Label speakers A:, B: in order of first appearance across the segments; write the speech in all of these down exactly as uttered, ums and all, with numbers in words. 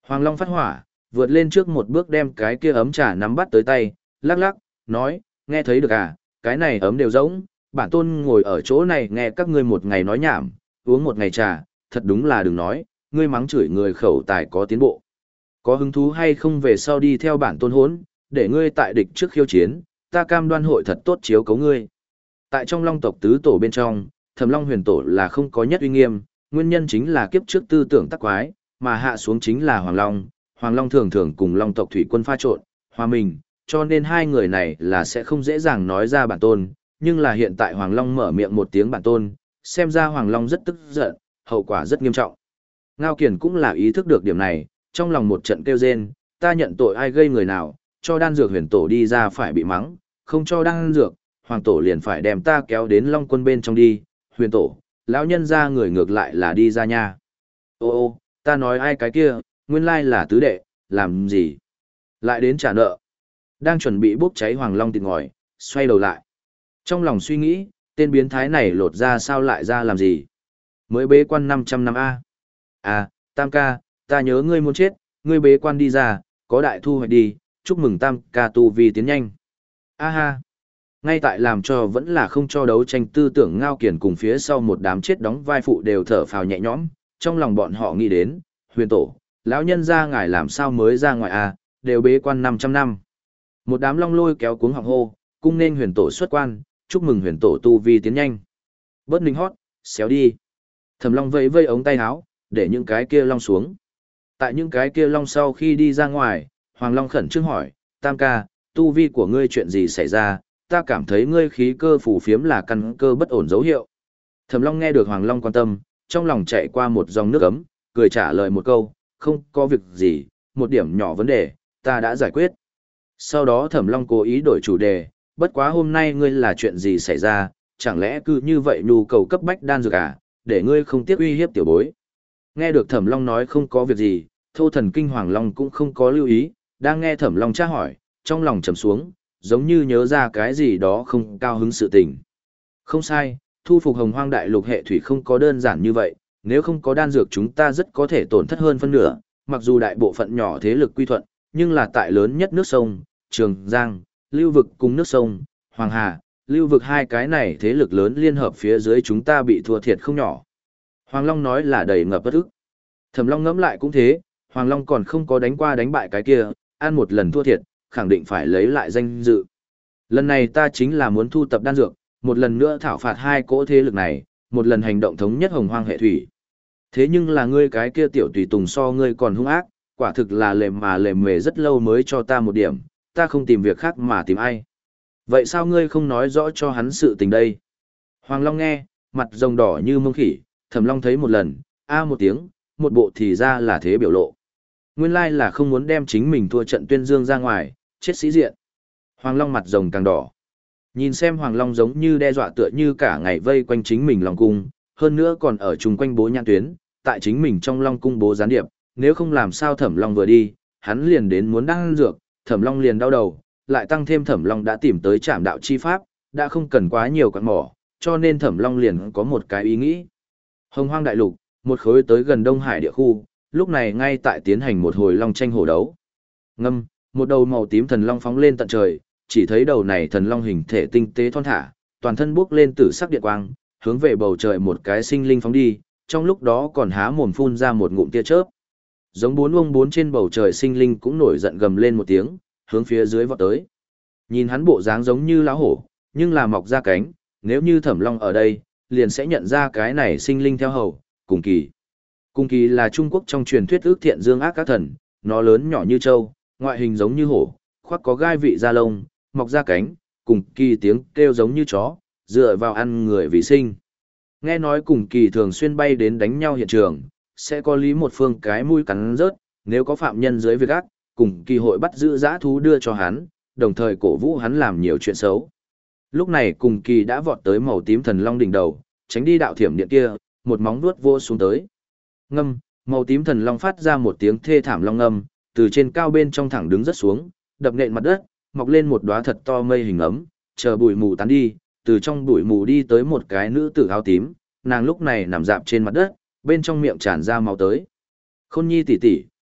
A: Hoàng Long phát hỏa, vượt lên trước một bước đem cái kia ấm trà nắm bắt tới tay, lắc lắc, nói, nghe thấy được à, cái này ấm đều rỗng, bản tôn ngồi ở chỗ này nghe các ngươi một ngày nói nhảm, uống một ngày trà, thật đúng là đừng nói, ngươi mắng chửi người khẩu tài có tiến bộ. Có hứng thú hay không về sau đi theo bản tôn hốn, để ngươi tại địch trước khiêu chiến, ta cam đoan hội thật tốt chiếu cấu ngươi. Tại trong Long tộc tứ tổ bên trong, Thẩm Long Huyền tổ là không có nhất uy nghiêm, nguyên nhân chính là kiếp trước tư tưởng tắc quái, mà hạ xuống chính là Hoàng Long. Hoàng Long thường thường cùng Long tộc thủy quân pha trộn, hòa mình, cho nên hai người này là sẽ không dễ dàng nói ra bản tôn, nhưng là hiện tại Hoàng Long mở miệng một tiếng bản tôn, xem ra Hoàng Long rất tức giận, hậu quả rất nghiêm trọng. Ngao Kiền cũng là ý thức được điểm này, trong lòng một trận kêu rên, ta nhận tội ai gây người nào, cho đan dược huyền tổ đi ra phải bị mắng, không cho đan dược, hoàng tổ liền phải đem ta kéo đến Long quân bên trong đi, huyền tổ, lão nhân ra người ngược lại là đi ra nha. Ô ô, ta nói ai cái kia, nguyên lai là tứ đệ, làm gì? Lại đến trả nợ. Đang chuẩn bị bốc cháy Hoàng Long tịt ngòi, xoay đầu lại. Trong lòng suy nghĩ, tên biến thái này lột ra sao lại ra làm gì? Mới bế quan năm trăm năm A. À, Tam ca, ta nhớ ngươi muốn chết, ngươi bế quan đi ra, có đại thu hoạch đi, chúc mừng Tam ca tu vi tiến nhanh. A ha. Ngay tại làm cho vẫn là không cho đấu tranh tư tưởng Ngao Kiền cùng phía sau một đám chết đóng vai phụ đều thở phào nhẹ nhõm, trong lòng bọn họ nghĩ đến, huyền tổ, lão nhân ra ngài làm sao mới ra ngoài à, đều bế quan năm trăm năm. Một đám long lôi kéo cuống họng hô, cung nên huyền tổ xuất quan, chúc mừng huyền tổ tu vi tiến nhanh. Bớt ninh hót, xéo đi. Thẩm Long vẫy vây ống tay áo, để những cái kia long xuống. Tại những cái kia long sau khi đi ra ngoài, Hoàng Long khẩn trương hỏi, Tam ca, tu vi của ngươi chuyện gì xảy ra, ta cảm thấy ngươi khí cơ phù phiếm là căn cơ bất ổn dấu hiệu. Thẩm Long nghe được Hoàng Long quan tâm, trong lòng chạy qua một dòng nước ấm, cười trả lời một câu, không có việc gì, một điểm nhỏ vấn đề, ta đã giải quyết. Sau đó Thẩm Long cố ý đổi chủ đề, bất quá hôm nay ngươi là chuyện gì xảy ra, chẳng lẽ cứ như vậy nhu cầu cấp bách đan dược à, để ngươi không tiếc uy hiếp tiểu bối. Nghe được Thẩm Long nói không có việc gì, Thô Thần Kinh Hoàng Long cũng không có lưu ý, đang nghe Thẩm Long tra hỏi, trong lòng trầm xuống, giống như nhớ ra cái gì đó không cao hứng sự tình. Không sai, thu phục Hồng Hoang Đại Lục hệ thủy không có đơn giản như vậy, nếu không có đan dược chúng ta rất có thể tổn thất hơn phân nửa, mặc dù đại bộ phận nhỏ thế lực quy thuận, nhưng là tại lớn nhất nước sông, Trường Giang, Lưu Vực cùng nước sông, Hoàng Hà, Lưu Vực hai cái này thế lực lớn liên hợp phía dưới chúng ta bị thua thiệt không nhỏ. Hoàng Long nói là đầy ngập bất ức. Thẩm Long ngẫm lại cũng thế, Hoàng Long còn không có đánh qua đánh bại cái kia, ăn một lần thua thiệt, khẳng định phải lấy lại danh dự. Lần này ta chính là muốn thu tập đan dược, một lần nữa thảo phạt hai cỗ thế lực này, một lần hành động thống nhất Hồng Hoang hệ thủy. Thế nhưng là ngươi cái kia tiểu tùy tùng so ngươi còn hung ác, quả thực là lềm mà lềm mề rất lâu mới cho ta một điểm, ta không tìm việc khác mà tìm ai. Vậy sao ngươi không nói rõ cho hắn sự tình đây? Hoàng Long nghe, mặt rồng đỏ như mông khỉ, Thẩm Long thấy một lần, a một tiếng, một bộ thì ra là thế biểu lộ. Nguyên lai là không muốn đem chính mình thua trận tuyên dương ra ngoài, chết sĩ diện. Hoàng Long mặt rồng càng đỏ. Nhìn xem Hoàng Long giống như đe dọa tựa như cả ngày vây quanh chính mình Long cung, hơn nữa còn ở chung quanh bố nhãn tuyến, tại chính mình trong Long cung bố gián điệp, nếu không làm sao Thẩm Long vừa đi, hắn liền đến muốn đăng dược, Thẩm Long liền đau đầu, lại tăng thêm Thẩm Long đã tìm tới trảm đạo chi pháp, đã không cần quá nhiều quặng mỏ, cho nên Thẩm Long liền có một cái ý nghĩ. Hồng Hoang Đại Lục, một khối tới gần Đông Hải địa khu, lúc này ngay tại tiến hành một hồi long tranh hổ đấu. Ngâm, một đầu màu tím thần long phóng lên tận trời, chỉ thấy đầu này thần long hình thể tinh tế thon thả, toàn thân bốc lên tử sắc điện quang, hướng về bầu trời một cái sinh linh phóng đi, trong lúc đó còn há mồm phun ra một ngụm tia chớp. Giống bốn ông bốn trên bầu trời sinh linh cũng nổi giận gầm lên một tiếng, hướng phía dưới vọt tới. Nhìn hắn bộ dáng giống như lão hổ, nhưng là mọc ra cánh, nếu như Thẩm Long ở đây, liền sẽ nhận ra cái này sinh linh theo hầu, Cùng Kỳ. Cùng Kỳ là Trung Quốc trong truyền thuyết ước thiện dương ác các thần, nó lớn nhỏ như trâu, ngoại hình giống như hổ, khoác có gai vị da lông, mọc ra cánh, Cùng Kỳ tiếng kêu giống như chó, dựa vào ăn người vì sinh. Nghe nói Cùng Kỳ thường xuyên bay đến đánh nhau hiện trường, sẽ có lý một phương cái mũi cắn rớt, nếu có phạm nhân dưới việc ác, Cùng Kỳ hội bắt giữ dã thú đưa cho hắn, đồng thời cổ vũ hắn làm nhiều chuyện xấu. Lúc này Cùng Kỳ đã vọt tới màu tím thần long đỉnh đầu, tránh đi đạo thiểm điện kia, một móng vuốt vô xuống tới. Ngâm, màu tím thần long phát ra một tiếng thê thảm long ngâm, từ trên cao bên trong thẳng đứng rất xuống, đập nện mặt đất, mọc lên một đóa thật to mây hình ấm, chờ bụi mù tán đi, từ trong bụi mù đi tới một cái nữ tử áo tím, nàng lúc này nằm dạp trên mặt đất, bên trong miệng tràn ra máu tới. Khôn Nhi tỷ tỷ,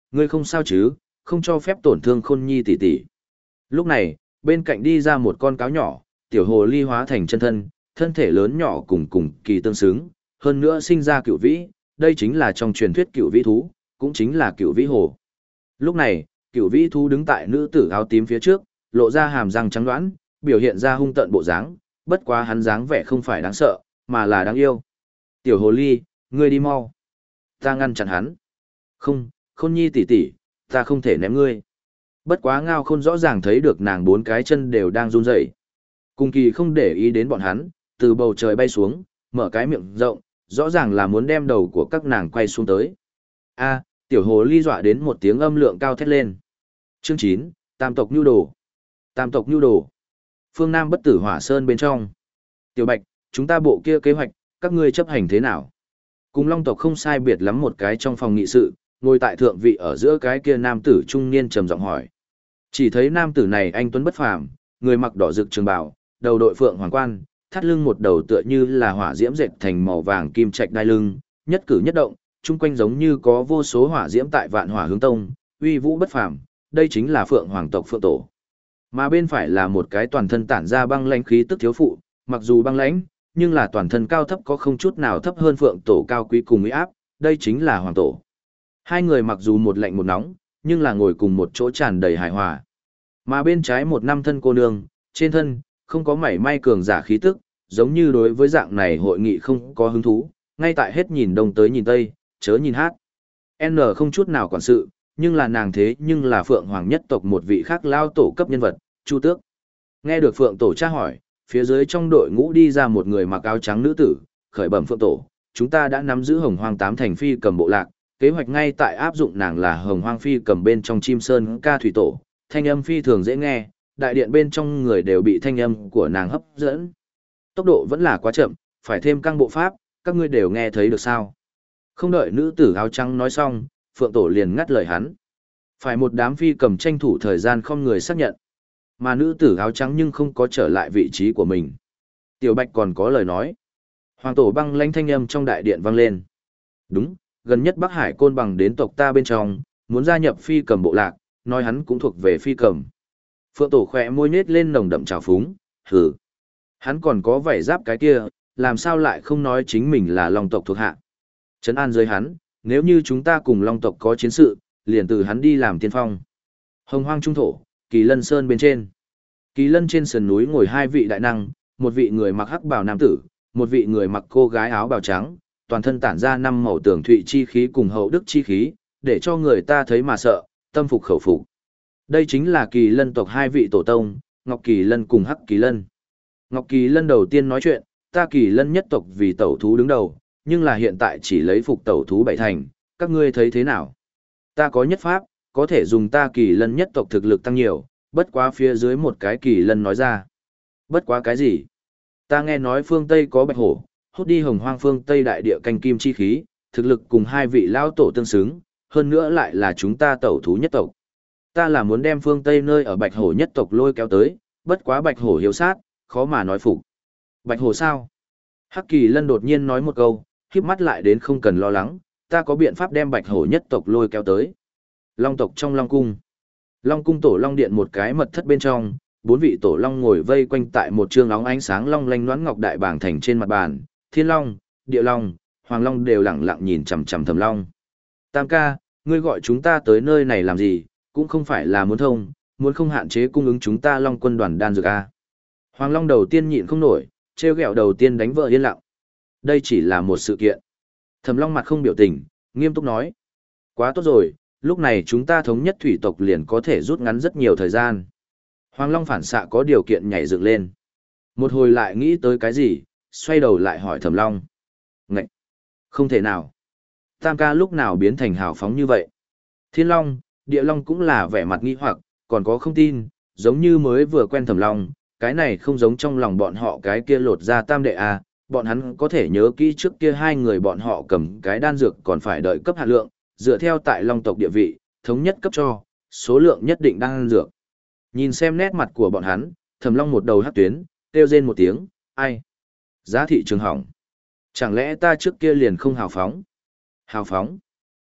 A: ngươi không sao chứ, không cho phép tổn thương Khôn Nhi tỷ tỷ. Lúc này, bên cạnh đi ra một con cáo nhỏ, tiểu hồ ly hóa thành chân thân, thân thể lớn nhỏ cùng cùng kỳ tương xứng, hơn nữa sinh ra cựu vĩ, đây chính là trong truyền thuyết cựu vĩ thú, cũng chính là cựu vĩ hồ. Lúc này, cựu vĩ thú đứng tại nữ tử áo tím phía trước, lộ ra hàm răng trắng đoán, biểu hiện ra hung tợn bộ dáng, bất quá hắn dáng vẻ không phải đáng sợ, mà là đáng yêu. Tiểu hồ ly, ngươi đi mau. Ta ngăn chặn hắn. Không, Khôn Nhi tỷ tỷ, ta không thể ném ngươi. Bất quá Ngao Khôn rõ ràng thấy được nàng bốn cái chân đều đang run rẩy. Cùng kỳ không để ý đến bọn hắn, từ bầu trời bay xuống, mở cái miệng rộng, rõ ràng là muốn đem đầu của các nàng quay xuống tới. A, tiểu hồ ly dọa đến một tiếng âm lượng cao thét lên. Chương chín, Tam tộc nhu đồ. Tam tộc nhu đồ. Phương Nam Bất Tử Hỏa Sơn bên trong. Tiểu Bạch, chúng ta bộ kia kế hoạch, các ngươi chấp hành thế nào? Cùng Long tộc không sai biệt lắm một cái trong phòng nghị sự, ngồi tại thượng vị ở giữa cái kia nam tử trung niên trầm giọng hỏi. Chỉ thấy nam tử này anh tuấn bất phàm, người mặc đỏ rực trường bào, đầu đội phượng hoàng quan, thắt lưng một đầu tựa như là hỏa diễm dệt thành màu vàng kim trạch đai lưng, nhất cử nhất động, chung quanh giống như có vô số hỏa diễm tại Vạn Hỏa Hướng Tông, uy vũ bất phàm, đây chính là Phượng Hoàng tộc Phượng Tổ. Mà bên phải là một cái toàn thân tản ra băng lãnh khí tức thiếu phụ, mặc dù băng lãnh, nhưng là toàn thân cao thấp có không chút nào thấp hơn Phượng Tổ cao quý cùng uy áp, đây chính là Hoàng Tổ. Hai người mặc dù một lạnh một nóng, nhưng là ngồi cùng một chỗ tràn đầy hài hòa. Mà bên trái một nam thân cô nương, trên thân, không có mảy may cường giả khí tức, giống như đối với dạng này hội nghị không có hứng thú, ngay tại hết nhìn đông tới nhìn tây, chớ nhìn hát. N không chút nào quản sự, nhưng là nàng thế nhưng là Phượng Hoàng nhất tộc một vị khác lao tổ cấp nhân vật, Chu Tước. Nghe được Phượng Tổ tra hỏi, phía dưới trong đội ngũ đi ra một người mặc áo trắng nữ tử, khởi bẩm Phượng Tổ, chúng ta đã nắm giữ Hồng Hoang tám thành phi cầm bộ lạc, kế hoạch ngay tại áp dụng nàng là Hồng Hoang phi cầm bên trong Chim Sơn ca thủy tổ, thanh âm phi thường dễ nghe, đại điện bên trong người đều bị thanh âm của nàng hấp dẫn. Tốc độ vẫn là quá chậm, phải thêm căng bộ pháp, các ngươi đều nghe thấy được sao? Không đợi nữ tử áo trắng nói xong, Phượng Tổ liền ngắt lời hắn. Phải một đám phi cầm tranh thủ thời gian không người xác nhận. Mà nữ tử áo trắng nhưng không có trở lại vị trí của mình. Tiểu Bạch còn có lời nói. Hoàng Tổ băng lãnh thanh âm trong đại điện vang lên. Đúng, gần nhất Bắc Hải Côn Bằng đến tộc ta bên trong, muốn gia nhập phi cầm bộ lạc, nói hắn cũng thuộc về phi cầm. Phượng Tổ khỏe môi nhếch lên nồng đậm trào phúng, hừ. Hắn còn có vảy giáp cái kia, làm sao lại không nói chính mình là Long tộc thuộc hạ. Trấn an dưới hắn, nếu như chúng ta cùng Long tộc có chiến sự, liền từ hắn đi làm tiên phong. Hồng Hoang Trung Thổ, Kỳ Lân Sơn bên trên. Kỳ Lân trên sườn núi ngồi hai vị đại năng, một vị người mặc hắc bào nam tử, một vị người mặc cô gái áo bào trắng, toàn thân tản ra năm màu tường thụy chi khí cùng hậu đức chi khí, để cho người ta thấy mà sợ, tâm phục khẩu phục. Đây chính là Kỳ Lân tộc hai vị tổ tông, Ngọc Kỳ Lân cùng Hắc Kỳ Lân. Ngọc Kỳ Lân đầu tiên nói chuyện, ta Kỳ Lân nhất tộc vì tẩu thú đứng đầu, nhưng là hiện tại chỉ lấy phục tẩu thú bảy thành, các ngươi thấy thế nào? Ta có nhất pháp, có thể dùng ta Kỳ Lân nhất tộc thực lực tăng nhiều, bất quá phía dưới một cái Kỳ Lân nói ra. Bất quá cái gì? Ta nghe nói phương Tây có bạch hổ, hút đi Hồng Hoang phương Tây đại địa canh kim chi khí, thực lực cùng hai vị lao tổ tương xứng, hơn nữa lại là chúng ta tẩu thú nhất tộc. Ta là muốn đem phương Tây nơi ở bạch hổ nhất tộc lôi kéo tới, bất quá bạch hổ hiếu sát, khó mà nói phục. Bạch hổ sao? Hắc Kỳ Lân đột nhiên nói một câu, khép mắt lại đến không cần lo lắng, ta có biện pháp đem bạch hổ nhất tộc lôi kéo tới. Long tộc trong Long Cung. Long Cung tổ Long Điện một cái mật thất bên trong, bốn vị tổ Long ngồi vây quanh tại một trường óng ánh sáng long lanh loãng ngọc đại bảng thành trên mặt bàn, Thiên Long, Địa Long, Hoàng Long đều lặng lặng nhìn chằm chằm Thầm Long. Tam ca, ngươi gọi chúng ta tới nơi này làm gì, cũng không phải là muốn thông, muốn không hạn chế cung ứng chúng ta Long quân đoàn đan dược a. Hoàng Long đầu tiên nhịn không nổi, trêu ghẹo đầu tiên đánh vợ yên lặng. Đây chỉ là một sự kiện. Thầm Long mặt không biểu tình, nghiêm túc nói. Quá tốt rồi, lúc này chúng ta thống nhất thủy tộc liền có thể rút ngắn rất nhiều thời gian. Hoàng Long phản xạ có điều kiện nhảy dựng lên. Một hồi lại nghĩ tới cái gì, xoay đầu lại hỏi Thẩm Long. Ngậy! Không thể nào. Tam ca lúc nào biến thành hào phóng như vậy? Thiên Long, Địa Long cũng là vẻ mặt nghi hoặc, còn có không tin, giống như mới vừa quen Thẩm Long, cái này không giống trong lòng bọn họ cái kia lột ra tam đệ à, bọn hắn có thể nhớ kỹ trước kia hai người bọn họ cầm cái đan dược còn phải đợi cấp hạt lượng, dựa theo tại Long tộc địa vị, thống nhất cấp cho, số lượng nhất định đan dược. Nhìn xem nét mặt của bọn hắn, Thẩm Long một đầu hắc tuyến, kêu rên một tiếng, ai? Giá thị trường hỏng. Chẳng lẽ ta trước kia liền không hào phóng? Hào phóng?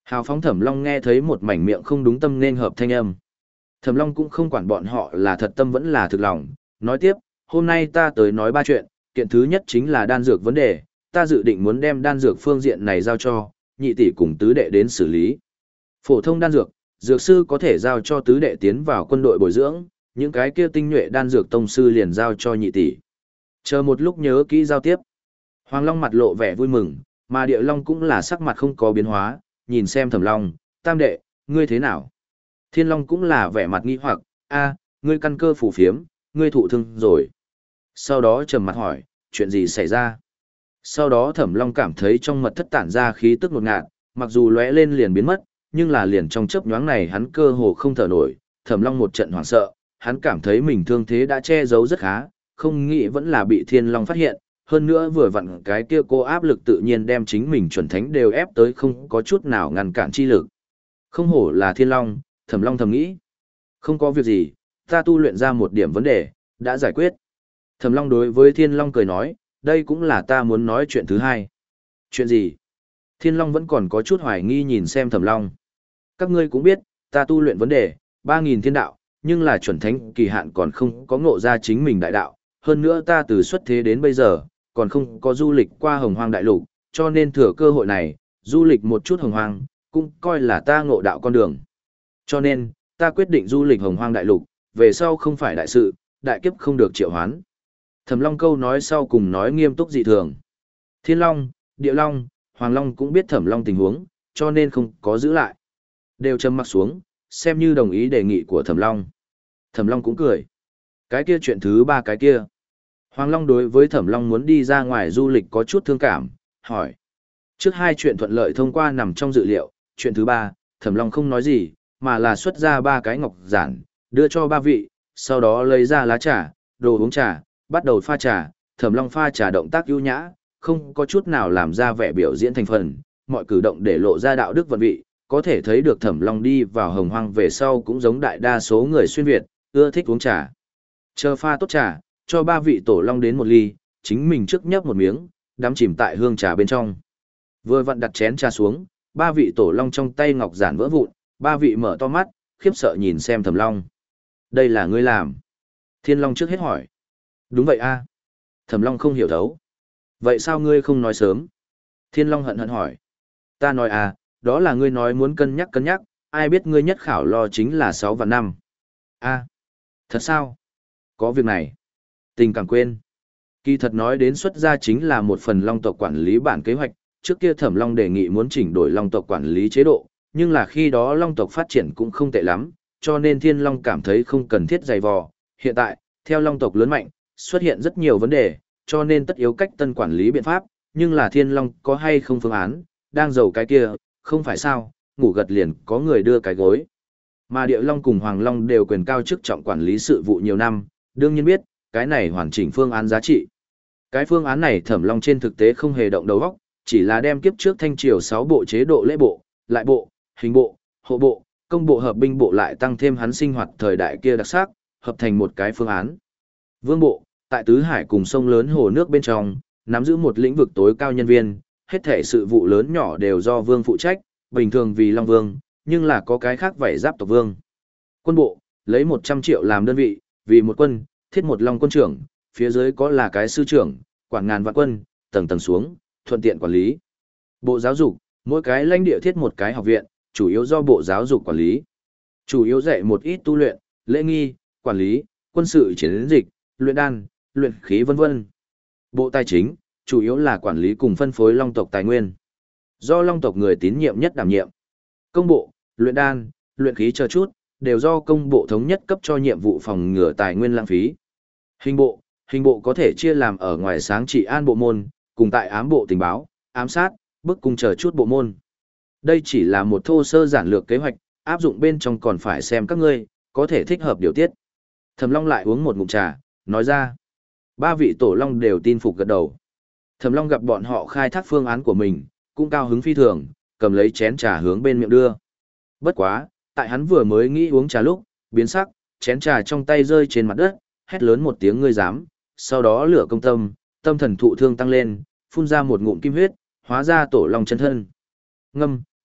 A: Hào phóng Thẩm Long nghe thấy một mảnh miệng không đúng tâm nên hợp thanh âm. Thẩm Long cũng không quản bọn họ là thật tâm vẫn là thực lòng, nói tiếp, hôm nay ta tới nói ba chuyện, kiện thứ nhất chính là đan dược vấn đề, ta dự định muốn đem đan dược phương diện này giao cho, nhị tỷ cùng tứ đệ đến xử lý. Phổ thông đan dược, dược sư có thể giao cho tứ đệ tiến vào quân đội bồi dưỡng, những cái kia tinh nhuệ đan dược tông sư liền giao cho nhị tỷ. Chờ một lúc nhớ kỹ giao tiếp. Hoàng Long mặt lộ vẻ vui mừng, mà Địa Long cũng là sắc mặt không có biến hóa, nhìn xem Thẩm Long, tam đệ, ngươi thế nào? Thiên Long cũng là vẻ mặt nghi hoặc, a, ngươi căn cơ phù phiếm, ngươi thụ thương rồi. Sau đó trầm mặt hỏi, chuyện gì xảy ra? Sau đó Thẩm Long cảm thấy trong mật thất tản ra khí tức ngột ngạt, mặc dù lóe lên liền biến mất, nhưng là liền trong chớp nhoáng này hắn cơ hồ không thở nổi, Thẩm Long một trận hoảng sợ, hắn cảm thấy mình thương thế đã che giấu rất khá, không nghĩ vẫn là bị Thiên Long phát hiện, hơn nữa vừa vặn cái kia cô áp lực tự nhiên đem chính mình chuẩn thánh đều ép tới không có chút nào ngăn cản chi lực. Không hổ là Thiên Long, Thẩm Long thầm nghĩ. Không có việc gì, ta tu luyện ra một điểm vấn đề, đã giải quyết. Thẩm Long đối với Thiên Long cười nói, đây cũng là ta muốn nói chuyện thứ hai. Chuyện gì? Thiên Long vẫn còn có chút hoài nghi nhìn xem Thẩm Long. Các ngươi cũng biết, ta tu luyện vấn đề, ba nghìn thiên đạo, nhưng là chuẩn thánh kỳ hạn còn không có ngộ ra chính mình đại đạo. Hơn nữa ta từ xuất thế đến bây giờ, còn không có du lịch qua hồng hoang đại lục, cho nên thừa cơ hội này, du lịch một chút hồng hoang, cũng coi là ta ngộ đạo con đường. Cho nên, ta quyết định du lịch hồng hoang đại lục, về sau không phải đại sự, đại kiếp không được triệu hoán. Thẩm Long câu nói sau cùng nói nghiêm túc dị thường. Thiên Long, Địa Long, Hoàng Long cũng biết Thẩm Long tình huống, cho nên không có giữ lại. Đều trầm mặc xuống, xem như đồng ý đề nghị của Thẩm Long. Thẩm Long cũng cười. Cái kia chuyện thứ ba cái kia. Hoàng Long đối với Thẩm Long muốn đi ra ngoài du lịch có chút thương cảm, hỏi. Trước hai chuyện thuận lợi thông qua nằm trong dự liệu, chuyện thứ ba, Thẩm Long không nói gì, mà là xuất ra ba cái ngọc giản, đưa cho ba vị, sau đó lấy ra lá trà, đồ uống trà, bắt đầu pha trà, Thẩm Long pha trà động tác ưu nhã, không có chút nào làm ra vẻ biểu diễn thành phần, mọi cử động để lộ ra đạo đức vận vị, có thể thấy được Thẩm Long đi vào hồng hoang về sau cũng giống đại đa số người xuyên Việt, ưa thích uống trà. Chờ pha tốt trà, cho ba vị tổ long đến một ly, chính mình trước nhấp một miếng, đắm chìm tại hương trà bên trong. Vừa vặn đặt chén trà xuống, ba vị tổ long trong tay ngọc giản vỡ vụn, ba vị mở to mắt, khiếp sợ nhìn xem Thẩm Long. Đây là ngươi làm. Thiên Long trước hết hỏi. Đúng vậy a. Thẩm Long không hiểu thấu. Vậy sao ngươi không nói sớm? Thiên Long hận hận hỏi. Ta nói à, đó là ngươi nói muốn cân nhắc cân nhắc, ai biết ngươi nhất khảo lo chính là sáu và năm. A. Thật sao? Có việc này. Tình cảm quên. Kỳ thật nói đến xuất ra chính là một phần long tộc quản lý bản kế hoạch, trước kia Thẩm Long đề nghị muốn chỉnh đổi long tộc quản lý chế độ, nhưng là khi đó long tộc phát triển cũng không tệ lắm, cho nên Thiên Long cảm thấy không cần thiết dày vò. Hiện tại, theo long tộc lớn mạnh, xuất hiện rất nhiều vấn đề, cho nên tất yếu cách tân quản lý biện pháp, nhưng là Thiên Long có hay không phương án, đang giàu cái kia, không phải sao, ngủ gật liền có người đưa cái gối. Mà Địa Long cùng Hoàng Long đều quyền cao chức trọng quản lý sự vụ nhiều năm, đương nhiên biết, cái này hoàn chỉnh phương án giá trị. Cái phương án này Thẩm Long trên thực tế không hề động đầu óc, chỉ là đem kiếp trước thanh triều sáu bộ chế độ lễ bộ, lại bộ, hình bộ, hộ bộ, công bộ hợp binh bộ lại tăng thêm hắn sinh hoạt thời đại kia đặc sắc, hợp thành một cái phương án. Vương bộ, tại tứ hải cùng sông lớn hồ nước bên trong, nắm giữ một lĩnh vực tối cao nhân viên, hết thể sự vụ lớn nhỏ đều do vương phụ trách, bình thường vì Long Vương, nhưng là có cái khác vảy giáp tộc vương. Quân bộ, lấy một trăm triệu làm đơn vị, vì một quân, thiết một Long quân trưởng, phía dưới có là cái sư trưởng, quản ngàn vạn quân, tầng tầng xuống, thuận tiện quản lý. Bộ giáo dục, mỗi cái lãnh địa thiết một cái học viện, chủ yếu do bộ giáo dục quản lý. Chủ yếu dạy một ít tu luyện, lễ nghi, quản lý, quân sự chiến dịch, luyện đan, luyện khí vân vân. Bộ tài chính, chủ yếu là quản lý cùng phân phối long tộc tài nguyên. Do long tộc người tín nhiệm nhất đảm nhiệm. Công bộ, luyện đan, luyện khí chờ chút, đều do công bộ thống nhất cấp cho nhiệm vụ phòng ngừa tài nguyên lãng phí. Hình bộ, hình bộ có thể chia làm ở ngoài sáng trị an bộ môn, cùng tại ám bộ tình báo, ám sát, bức cung chờ chút bộ môn. Đây chỉ là một thô sơ giản lược kế hoạch, áp dụng bên trong còn phải xem các ngươi, có thể thích hợp điều tiết. Thẩm Long lại uống một ngụm trà, nói ra. Ba vị tổ long đều tin phục gật đầu. Thẩm Long gặp bọn họ khai thác phương án của mình, cũng cao hứng phi thường, cầm lấy chén trà hướng bên miệng đưa. Bất quá, tại hắn vừa mới nghĩ uống trà lúc, biến sắc, chén trà trong tay rơi trên mặt đất, hét lớn một tiếng ngươi dám, sau đó lửa công tâm, tâm thần thụ thương tăng lên, phun ra một ngụm kim huyết, hóa ra tổ long chân thân. Ngâm,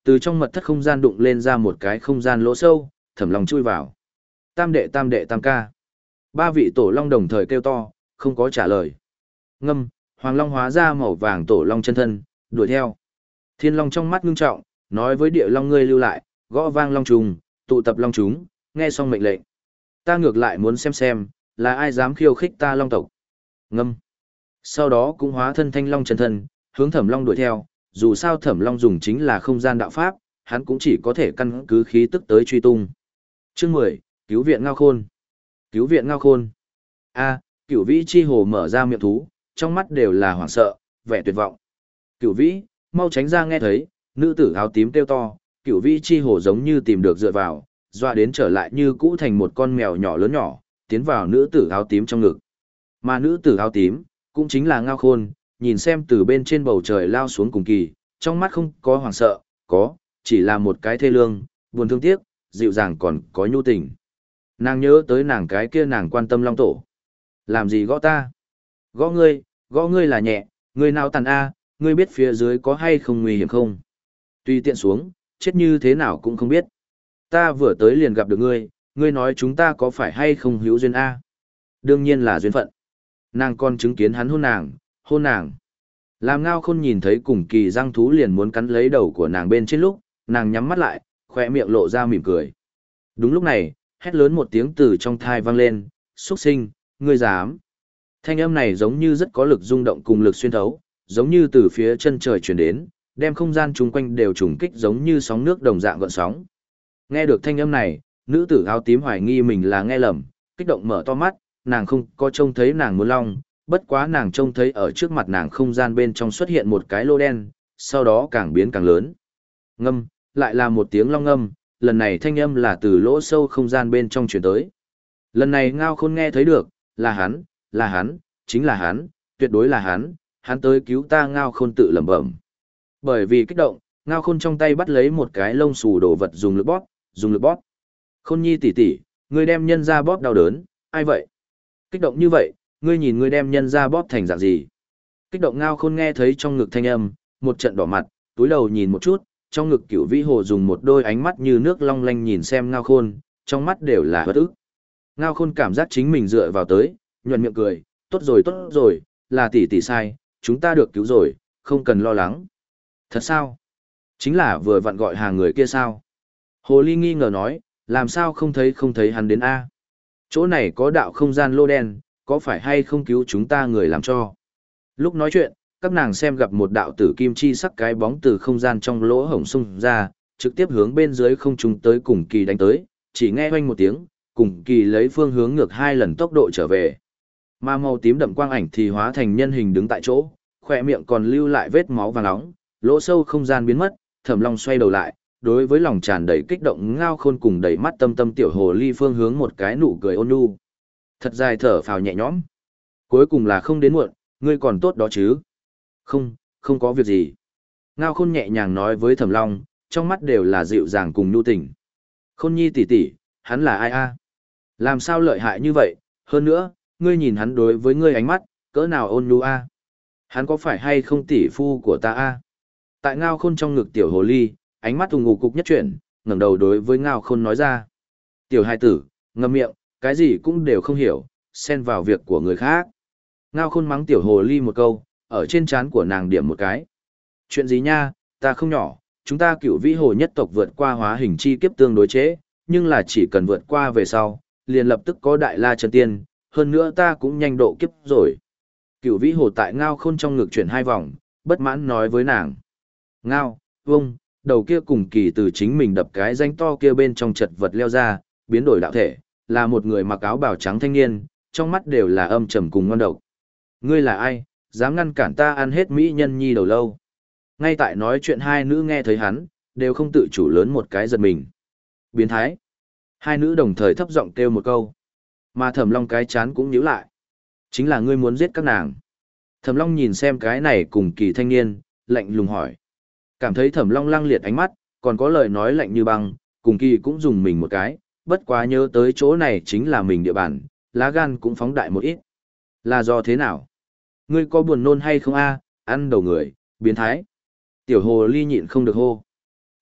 A: Từ trong mật thất không gian đụng lên ra một cái không gian lỗ sâu, Thẩm Long chui vào. Tam đệ tam đệ tam ca. Ba vị tổ long đồng thời kêu to, không có trả lời. Ngâm, Hoàng Long hóa ra màu vàng tổ long chân thân, đuổi theo. Thiên Long trong mắt ngưng trọng, nói với địa long ngươi lưu lại, gõ vang long trùng, tụ tập long chúng, nghe xong mệnh lệnh. Ta ngược lại muốn xem xem, là ai dám khiêu khích ta long tộc. Ngâm. Sau đó cũng hóa thân thanh long chân thân, hướng Thẩm Long đuổi theo, dù sao Thẩm Long dùng chính là không gian đạo pháp, hắn cũng chỉ có thể căn cứ khí tức tới truy tung. Chương mười, cứu viện Ngao Khôn. Cứu viện Ngao Khôn. A, Cửu Vĩ chi hồ mở ra miệng thú, trong mắt đều là hoảng sợ, vẻ tuyệt vọng. Cửu Vĩ, mau tránh ra nghe thấy, nữ tử áo tím kêu to, Cửu Vĩ chi hồ giống như tìm được dựa vào, dọa đến trở lại như cũ thành một con mèo nhỏ lớn nhỏ, tiến vào nữ tử áo tím trong ngực. Mà nữ tử áo tím, cũng chính là Ngao Khôn, nhìn xem từ bên trên bầu trời lao xuống cùng kỳ, trong mắt không có hoảng sợ, có, chỉ là một cái thê lương, buồn thương tiếc, dịu dàng còn có nhu tình. Nàng nhớ tới nàng cái kia nàng quan tâm long tổ. Làm gì gõ ta? Gõ ngươi, gõ ngươi là nhẹ, ngươi nào tàn a, ngươi biết phía dưới có hay không nguy hiểm không? Tuy tiện xuống, chết như thế nào cũng không biết. Ta vừa tới liền gặp được ngươi, ngươi nói chúng ta có phải hay không hữu duyên a? Đương nhiên là duyên phận. Nàng còn chứng kiến hắn hôn nàng, hôn nàng. Làm Ngao Khôn nhìn thấy cùng kỳ răng thú liền muốn cắn lấy đầu của nàng bên trên lúc, nàng nhắm mắt lại, khỏe miệng lộ ra mỉm cười. Đúng lúc này, hét lớn một tiếng từ trong thai vang lên, xuất sinh, ngươi dám. Thanh âm này giống như rất có lực rung động cùng lực xuyên thấu, giống như từ phía chân trời chuyển đến, đem không gian chung quanh đều trùng kích giống như sóng nước đồng dạng gợn sóng. Nghe được thanh âm này, nữ tử áo tím hoài nghi mình là nghe lầm, kích động mở to mắt, nàng không có trông thấy nàng muốn long, bất quá nàng trông thấy ở trước mặt nàng không gian bên trong xuất hiện một cái lô đen, sau đó càng biến càng lớn. Ngâm, lại là một tiếng long ngâm, lần này thanh âm là từ lỗ sâu không gian bên trong chuyển tới. Lần này Ngao Khôn nghe thấy được, là hắn, là hắn, chính là hắn, tuyệt đối là hắn, hắn tới cứu ta. Ngao Khôn tự lẩm bẩm. Bởi vì kích động, Ngao Khôn trong tay bắt lấy một cái lông xù đồ vật dùng lực bóp, dùng lực bóp. Khôn nhi tỷ tỷ, ngươi đem nhân ra bóp đau đớn, ai vậy? Kích động như vậy, ngươi nhìn ngươi đem nhân ra bóp thành dạng gì? Kích động Ngao Khôn nghe thấy trong ngực thanh âm, một trận đỏ mặt, túi đầu nhìn một chút, trong ngực Cửu Vĩ Hồ dùng một đôi ánh mắt như nước long lanh nhìn xem Ngao Khôn, trong mắt đều là bất ức. Ngao Khôn cảm giác chính mình dựa vào tới, nhuận miệng cười, tốt rồi tốt rồi, là tỷ tỷ sai, chúng ta được cứu rồi, không cần lo lắng. Thật sao? Chính là vừa vặn gọi hàng người kia sao? Hồ Ly nghi ngờ nói, làm sao không thấy không thấy hắn đến A? Chỗ này có đạo không gian lô đen, có phải hay không cứu chúng ta người làm cho? Lúc nói chuyện, các nàng xem gặp một đạo tử kim chi sắc cái bóng từ không gian trong lỗ hổng xung ra, trực tiếp hướng bên dưới không trung tới cùng kỳ đánh tới, chỉ nghe oanh một tiếng, cùng kỳ lấy phương hướng ngược hai lần tốc độ trở về. Mà màu tím đậm quang ảnh thì hóa thành nhân hình đứng tại chỗ, khỏe miệng còn lưu lại vết máu vàng nóng, lỗ sâu không gian biến mất, Thẩm Long xoay đầu lại, đối với lòng tràn đầy kích động Ngao Khôn cùng đầy mắt tâm tâm tiểu hồ ly phương hướng một cái nụ cười ôn nhu. Thật dài thở phào nhẹ nhõm. Cuối cùng là không đến muộn, ngươi còn tốt đó chứ? Không, không có việc gì. Ngao Khôn nhẹ nhàng nói với Thẩm Long, trong mắt đều là dịu dàng cùng nhu tình. Khôn nhi tỷ tỷ, hắn là ai a? Làm sao lợi hại như vậy? Hơn nữa, ngươi nhìn hắn đối với ngươi ánh mắt, cỡ nào ôn nhu a? Hắn có phải hay không tỷ phu của ta a? Tại Ngao Khôn trong ngực tiểu hồ ly, ánh mắt ù ngục cục nhất chuyển, ngẩng đầu đối với Ngao Khôn nói ra. Tiểu hai tử, ngậm miệng, cái gì cũng đều không hiểu, xen vào việc của người khác. Ngao Khôn mắng tiểu hồ ly một câu, ở trên trán của nàng điểm một cái. Chuyện gì nha, ta không nhỏ, chúng ta Cửu Vĩ Hồ nhất tộc vượt qua hóa hình chi kiếp tương đối chế, nhưng là chỉ cần vượt qua về sau, liền lập tức có đại la chân tiên, hơn nữa ta cũng nhanh độ kiếp rồi. Cửu Vĩ Hồ tại Ngao Khôn trong ngực chuyển hai vòng, bất mãn nói với nàng. Ngao, vông, đầu kia cùng kỳ từ chính mình đập cái danh to kia bên trong chật vật leo ra, biến đổi đạo thể, là một người mặc áo bào trắng thanh niên, trong mắt đều là âm trầm cùng ngon độc. Ngươi là ai, dám ngăn cản ta ăn hết mỹ nhân nhi đầu lâu? Ngay tại nói chuyện hai nữ nghe thấy hắn, đều không tự chủ lớn một cái giật mình. Biến thái. Hai nữ đồng thời thấp giọng kêu một câu. Mà Thẩm Long cái chán cũng nhíu lại. Chính là ngươi muốn giết các nàng. Thẩm Long nhìn xem cái này cùng kỳ thanh niên, lạnh lùng hỏi. Cảm thấy Thẩm Long lăng liệt ánh mắt, còn có lời nói lạnh như băng, cùng kỳ cũng dùng mình một cái, bất quá nhớ tới chỗ này chính là mình địa bàn, lá gan cũng phóng đại một ít. Là do thế nào? Ngươi có buồn nôn hay không a? Ăn đầu người, biến thái. Tiểu hồ ly nhịn không được hô.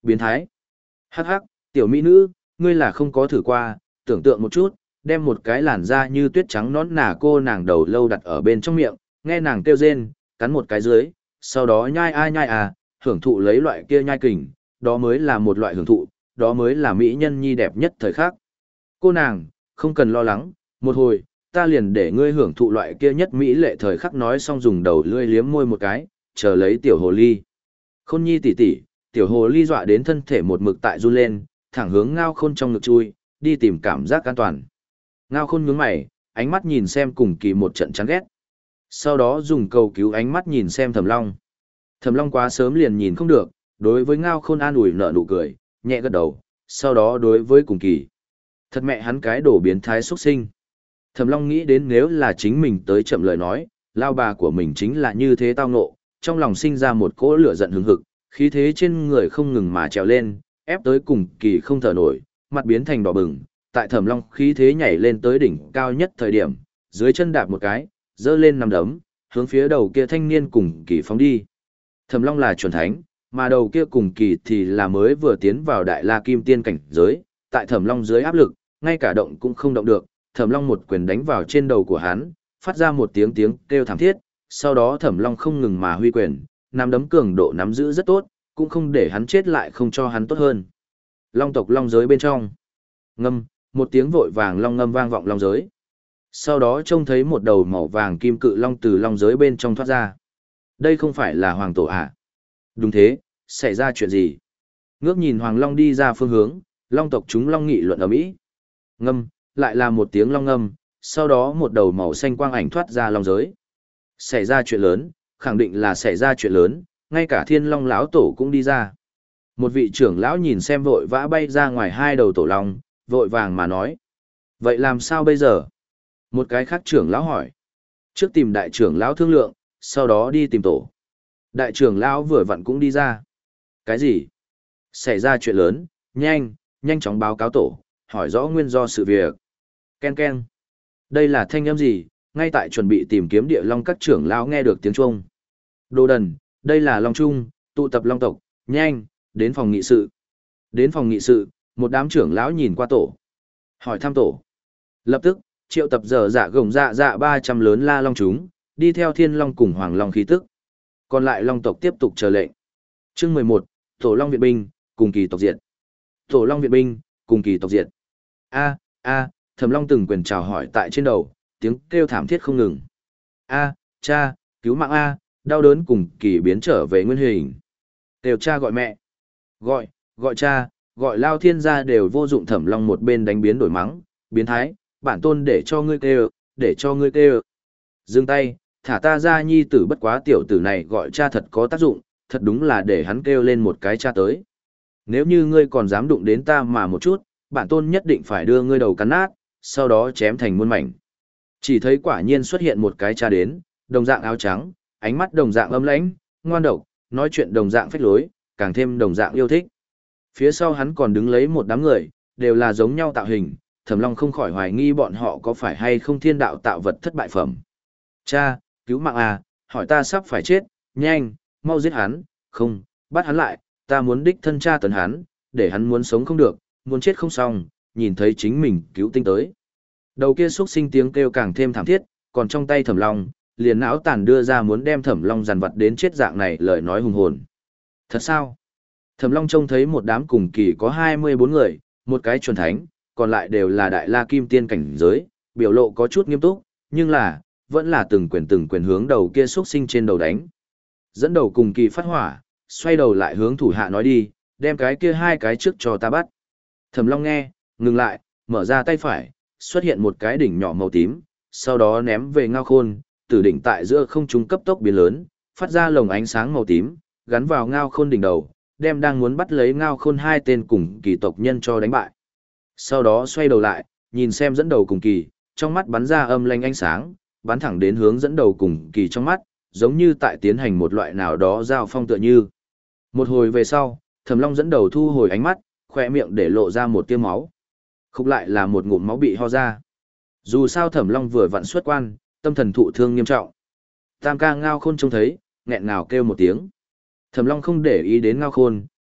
A: Biến thái. Hắc hắc, tiểu mỹ nữ, ngươi là không có thử qua, tưởng tượng một chút, đem một cái làn da như tuyết trắng nón nà cô nàng đầu lâu đặt ở bên trong miệng, nghe nàng kêu rên, cắn một cái dưới, sau đó nhai ai nhai à, hưởng thụ lấy loại kia nhai kình, đó mới là một loại hưởng thụ, đó mới là mỹ nhân nhi đẹp nhất thời khắc. Cô nàng, không cần lo lắng, một hồi, ta liền để ngươi hưởng thụ loại kia nhất mỹ lệ thời khắc nói xong dùng đầu lưỡi liếm môi một cái, chờ lấy tiểu hồ ly. Khôn nhi tỷ tỷ, tiểu hồ ly dọa đến thân thể một mực tại run lên, thẳng hướng ngao khôn trong ngực chui, đi tìm cảm giác an toàn. Ngao khôn nhướng mày, ánh mắt nhìn xem cùng kỳ một trận chán ghét. Sau đó dùng cầu cứu ánh mắt nhìn xem thẩm long. Thẩm long quá sớm liền nhìn không được, đối với ngao khôn an ủi nở nụ cười, nhẹ gật đầu, sau đó đối với cùng kỳ. Thật mẹ hắn cái đổ biến thái xuất sinh. Thẩm long nghĩ đến nếu là chính mình tới chậm lời nói, lao bà của mình chính là như thế tao ngộ, trong lòng sinh ra một cỗ lửa giận hừng hực, khí thế trên người không ngừng mà trèo lên, ép tới cùng kỳ không thở nổi, mặt biến thành đỏ bừng, tại thẩm long khí thế nhảy lên tới đỉnh cao nhất thời điểm, dưới chân đạp một cái, dơ lên nằm đấm, hướng phía đầu kia thanh niên cùng kỳ phóng đi. Thẩm long là chuẩn thánh, mà đầu kia cùng kỳ thì là mới vừa tiến vào đại la kim tiên cảnh giới, tại thẩm long dưới áp lực, ngay cả động cũng không động được, thẩm long một quyền đánh vào trên đầu của hắn, phát ra một tiếng tiếng kêu thảm thiết, sau đó thẩm long không ngừng mà huy quyền, nắm đấm cường độ nắm giữ rất tốt, cũng không để hắn chết lại không cho hắn tốt hơn. Long tộc long giới bên trong. Ngâm, một tiếng vội vàng long ngâm vang vọng long giới. Sau đó trông thấy một đầu màu vàng kim cự long từ long giới bên trong thoát ra. Đây không phải là hoàng tổ à? Đúng thế, xảy ra chuyện gì? Ngước nhìn hoàng long đi ra phương hướng, long tộc chúng long nghị luận ở mỹ. Ngâm, lại là một tiếng long ngâm, sau đó một đầu màu xanh quang ảnh thoát ra long giới. Xảy ra chuyện lớn, khẳng định là xảy ra chuyện lớn, ngay cả thiên long lão tổ cũng đi ra. Một vị trưởng lão nhìn xem vội vã bay ra ngoài hai đầu tổ long, vội vàng mà nói. Vậy làm sao bây giờ? Một cái khác trưởng lão hỏi. Trước tìm đại trưởng lão thương lượng, sau đó đi tìm tổ. Đại trưởng lão vừa vặn cũng đi ra. Cái gì? Xảy ra chuyện lớn, nhanh, nhanh chóng báo cáo tổ, hỏi rõ nguyên do sự việc. Ken ken. Đây là thanh âm gì? Ngay tại chuẩn bị tìm kiếm địa long các trưởng lão nghe được tiếng chuông. Đồ đần, đây là long trung, tụ tập long tộc, nhanh, đến phòng nghị sự. Đến phòng nghị sự, một đám trưởng lão nhìn qua tổ. Hỏi thăm tổ. Lập tức, triệu tập dở dạ gồng dạ dạ ba trăm lớn la long chúng, đi theo thiên long cùng hoàng long khí tức. Còn lại long tộc tiếp tục chờ lệnh. Chương mười một, tổ long viện binh, cùng kỳ tộc diệt. Tổ long viện binh, cùng kỳ tộc diệt. A, a, Thẩm Long từng quyền chào hỏi tại trên đầu, tiếng kêu thảm thiết không ngừng. A, cha, cứu mạng A, đau đớn cùng kỳ biến trở về nguyên hình. Đều cha gọi mẹ. Gọi, gọi cha, gọi lao thiên gia đều vô dụng. Thẩm Long một bên đánh biến đổi mắng, biến thái, bản tôn để cho ngươi kêu, để cho ngươi kêu. Dừng tay, thả ta ra nhi tử, bất quá tiểu tử này gọi cha thật có tác dụng, thật đúng là để hắn kêu lên một cái cha tới. Nếu như ngươi còn dám đụng đến ta mà một chút, bản tôn nhất định phải đưa ngươi đầu cắn nát, sau đó chém thành muôn mảnh. Chỉ thấy quả nhiên xuất hiện một cái cha đến, đồng dạng áo trắng, ánh mắt đồng dạng âm lãnh, ngoan độc, nói chuyện đồng dạng phách lối, càng thêm đồng dạng yêu thích. Phía sau hắn còn đứng lấy một đám người, đều là giống nhau tạo hình, Thẩm Long không khỏi hoài nghi bọn họ có phải hay không thiên đạo tạo vật thất bại phẩm. Cha, cứu mạng à, hỏi ta sắp phải chết, nhanh, mau giết hắn, không, bắt hắn lại, ta muốn đích thân cha tấn hắn, để hắn muốn sống không được, muốn chết không xong, nhìn thấy chính mình cứu tinh tới. Đầu kia xuất sinh tiếng kêu càng thêm thảm thiết, còn trong tay Thẩm Long, liền não tàn đưa ra muốn đem Thẩm Long giàn vật đến chết dạng này lời nói hùng hồn. Thật sao? Thẩm Long trông thấy một đám cùng kỳ có hai mươi bốn người, một cái chuẩn thánh, còn lại đều là đại la kim tiên cảnh giới, biểu lộ có chút nghiêm túc, nhưng là, vẫn là từng quyền từng quyền hướng đầu kia xuất sinh trên đầu đánh. Dẫn đầu cùng kỳ phát hỏa, xoay đầu lại hướng thủ hạ nói đi, đem cái kia hai cái trước cho ta bắt. Thẩm Long nghe, ngừng lại, mở ra tay phải, xuất hiện một cái đỉnh nhỏ màu tím, sau đó ném về Ngao Khôn, từ đỉnh tại giữa không trung cấp tốc biến lớn, phát ra lồng ánh sáng màu tím, gắn vào Ngao Khôn đỉnh đầu, đem đang muốn bắt lấy Ngao Khôn hai tên cùng kỳ tộc nhân cho đánh bại. Sau đó xoay đầu lại, nhìn xem dẫn đầu cùng kỳ, trong mắt bắn ra âm lanh ánh sáng, bắn thẳng đến hướng dẫn đầu cùng kỳ trong mắt, giống như tại tiến hành một loại nào đó giao phong tựa như. Một hồi về sau, Thẩm Long dẫn đầu thu hồi ánh mắt, khỏe miệng để lộ ra một tia máu. Khúc lại là một ngụm máu bị ho ra. Dù sao Thẩm Long vừa vặn xuất quan, tâm thần thụ thương nghiêm trọng. Tam ca Ngao Khôn trông thấy, nghẹn ngào kêu một tiếng. Thẩm Long không để ý đến Ngao Khôn,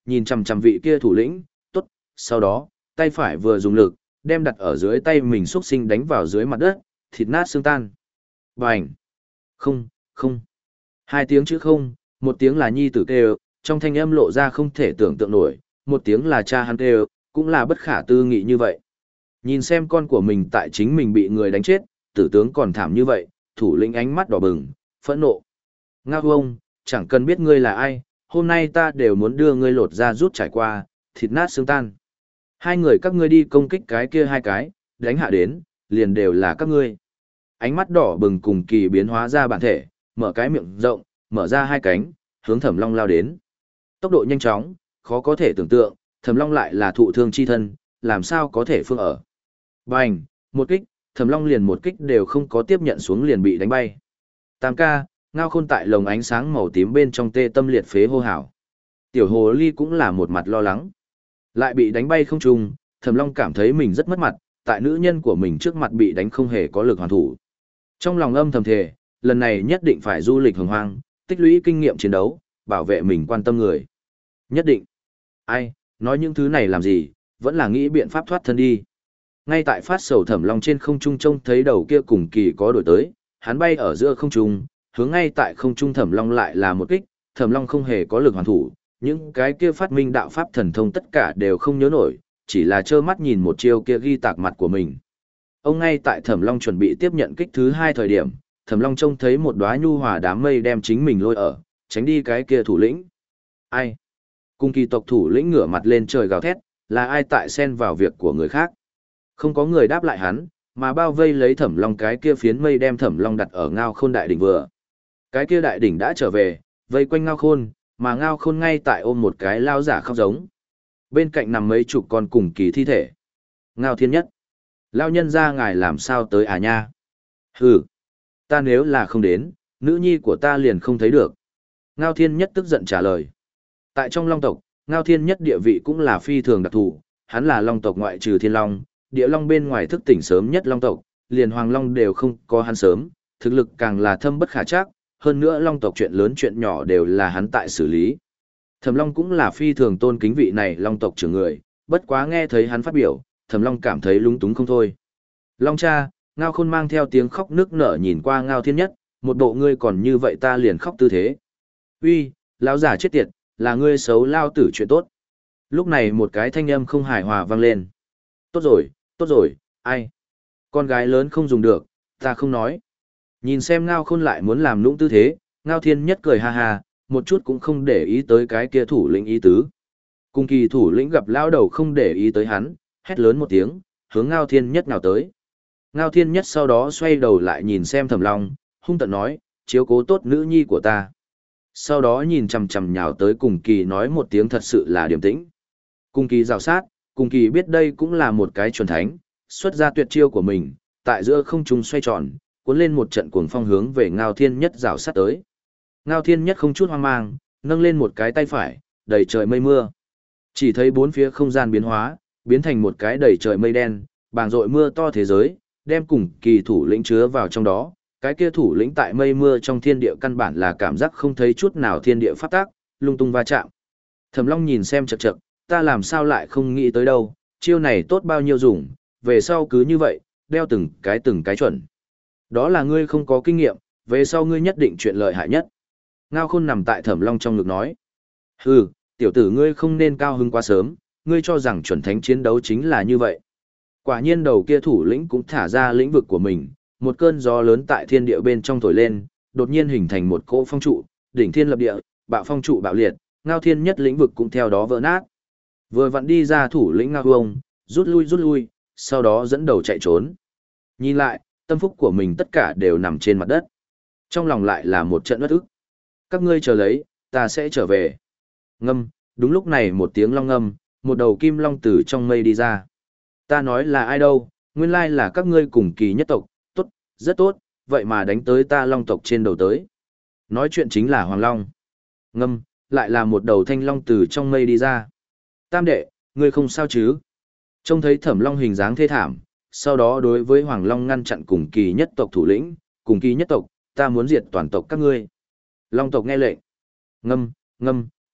A: nhìn chằm chằm vị kia thủ lĩnh, tốt, sau đó, tay phải vừa dùng lực, đem đặt ở dưới tay mình xúc sinh đánh vào dưới mặt đất, thịt nát xương tan. Bành! Không, không. Hai tiếng chữ không, một tiếng là nhi tử kêu, trong thanh âm lộ ra không thể tưởng tượng nổi, một tiếng là cha hắn kêu, cũng là bất khả tư nghị như vậy. Nhìn xem con của mình tại chính mình bị người đánh chết, tử tướng còn thảm như vậy, thủ lĩnh ánh mắt đỏ bừng, phẫn nộ. Ngao ông, chẳng cần biết ngươi là ai, hôm nay ta đều muốn đưa ngươi lột ra rút trải qua, thịt nát xương tan. Hai người các ngươi đi công kích cái kia hai cái, đánh hạ đến, liền đều là các ngươi. Ánh mắt đỏ bừng cùng kỳ biến hóa ra bản thể, mở cái miệng rộng, mở ra hai cánh, hướng Thẩm Long lao đến. Tốc độ nhanh chóng, khó có thể tưởng tượng, Thẩm Long lại là thụ thương chi thân, làm sao có thể phương ở. Bành, một kích, Thẩm Long liền một kích đều không có tiếp nhận xuống liền bị đánh bay. Tam ca, Ngao Khôn tại lồng ánh sáng màu tím bên trong tê tâm liệt phế hô hào. Tiểu hồ ly cũng là một mặt lo lắng. Lại bị đánh bay không trung, Thẩm Long cảm thấy mình rất mất mặt, tại nữ nhân của mình trước mặt bị đánh không hề có lực hoàn thủ. Trong lòng âm thầm thề, lần này nhất định phải du lịch hồng hoang, tích lũy kinh nghiệm chiến đấu, bảo vệ mình quan tâm người. Nhất định. Ai, nói những thứ này làm gì, vẫn là nghĩ biện pháp thoát thân đi. Ngay tại phát sầu Thẩm Long trên không trung trông thấy đầu kia cùng kỳ có đổi tới, hắn bay ở giữa không trung, hướng ngay tại không trung Thẩm Long lại là một kích, Thẩm Long không hề có lực hoàn thủ, những cái kia phát minh đạo pháp thần thông tất cả đều không nhớ nổi, chỉ là trơ mắt nhìn một chiêu kia ghi tạc mặt của mình. Ông ngay tại Thẩm Long chuẩn bị tiếp nhận kích thứ hai thời điểm, Thẩm Long trông thấy một đóa nhu hòa đám mây đem chính mình lôi ở, tránh đi cái kia thủ lĩnh. Ai? Cung kỳ tộc thủ lĩnh ngửa mặt lên trời gào thét, là ai tại xen vào việc của người khác? Không có người đáp lại hắn, mà bao vây lấy Thẩm Long cái kia phiến mây đem Thẩm Long đặt ở Ngao Khôn đại đỉnh vừa. Cái kia đại đỉnh đã trở về, vây quanh Ngao Khôn, mà Ngao Khôn ngay tại ôm một cái lao giả khóc giống. Bên cạnh nằm mấy chục con cùng kỳ thi thể. Ngao Thiên Nhất. Lao nhân ra ngài làm sao tới à nha? Hừ, ta nếu là không đến, nữ nhi của ta liền không thấy được. Ngao Thiên Nhất tức giận trả lời. Tại trong Long tộc, Ngao Thiên Nhất địa vị cũng là phi thường đặc thù, hắn là Long tộc ngoại trừ Thiên Long, Địa Long bên ngoài thức tỉnh sớm nhất Long tộc, liền Hoàng Long đều không có hắn sớm, thực lực càng là thâm bất khả trắc, hơn nữa Long tộc chuyện lớn chuyện nhỏ đều là hắn tại xử lý. Thẩm Long cũng là phi thường tôn kính vị này Long tộc trưởng người, bất quá nghe thấy hắn phát biểu, Thẩm Long cảm thấy lúng túng không thôi. Long cha, Ngao Khôn mang theo tiếng khóc nức nở nhìn qua Ngao Thiên Nhất, một bộ ngươi còn như vậy ta liền khóc tư thế. Uy, lão già chết tiệt, là ngươi xấu lao tử chuyện tốt. Lúc này một cái thanh âm không hài hòa vang lên. Tốt rồi, tốt rồi, ai? Con gái lớn không dùng được, ta không nói. Nhìn xem Ngao Khôn lại muốn làm lũng tư thế, Ngao Thiên Nhất cười ha ha, một chút cũng không để ý tới cái kia thủ lĩnh ý tứ. Cùng kỳ thủ lĩnh gặp lao đầu không để ý tới hắn, hét lớn một tiếng, hướng Ngao Thiên Nhất nào tới. Ngao Thiên Nhất sau đó xoay đầu lại nhìn xem Thẩm Long, hung tợn nói, chiếu cố tốt nữ nhi của ta. Sau đó nhìn chằm chằm nhào tới cùng kỳ nói một tiếng thật sự là điềm tĩnh. Cùng kỳ rào sát, cùng kỳ biết đây cũng là một cái chuẩn thánh, xuất ra tuyệt chiêu của mình, tại giữa không trung xoay tròn, cuốn lên một trận cuồng phong hướng về Ngao Thiên Nhất rào sát tới. Ngao Thiên Nhất không chút hoang mang, nâng lên một cái tay phải, đầy trời mây mưa. Chỉ thấy bốn phía không gian biến hóa, biến thành một cái đầy trời mây đen, bàng rội mưa to thế giới, đem cùng kỳ thủ lĩnh chứa vào trong đó. Cái kia thủ lĩnh tại mây mưa trong thiên địa căn bản là cảm giác không thấy chút nào thiên địa pháp tác, lung tung va chạm. Thẩm Long nhìn xem chậc chậc, ta làm sao lại không nghĩ tới đâu, chiêu này tốt bao nhiêu dùng, về sau cứ như vậy, đeo từng cái từng cái chuẩn. Đó là ngươi không có kinh nghiệm, về sau ngươi nhất định chuyện lợi hại nhất. Ngao Khôn nằm tại Thẩm Long trong ngực nói. Hừ, tiểu tử ngươi không nên cao hứng quá sớm, ngươi cho rằng chuẩn thánh chiến đấu chính là như vậy. Quả nhiên đầu kia thủ lĩnh cũng thả ra lĩnh vực của mình, một cơn gió lớn tại thiên địa bên trong thổi lên, đột nhiên hình thành một cỗ phong trụ, đỉnh thiên lập địa, bạo phong trụ bạo liệt, Ngao Thiên Nhất lĩnh vực cũng theo đó vỡ nát. Vừa vặn đi ra thủ lĩnh Ngao Hông, rút lui rút lui, sau đó dẫn đầu chạy trốn. Nhìn lại, tâm phúc của mình tất cả đều nằm trên mặt đất. Trong lòng lại là một trận uất ức. Các ngươi chờ lấy, ta sẽ trở về. Ngâm, đúng lúc này một tiếng long ngâm, một đầu kim long từ trong mây đi ra. Ta nói là ai đâu, nguyên lai là các ngươi cùng kỳ nhất tộc, tốt, rất tốt, vậy mà đánh tới ta long tộc trên đầu tới. Nói chuyện chính là Hoàng Long. Ngâm, lại là một đầu thanh long từ trong mây đi ra. Tam đệ, ngươi không sao chứ? Trông thấy Thẩm Long hình dáng thê thảm, sau đó đối với Hoàng Long ngăn chặn cùng kỳ nhất tộc thủ lĩnh, cùng kỳ nhất tộc, ta muốn diệt toàn tộc các ngươi. Long tộc nghe lệnh. Ngâm, ngâm,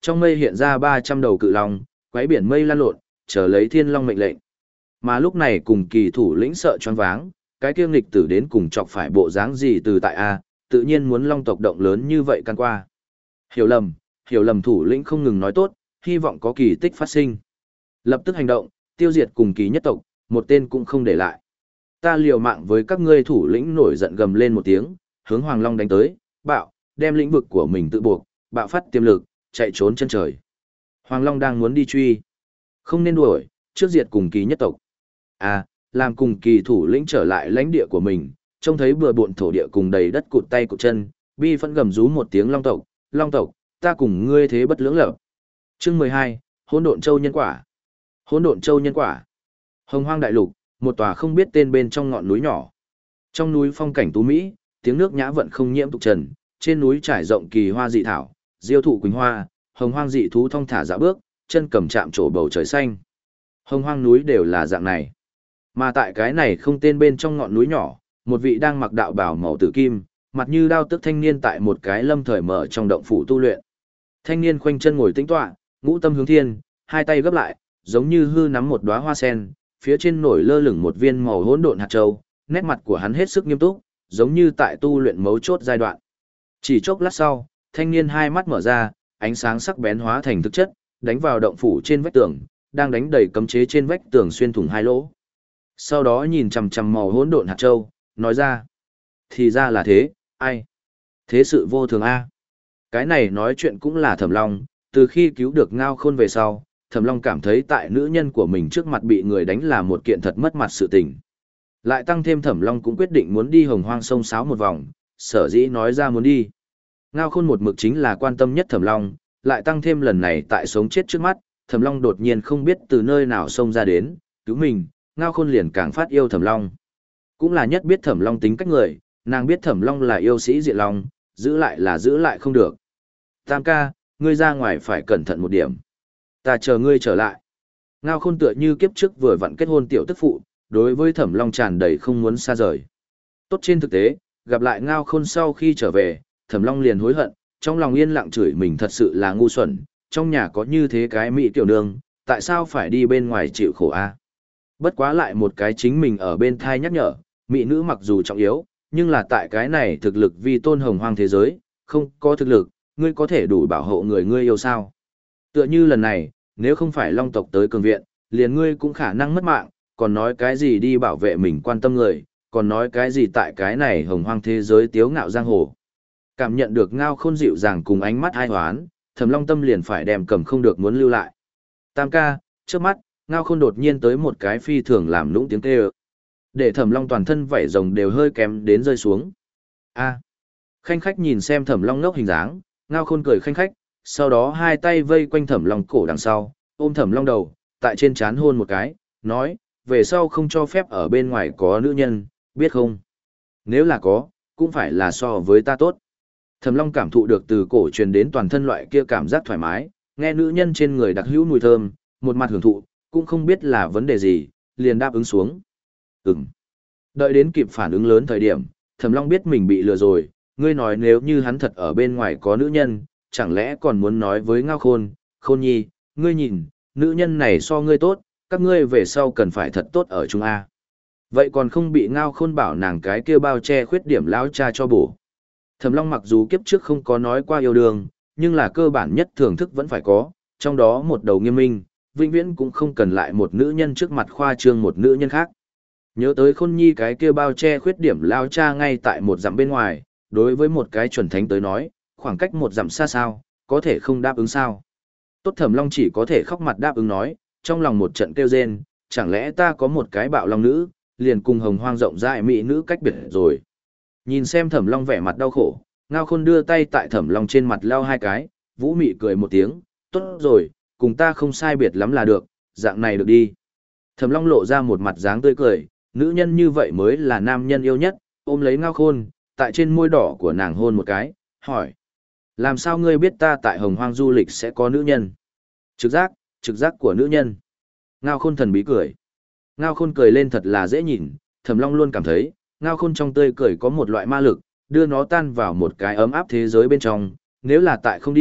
A: Trong mây hiện ra ba trăm đầu cự long, quái biển mây lan lộn, chờ lấy thiên long mệnh lệnh. Mà lúc này cùng kỳ thủ lĩnh sợ choáng váng, cái kiêm lịch tử đến cùng chọc phải bộ dáng gì từ tại A, tự nhiên muốn long tộc động lớn như vậy căn qua. Hiểu lầm, hiểu lầm thủ lĩnh không ngừng nói tốt, hy vọng có kỳ tích phát sinh. Lập tức hành động, tiêu diệt cùng kỳ nhất tộc, một tên cũng không để lại. Ta liều mạng với các ngươi thủ lĩnh nổi giận gầm lên một tiếng, hướng Hoàng Long đánh tới, bạo, đem lĩnh vực của mình tự buộc, bạo phát tiềm lực, chạy trốn chân trời. Hoàng Long đang muốn đi truy. Không nên đuổi, trước diệt cùng kỳ nhất tộc. À, làm cùng kỳ thủ lĩnh trở lại lãnh địa của mình, trông thấy bừa bộn thổ địa cùng đầy đất cụt tay cụt chân, bi phẫn gầm rú một tiếng long tộc, long tộc, ta cùng ngươi thế bất lưỡng lập. Chương mười hai, Hỗn độn châu nhân quả. Hỗn độn châu nhân quả. Hồng Hoang đại lục, một tòa không biết tên bên trong ngọn núi nhỏ. Trong núi phong cảnh tú mỹ, tiếng nước nhã vận không nhiễm tục trần, trên núi trải rộng kỳ hoa dị thảo, diêu thụ quỳnh hoa, hồng hoang dị thú thong thả dạo bước, chân cầm chạm trổ bầu trời xanh. Hồng hoang núi đều là dạng này. Mà tại cái này không tên bên trong ngọn núi nhỏ, một vị đang mặc đạo bào màu tử kim, mặt như đao tức thanh niên tại một cái lâm thời mở trong động phủ tu luyện. Thanh niên khoanh chân ngồi tĩnh tọa, ngũ tâm hướng thiên, hai tay gấp lại, giống như hư nắm một đóa hoa sen, phía trên nổi lơ lửng một viên màu hỗn độn hạt châu, nét mặt của hắn hết sức nghiêm túc, giống như tại tu luyện mấu chốt giai đoạn. Chỉ chốc lát sau, thanh niên hai mắt mở ra, ánh sáng sắc bén hóa thành thực chất, đánh vào động phủ trên vách tường, đang đánh đầy cấm chế trên vách tường xuyên thủng hai lỗ. Sau đó nhìn chằm chằm màu hỗn độn hạt châu, nói ra: "Thì ra là thế, ai? Thế sự vô thường a." Cái này nói chuyện cũng là Thẩm Long, từ khi cứu được Ngao Khôn về sau, Thẩm Long cảm thấy tại nữ nhân của mình trước mặt bị người đánh là một kiện thật mất mặt sự tình. Lại tăng thêm Thẩm Long cũng quyết định muốn đi Hồng Hoang sông sáo một vòng, sở dĩ nói ra muốn đi. Ngao Khôn một mực chính là quan tâm nhất Thẩm Long, lại tăng thêm lần này tại sống chết trước mắt, Thẩm Long đột nhiên không biết từ nơi nào xông ra đến, cứu mình, Ngao Khôn liền càng phát yêu Thẩm Long. Cũng là nhất biết Thẩm Long tính cách người, nàng biết Thẩm Long là yêu sĩ diện lòng, giữ lại là giữ lại không được. Tam ca, ngươi ra ngoài phải cẩn thận một điểm. Ta chờ ngươi trở lại. Ngao Khôn tựa như kiếp trước vừa vặn kết hôn tiểu tức phụ, đối với Thẩm Long tràn đầy không muốn xa rời. Tốt trên thực tế, gặp lại Ngao Khôn sau khi trở về, Thẩm Long liền hối hận, trong lòng yên lặng chửi mình thật sự là ngu xuẩn, trong nhà có như thế cái mỹ tiểu nương, tại sao phải đi bên ngoài chịu khổ a? Bất quá lại một cái chính mình ở bên thai nhắc nhở, mỹ nữ mặc dù trọng yếu, nhưng là tại cái này thực lực vi tôn hồng hoang thế giới, không có thực lực, ngươi có thể đủ bảo hộ người ngươi yêu sao? Tựa như lần này, nếu không phải Long tộc tới cường viện, liền ngươi cũng khả năng mất mạng, còn nói cái gì đi bảo vệ mình quan tâm người, còn nói cái gì tại cái này hồng hoang thế giới tiếu ngạo giang hồ. Cảm nhận được Ngao Khôn dịu dàng cùng ánh mắt ai hoán, Thẩm Long tâm liền phải đem cầm không được muốn lưu lại. Tam ca, trước mắt, Ngao Khôn đột nhiên tới một cái phi thường làm lũng tiếng kêu. Để Thẩm Long toàn thân vảy rồng đều hơi kém đến rơi xuống. A. Khanh khách nhìn xem Thẩm Long ngốc hình dáng, Ngao Khôn cười khanh khách, sau đó hai tay vây quanh Thẩm Long cổ đằng sau, ôm Thẩm Long đầu, tại trên trán hôn một cái, nói, về sau không cho phép ở bên ngoài có nữ nhân, biết không? Nếu là có, cũng phải là so với ta tốt. Thẩm Long cảm thụ được từ cổ truyền đến toàn thân loại kia cảm giác thoải mái, nghe nữ nhân trên người đặc hữu mùi thơm, một mặt hưởng thụ, cũng không biết là vấn đề gì, liền đáp ứng xuống. Ừm. Đợi đến kịp phản ứng lớn thời điểm, Thẩm Long biết mình bị lừa rồi, ngươi nói nếu như hắn thật ở bên ngoài có nữ nhân, chẳng lẽ còn muốn nói với Ngao Khôn, Khôn Nhi, ngươi nhìn, nữ nhân này so ngươi tốt, các ngươi về sau cần phải thật tốt ở chung A. Vậy còn không bị Ngao Khôn bảo nàng cái kia bao che khuyết điểm lão cha cho bổ. Thẩm Long mặc dù kiếp trước không có nói qua yêu đương, nhưng là cơ bản nhất thưởng thức vẫn phải có, trong đó một đầu nghiêm minh, vĩnh viễn cũng không cần lại một nữ nhân trước mặt khoa trương một nữ nhân khác. Nhớ tới Khôn Nhi cái kia bao che khuyết điểm lao cha ngay tại một dặm bên ngoài, đối với một cái chuẩn thánh tới nói, khoảng cách một dặm xa sao, có thể không đáp ứng sao. Tốt Thẩm Long chỉ có thể khóc mặt đáp ứng nói, trong lòng một trận kêu rên, chẳng lẽ ta có một cái bạo long nữ, liền cùng hồng hoang rộng rãi mỹ nữ cách biệt rồi. Nhìn xem Thẩm Long vẻ mặt đau khổ, Ngao Khôn đưa tay tại Thẩm Long trên mặt lau hai cái, Vũ Mị cười một tiếng, tốt rồi, cùng ta không sai biệt lắm là được, dạng này được đi. Thẩm Long lộ ra một mặt dáng tươi cười, nữ nhân như vậy mới là nam nhân yêu nhất, ôm lấy Ngao Khôn, tại trên môi đỏ của nàng hôn một cái, hỏi. Làm sao ngươi biết ta tại hồng hoang du lịch sẽ có nữ nhân? Trực giác, trực giác của nữ nhân. Ngao Khôn thần bí cười. Ngao Khôn cười lên thật là dễ nhìn, Thẩm Long luôn cảm thấy, Ngao Khôn trong tươi cười có một loại ma lực, đưa nó tan vào một cái ấm áp thế giới bên trong, nếu là tại không đi,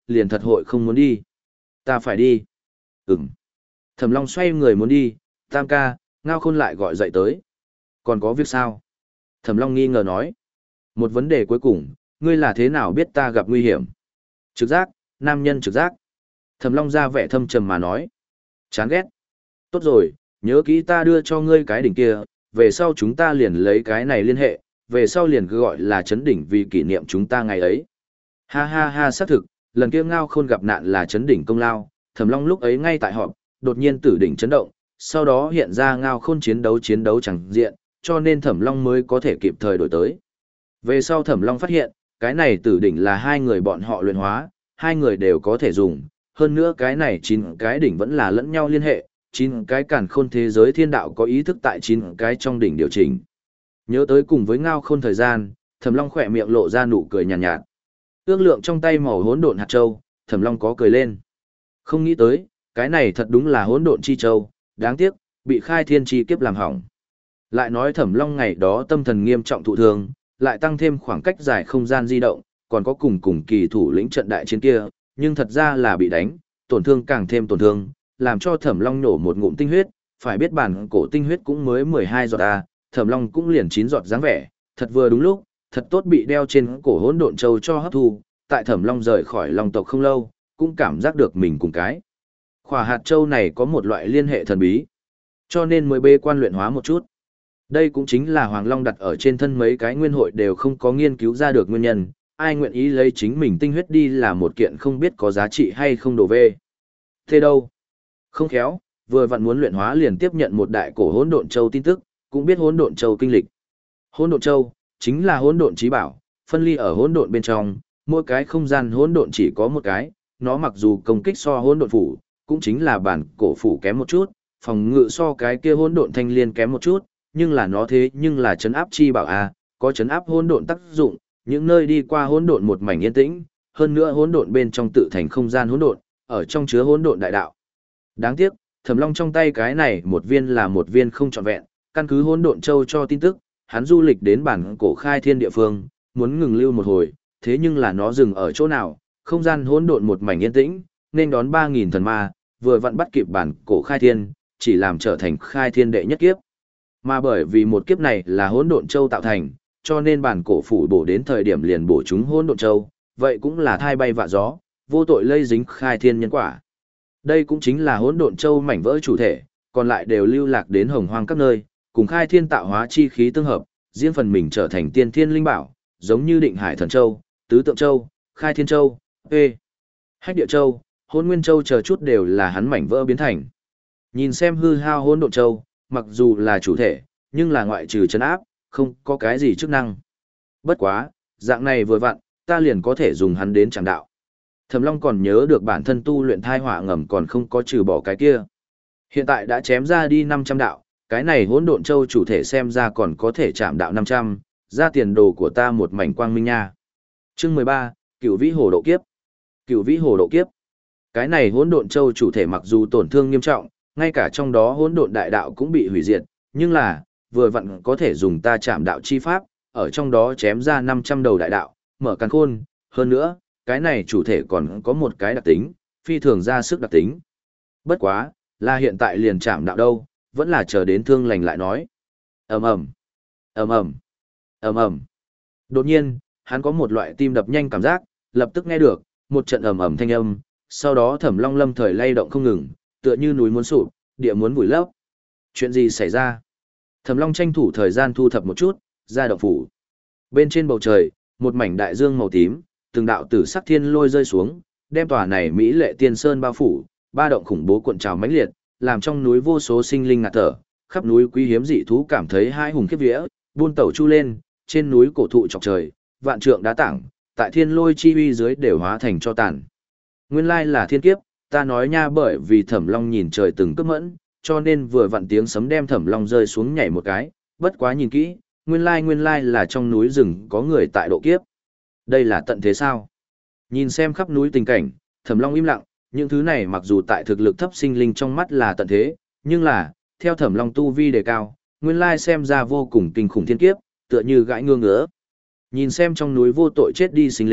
A: liền thật hội không muốn đi. Ta phải đi. Ừm. Thẩm Long xoay người muốn đi, Tam ca, Ngao Khôn lại gọi dậy tới. Còn có việc sao? Thẩm Long nghi ngờ nói. Một vấn đề cuối cùng, ngươi là thế nào biết ta gặp nguy hiểm? Trực giác, nam nhân trực giác. Thẩm Long ra vẻ thâm trầm mà nói. Chán ghét. Tốt rồi, nhớ kỹ ta đưa cho ngươi cái đỉnh kia, về sau chúng ta liền lấy cái này liên hệ, về sau liền cứ gọi là chấn đỉnh vì kỷ niệm chúng ta ngày ấy. Ha ha ha, xác thực, lần kia Ngao Khôn gặp nạn là chấn đỉnh công lao, Thẩm Long lúc ấy ngay tại họp, đột nhiên tử đỉnh chấn động, sau đó hiện ra Ngao Khôn chiến đấu chiến đấu chẳng diện, cho nên Thẩm Long mới có thể kịp thời đổi tới. Về sau Thẩm Long phát hiện, cái này tử đỉnh là hai người bọn họ luyện hóa, hai người đều có thể dùng, hơn nữa cái này chín cái đỉnh vẫn là lẫn nhau liên hệ, chín cái càn khôn thế giới thiên đạo có ý thức tại chín cái trong đỉnh điều chỉnh. Nhớ tới cùng với Ngao Khôn thời gian, Thẩm Long khỏe miệng lộ ra nụ cười nhàn nhạt, nhạt. Ước lượng trong tay màu hỗn độn hạt châu, Thẩm Long có cười lên. Không nghĩ tới, cái này thật đúng là hỗn độn chi châu, đáng tiếc, bị khai thiên chi kiếp làm hỏng. Lại nói Thẩm Long ngày đó tâm thần nghiêm trọng thụ thương, lại tăng thêm khoảng cách dài không gian di động, còn có cùng cùng kỳ thủ lĩnh trận đại chiến kia, nhưng thật ra là bị đánh, tổn thương càng thêm tổn thương, làm cho Thẩm Long nổ một ngụm tinh huyết, phải biết bản cổ tinh huyết cũng mới mười hai giọt a, Thẩm Long cũng liền chín giọt dáng vẻ, thật vừa đúng lúc, thật tốt bị đeo trên cổ hỗn độn châu cho hấp thu, tại Thẩm Long rời khỏi Long tộc không lâu, cũng cảm giác được mình cùng cái khỏa hạt châu này có một loại liên hệ thần bí, cho nên mới bê quan luyện hóa một chút. Đây cũng chính là Hoàng Long đặt ở trên thân mấy cái nguyên hội đều không có nghiên cứu ra được nguyên nhân, ai nguyện ý lấy chính mình tinh huyết đi là một kiện không biết có giá trị hay không đổ về. Thế đâu? Không khéo, vừa vặn muốn luyện hóa liền tiếp nhận một đại cổ hỗn độn châu tin tức, cũng biết hỗn độn châu kinh lịch. Hỗn độn châu chính là hỗn độn chí bảo, phân ly ở hỗn độn bên trong, mỗi cái không gian hỗn độn chỉ có một cái, nó mặc dù công kích so hỗn độn phủ, cũng chính là bản cổ phủ kém một chút, phòng ngự so cái kia hỗn độn thanh liên kém một chút, nhưng là nó thế nhưng là chấn áp chi bảo a, có chấn áp hỗn độn tác dụng, những nơi đi qua hỗn độn một mảnh yên tĩnh, hơn nữa hỗn độn bên trong tự thành không gian hỗn độn, ở trong chứa hỗn độn đại đạo. Đáng tiếc, Thẩm Long trong tay cái này một viên là một viên không trọn vẹn, căn cứ hỗn độn châu cho tin tức, hắn du lịch đến bản cổ khai thiên địa phương, muốn ngừng lưu một hồi, thế nhưng là nó dừng ở chỗ nào, không gian hỗn độn một mảnh yên tĩnh, nên đón ba nghìn thần ma, vừa vặn bắt kịp bản cổ khai thiên, chỉ làm trở thành khai thiên đệ nhất kiếp. Mà bởi vì một kiếp này là hỗn độn châu tạo thành, cho nên bản cổ phủ bổ đến thời điểm liền bổ chúng hỗn độn châu, vậy cũng là thai bay vạ gió, vô tội lây dính khai thiên nhân quả. Đây cũng chính là hỗn độn châu mảnh vỡ chủ thể, còn lại đều lưu lạc đến hồng hoang các nơi, cùng khai thiên tạo hóa chi khí tương hợp, riêng phần mình trở thành tiên thiên linh bảo, giống như Định Hải Thần Châu, Tứ Tượng Châu, Khai Thiên Châu, Ê, Hách Địa Châu, Hỗn Nguyên Châu chờ chút đều là hắn mảnh vỡ biến thành. Nhìn xem hư hao hỗn độn châu, mặc dù là chủ thể, nhưng là ngoại trừ trấn áp, không có cái gì chức năng. Bất quá, dạng này vừa vặn, ta liền có thể dùng hắn đến chẳng đạo. Thẩm Long còn nhớ được bản thân tu luyện thai hỏa ngầm còn không có trừ bỏ cái kia. Hiện tại đã chém ra đi năm trăm đạo, cái này hỗn độn châu chủ thể xem ra còn có thể chạm đạo năm trăm, ra tiền đồ của ta một mảnh quang minh nha. Chương mười ba, Cửu Vĩ Hồ độ kiếp. Cửu Vĩ Hồ độ kiếp. Cái này hỗn độn châu chủ thể mặc dù tổn thương nghiêm trọng, ngay cả trong đó hỗn độn đại đạo cũng bị hủy diệt, nhưng là vừa vặn có thể dùng ta chạm đạo chi pháp, ở trong đó chém ra năm trăm đầu đại đạo, mở càn khôn, hơn nữa, cái này chủ thể còn có một cái đặc tính, phi thường ra sức đặc tính. Bất quá, là hiện tại liền chạm đạo đâu, vẫn là chờ đến thương lành lại nói. Ầm ầm, ầm ầm, ầm ầm. Đột nhiên, hắn có một loại tim đập nhanh cảm giác, lập tức nghe được một trận ầm ầm thanh âm, sau đó Thẩm Long lâm thời lay động không ngừng, tựa như núi muốn sụp, địa muốn vùi lấp. Chuyện gì xảy ra? Thẩm Long tranh thủ thời gian thu thập một chút, ra động phủ. Bên trên bầu trời, một mảnh đại dương màu tím, từng đạo tử sắc thiên lôi rơi xuống, đem tòa này mỹ lệ tiên sơn bao phủ, ba động khủng bố cuộn trào mãnh liệt, làm trong núi vô số sinh linh ngạt thở, khắp núi quý hiếm dị thú cảm thấy hai hùng khiếp vía, buôn tẩu chu lên, trên núi cổ thụ chọc trời, vạn trượng đá tảng, tại thiên lôi chi uy dưới đều hóa thành cho tàn. Nguyên lai là thiên kiếp, ta nói nha, bởi vì Thẩm Long nhìn trời từng cướp mẫn, cho nên vừa vặn tiếng sấm đem Thẩm Long rơi xuống nhảy một cái, bất quá nhìn kỹ, nguyên lai nguyên lai là trong núi rừng có người tại độ kiếp. Đây là tận thế sao? Nhìn xem khắp núi tình cảnh, Thẩm Long im lặng, những thứ này mặc dù tại thực lực thấp sinh linh trong mắt là tận thế, nhưng là, theo Thẩm Long tu vi đề cao, nguyên lai xem ra vô cùng kinh khủng thiên kiếp, tựa như gãi ngương ngứa. Nhìn xem trong núi vô tội chết đi sinh linh,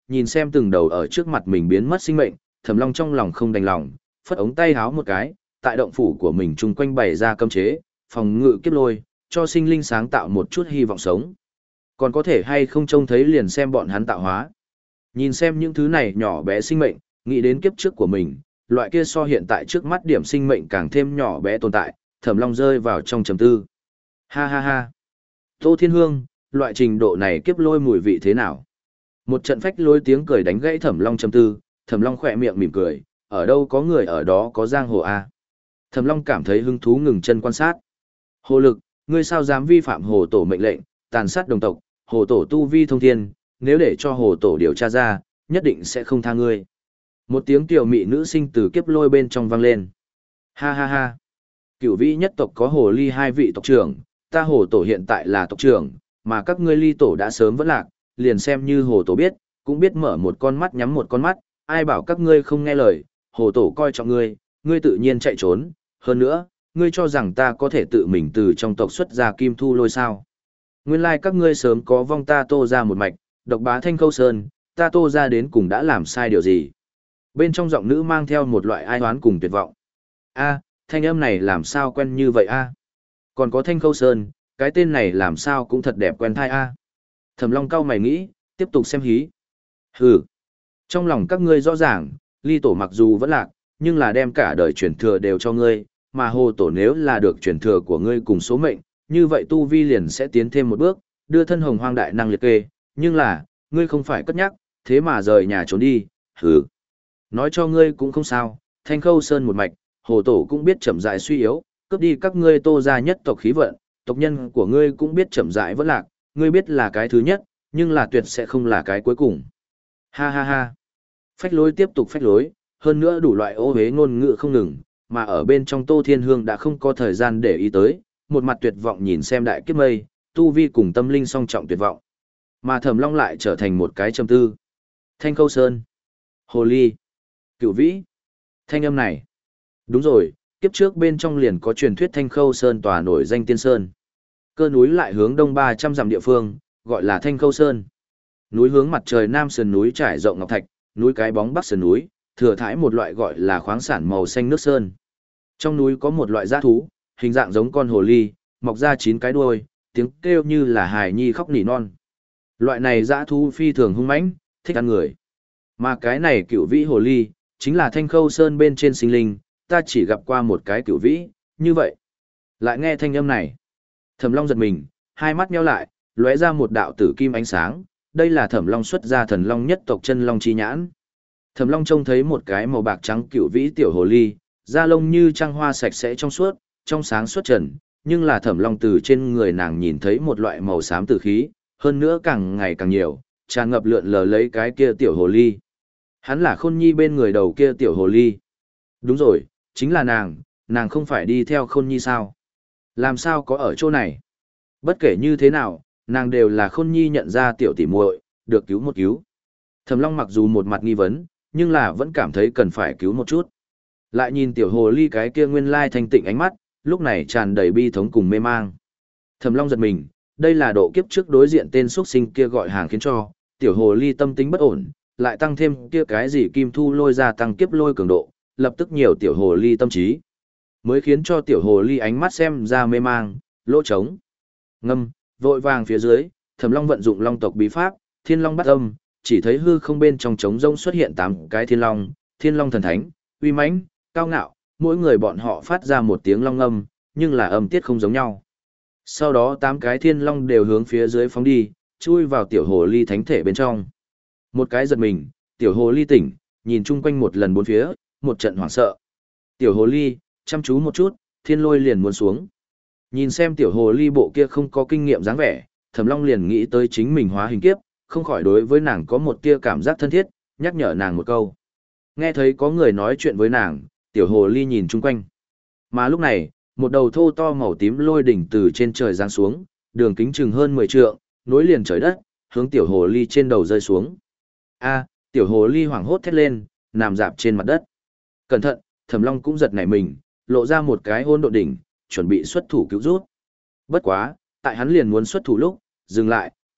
A: nhìn xem từng đầu ở trước mặt mình biến mất sinh mệnh, Thẩm Long trong lòng không đành lòng, phất ống tay háo một cái, tại động phủ của mình chung quanh bày ra cấm chế, phòng ngự kiếp lôi, cho sinh linh sáng tạo một chút hy vọng sống. Còn có thể hay không trông thấy liền xem bọn hắn tạo hóa. Nhìn xem những thứ này nhỏ bé sinh mệnh, nghĩ đến kiếp trước của mình, loại kia so hiện tại trước mắt điểm sinh mệnh càng thêm nhỏ bé tồn tại, Thẩm Long rơi vào trong trầm tư. Ha ha ha. Tô Thiên Hương, loại trình độ này kiếp lôi mùi vị thế nào? Một trận phách lôi tiếng cười đánh gãy Thẩm Long trầm tư, Thẩm Long khỏe miệng mỉm cười, ở đâu có người ở đó có giang hồ a. Thẩm Long cảm thấy hứng thú ngừng chân quan sát. Hồ Lực, ngươi sao dám vi phạm hồ tổ mệnh lệnh, tàn sát đồng tộc, hồ tổ tu vi thông thiên, nếu để cho hồ tổ điều tra ra, nhất định sẽ không tha ngươi. Một tiếng tiểu mị nữ sinh từ kiếp lôi bên trong vang lên. Ha ha ha. Cửu vĩ nhất tộc có hồ ly hai vị tộc trưởng, ta hồ tổ hiện tại là tộc trưởng, mà các ngươi ly tổ đã sớm vẫn lạc, liền xem như hồ tổ biết, cũng biết mở một con mắt nhắm một con mắt, ai bảo các ngươi không nghe lời, hồ tổ coi trọng ngươi, ngươi tự nhiên chạy trốn, hơn nữa, ngươi cho rằng ta có thể tự mình từ trong tộc xuất ra kim thu lôi sao. Nguyên lai like các ngươi sớm có vong ta tô ra một mạch, độc bá thanh khâu sơn, ta tô ra đến cùng đã làm sai điều gì. Bên trong giọng nữ mang theo một loại ai oán cùng tuyệt vọng. A, thanh âm này làm sao quen như vậy a? Còn có thanh khâu sơn, cái tên này làm sao cũng thật đẹp quen thai a. Thẩm Long cau mày nghĩ, tiếp tục xem hí. Hừ. Trong lòng các ngươi rõ ràng, ly tổ mặc dù vẫn lạc, nhưng là đem cả đời truyền thừa đều cho ngươi, mà hồ tổ nếu là được truyền thừa của ngươi cùng số mệnh, như vậy tu vi liền sẽ tiến thêm một bước, đưa thân hồng hoang đại năng liệt kê, nhưng là, ngươi không phải cất nhắc, thế mà rời nhà trốn đi, hừ. Nói cho ngươi cũng không sao, thanh khâu sơn một mạch, hồ tổ cũng biết chậm rãi suy yếu, cướp đi các ngươi tô ra nhất tộc khí vận, tộc nhân của ngươi cũng biết chậm rãi vẫn lạc, ngươi biết là cái thứ nhất, nhưng là tuyệt sẽ không là cái cuối cùng. Ha ha ha. Phách lối tiếp tục phách lối, hơn nữa đủ loại ô hế ngôn ngữ không ngừng, mà ở bên trong Tô Thiên Hương đã không có thời gian để ý tới, một mặt tuyệt vọng nhìn xem đại kiếp mây, tu vi cùng tâm linh song trọng tuyệt vọng. Mà Thẩm Long lại trở thành một cái trầm tư. Thanh Khâu Sơn, Hồ Ly, Cửu Vĩ. Thanh âm này. Đúng rồi, kiếp trước bên trong liền có truyền thuyết Thanh Khâu Sơn tòa nổi danh tiên sơn. Cơ núi lại hướng đông ba trăm dặm địa phương, gọi là Thanh Khâu Sơn. Núi hướng mặt trời nam sườn núi trải rộng ngọc thạch, núi cái bóng bắc sườn núi, thừa thãi một loại gọi là khoáng sản màu xanh nước sơn. Trong núi có một loại dã thú, hình dạng giống con hồ ly, mọc ra chín cái đuôi, tiếng kêu như là hài nhi khóc nỉ non. Loại này dã thú phi thường hung mãnh, thích ăn người. Mà cái này cửu vĩ hồ ly, chính là Thanh Khâu Sơn bên trên sinh linh, ta chỉ gặp qua một cái cửu vĩ, như vậy. Lại nghe thanh âm này. Thẩm Long giật mình, hai mắt nheo lại, lóe ra một đạo tử kim ánh sáng, đây là Thẩm Long xuất ra thần long nhất tộc chân long chi nhãn. Thẩm Long trông thấy một cái màu bạc trắng cửu vĩ tiểu hồ ly, da lông như trăng hoa sạch sẽ trong suốt, trong sáng xuất trần, nhưng là Thẩm Long từ trên người nàng nhìn thấy một loại màu xám tử khí, hơn nữa càng ngày càng nhiều, tràn ngập lượn lờ lấy cái kia tiểu hồ ly. Hắn là Khôn Nhi bên người đầu kia tiểu hồ ly. Đúng rồi, chính là nàng, nàng không phải đi theo Khôn Nhi sao? Làm sao có ở chỗ này? Bất kể như thế nào, nàng đều là Khôn Nhi nhận ra tiểu tỷ muội, được cứu một cứu. Thẩm Long mặc dù một mặt nghi vấn, nhưng là vẫn cảm thấy cần phải cứu một chút. Lại nhìn tiểu hồ ly cái kia nguyên lai thanh tịnh ánh mắt, lúc này tràn đầy bi thống cùng mê mang. Thẩm Long giật mình, đây là độ kiếp trước đối diện tên xuất sinh kia gọi hàng khiến cho, tiểu hồ ly tâm tính bất ổn, lại tăng thêm kia cái gì kim thu lôi ra tăng kiếp lôi cường độ, lập tức nhiều tiểu hồ ly tâm trí. Mới khiến cho tiểu hồ ly ánh mắt xem ra mê mang, lỗ trống. Ngâm, vội vàng phía dưới, Thẩm Long vận dụng long tộc bí pháp, Thiên Long bắt âm, chỉ thấy hư không bên trong trống rông xuất hiện tám cái thiên long, Thiên Long thần thánh, uy mãnh, cao ngạo, mỗi người bọn họ phát ra một tiếng long âm, nhưng là âm tiết không giống nhau. Sau đó tám cái thiên long đều hướng phía dưới phóng đi, chui vào tiểu hồ ly thánh thể bên trong. Một cái giật mình, tiểu hồ ly tỉnh, nhìn chung quanh một lần bốn phía, một trận hoảng sợ. Tiểu hồ ly, chăm chú một chút, thiên lôi liền muốn xuống. Nhìn xem tiểu hồ ly bộ kia không có kinh nghiệm dáng vẻ, Thẩm Long liền nghĩ tới chính mình hóa hình kiếp, không khỏi đối với nàng có một tia cảm giác thân thiết, nhắc nhở nàng một câu. Nghe thấy có người nói chuyện với nàng, tiểu hồ ly nhìn chung quanh. Mà lúc này, một đầu thô to màu tím lôi đỉnh từ trên trời giáng xuống, đường kính chừng hơn mười trượng, nối liền trời đất, hướng tiểu hồ ly trên đầu rơi xuống. A, tiểu hồ ly hoảng hốt thét lên, nằm dạp trên mặt đất. Cẩn thận, Thẩm Long cũng giật nảy mình, lộ ra một cái hôn độn đỉnh, chuẩn bị xuất thủ cứu rút. Bất quá, tại hắn liền muốn xuất thủ lúc, dừng lại,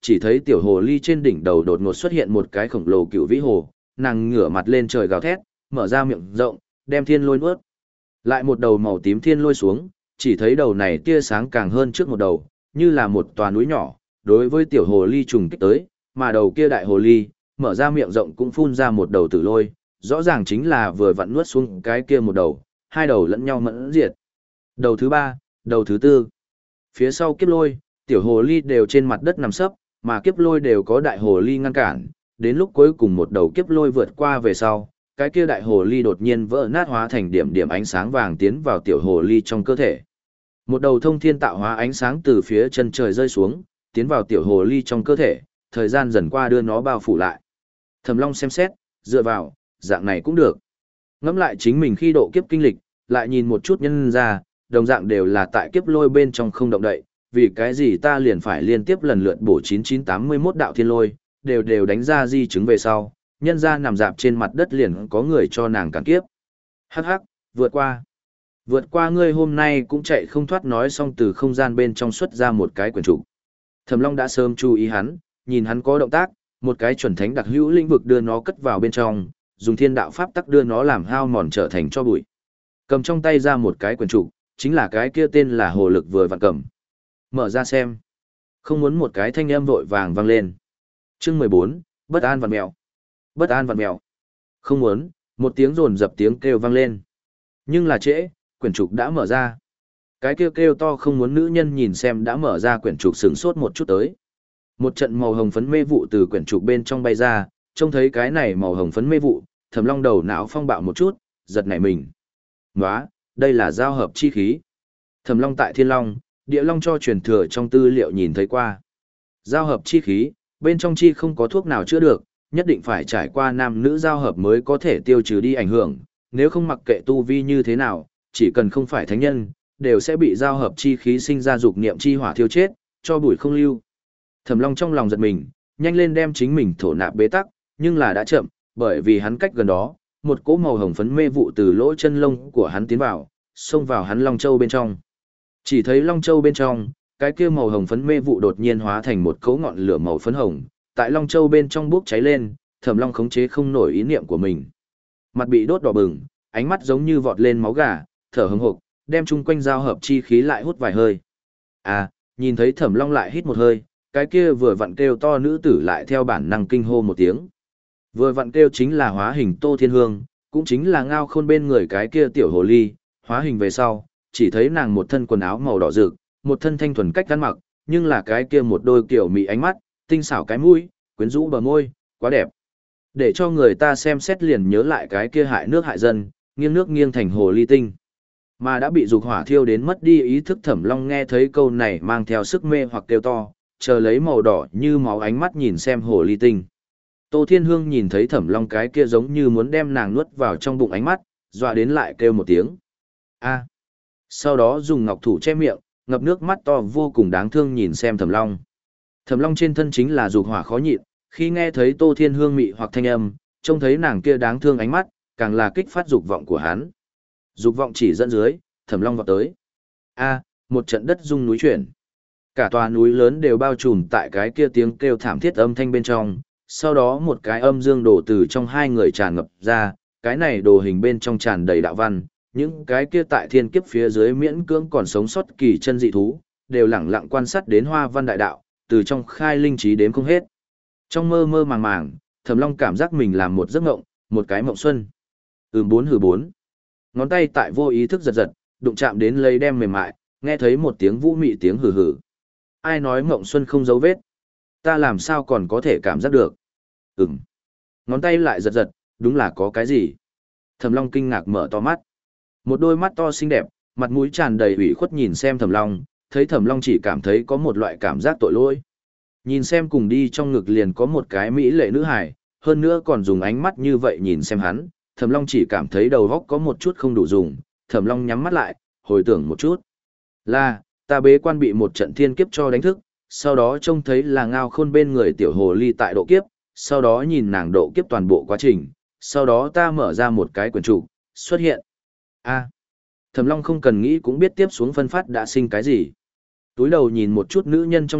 A: chỉ thấy tiểu hồ ly trên đỉnh đầu đột ngột xuất hiện một cái khổng lồ cựu vĩ hồ, nàng ngửa mặt lên trời gào thét, mở ra miệng rộng, đem thiên lôi nuốt. Lại một đầu màu tím thiên lôi xuống, chỉ thấy đầu này tia sáng càng hơn trước một đầu, như là một tòa núi nhỏ, đối với tiểu hồ ly trùng kích tới, mà đầu kia đại hồ ly, mở ra miệng rộng cũng phun ra một đầu tử lôi, rõ ràng chính là vừa vặn nuốt xuống cái kia một đầu, hai đầu lẫn nhau mẫn diệt. Đầu thứ ba, đầu thứ tư. Phía sau kiếp lôi, tiểu hồ ly đều trên mặt đất nằm sấp, mà kiếp lôi đều có đại hồ ly ngăn cản, đến lúc cuối cùng một đầu kiếp lôi vượt qua về sau, cái kia đại hồ ly đột nhiên vỡ nát hóa thành điểm điểm ánh sáng vàng tiến vào tiểu hồ ly trong cơ thể. Một đầu thông thiên tạo hóa ánh sáng từ phía chân trời rơi xuống, tiến vào tiểu hồ ly trong cơ thể, thời gian dần qua đưa nó bao phủ lại. Thẩm Long xem xét, dựa vào, dạng này cũng được. Ngẫm lại chính mình khi độ kiếp kinh lịch, lại nhìn một chút nhân ra, đồng dạng đều là tại kiếp lôi bên trong không động đậy, vì cái gì ta liền phải liên tiếp lần lượt bổ chín chín tám mươi mốt đạo thiên lôi, đều đều đánh ra di chứng về sau, nhân ra nằm dạp trên mặt đất liền có người cho nàng cản kiếp. Hắc hắc, vượt qua. Vượt qua ngươi hôm nay cũng chạy không thoát, nói xong từ không gian bên trong xuất ra một cái quyển trục. Thẩm Long đã sớm chú ý hắn, nhìn hắn có động tác, một cái chuẩn thánh đặc hữu lĩnh vực đưa nó cất vào bên trong, dùng thiên đạo pháp tắc đưa nó làm hao mòn trở thành cho bụi. Cầm trong tay ra một cái quyển trục, chính là cái kia tên là hồ lực vừa vặn cầm. Mở ra xem. Không muốn một cái thanh âm vội vàng vang lên. Chương mười bốn, bất an vặn mèo. Bất an vặn mèo. Không muốn, một tiếng rồn dập tiếng kêu vang lên. Nhưng là trễ, quyển trục đã mở ra. Cái kêu kêu to không muốn nữ nhân nhìn xem đã mở ra quyển trục sửng sốt một chút tới. Một trận màu hồng phấn mê vụ từ quyển trục bên trong bay ra, trông thấy cái này màu hồng phấn mê vụ, Thẩm Long đầu não phong bạo một chút, giật nảy mình. Nóa, đây là giao hợp chi khí. Thẩm Long tại Thiên Long, Địa Long cho truyền thừa trong tư liệu nhìn thấy qua. Giao hợp chi khí, bên trong chi không có thuốc nào chữa được, nhất định phải trải qua nam nữ giao hợp mới có thể tiêu trừ đi ảnh hưởng, nếu không mặc kệ tu vi như thế nào, chỉ cần không phải thánh nhân, đều sẽ bị giao hợp chi khí sinh ra dục niệm chi hỏa thiêu chết, cho bụi không lưu. Thẩm Long trong lòng giật mình, nhanh lên đem chính mình thổ nạp bế tắc, nhưng là đã chậm, bởi vì hắn cách gần đó, một cỗ màu hồng phấn mê vụ từ lỗ chân lông của hắn tiến vào, xông vào hắn Long Châu bên trong. Chỉ thấy Long Châu bên trong, cái kia màu hồng phấn mê vụ đột nhiên hóa thành một cỗ ngọn lửa màu phấn hồng, tại Long Châu bên trong bốc cháy lên, Thẩm Long khống chế không nổi ý niệm của mình. Mặt bị đốt đỏ bừng, ánh mắt giống như vọt lên máu gà, thở hững hộc, đem chung quanh giao hợp chi khí lại hút vài hơi. À, nhìn thấy Thẩm Long lại hít một hơi, cái kia vừa vặn kêu to nữ tử lại theo bản năng kinh hô một tiếng. Vừa vặn kêu chính là hóa hình Tô Thiên Hương, cũng chính là Ngao Khôn bên người cái kia tiểu hồ ly, hóa hình về sau, chỉ thấy nàng một thân quần áo màu đỏ rực, một thân thanh thuần cách ăn mặc, nhưng là cái kia một đôi kiểu mị ánh mắt, tinh xảo cái mũi, quyến rũ bờ môi, quá đẹp. Để cho người ta xem xét liền nhớ lại cái kia hại nước hại dân, nghiêng nước nghiêng thành hồ ly tinh. Mà đã bị dục hỏa thiêu đến mất đi ý thức Thẩm Long nghe thấy câu này mang theo sức mê hoặc kêu to, chờ lấy màu đỏ như máu ánh mắt nhìn xem hồ ly tinh. Tô Thiên Hương nhìn thấy Thẩm Long cái kia giống như muốn đem nàng nuốt vào trong bụng ánh mắt, dọa đến lại kêu một tiếng. A. Sau đó dùng ngọc thủ che miệng, ngập nước mắt to vô cùng đáng thương nhìn xem Thẩm Long. Thẩm Long trên thân chính là dục hỏa khó nhịn, khi nghe thấy Tô Thiên Hương mị hoặc thanh âm, trông thấy nàng kia đáng thương ánh mắt, càng là kích phát dục vọng của hắn. Dục vọng chỉ dẫn dưới, Thẩm Long vọt tới. A, một trận đất rung núi chuyển. Cả tòa núi lớn đều bao trùm tại cái kia tiếng kêu thảm thiết âm thanh bên trong, sau đó một cái âm dương đổ từ trong hai người tràn ngập ra, cái này đồ hình bên trong tràn đầy đạo văn, những cái kia tại thiên kiếp phía dưới miễn cưỡng còn sống sót kỳ chân dị thú, đều lẳng lặng quan sát đến hoa văn đại đạo, từ trong khai linh trí đếm không hết. Trong mơ mơ màng màng, Thẩm Long cảm giác mình làm một giấc mộng, một cái mộng xuân. Ừm bốn hừ bốn. Ngón tay tại vô ý thức giật giật, đụng chạm đến lấy đem mềm mại, nghe thấy một tiếng vũ mị tiếng hừ hừ. Ai nói mộng xuân không dấu vết? Ta làm sao còn có thể cảm giác được? Ừm. Ngón tay lại giật giật, đúng là có cái gì? Thẩm Long kinh ngạc mở to mắt. Một đôi mắt to xinh đẹp, mặt mũi tràn đầy ủy khuất nhìn xem Thẩm Long, thấy Thẩm Long chỉ cảm thấy có một loại cảm giác tội lỗi. Nhìn xem cùng đi trong ngực liền có một cái mỹ lệ nữ hài, hơn nữa còn dùng ánh mắt như vậy nhìn xem hắn, Thẩm Long chỉ cảm thấy đầu óc có một chút không đủ dùng, Thẩm Long nhắm mắt lại, hồi tưởng một chút. Là, ta bế quan bị một trận thiên kiếp cho đánh thức, sau đó trông thấy là Ngao Khôn bên người tiểu hồ ly tại độ kiếp, sau đó nhìn nàng độ kiếp toàn bộ quá trình, sau đó ta mở ra một cái quyển trục, xuất hiện. A. Thẩm Long không cần nghĩ cũng biết tiếp xuống phân phát đã sinh cái gì. Túi đầu nhìn một chút nữ nhân trong ngực,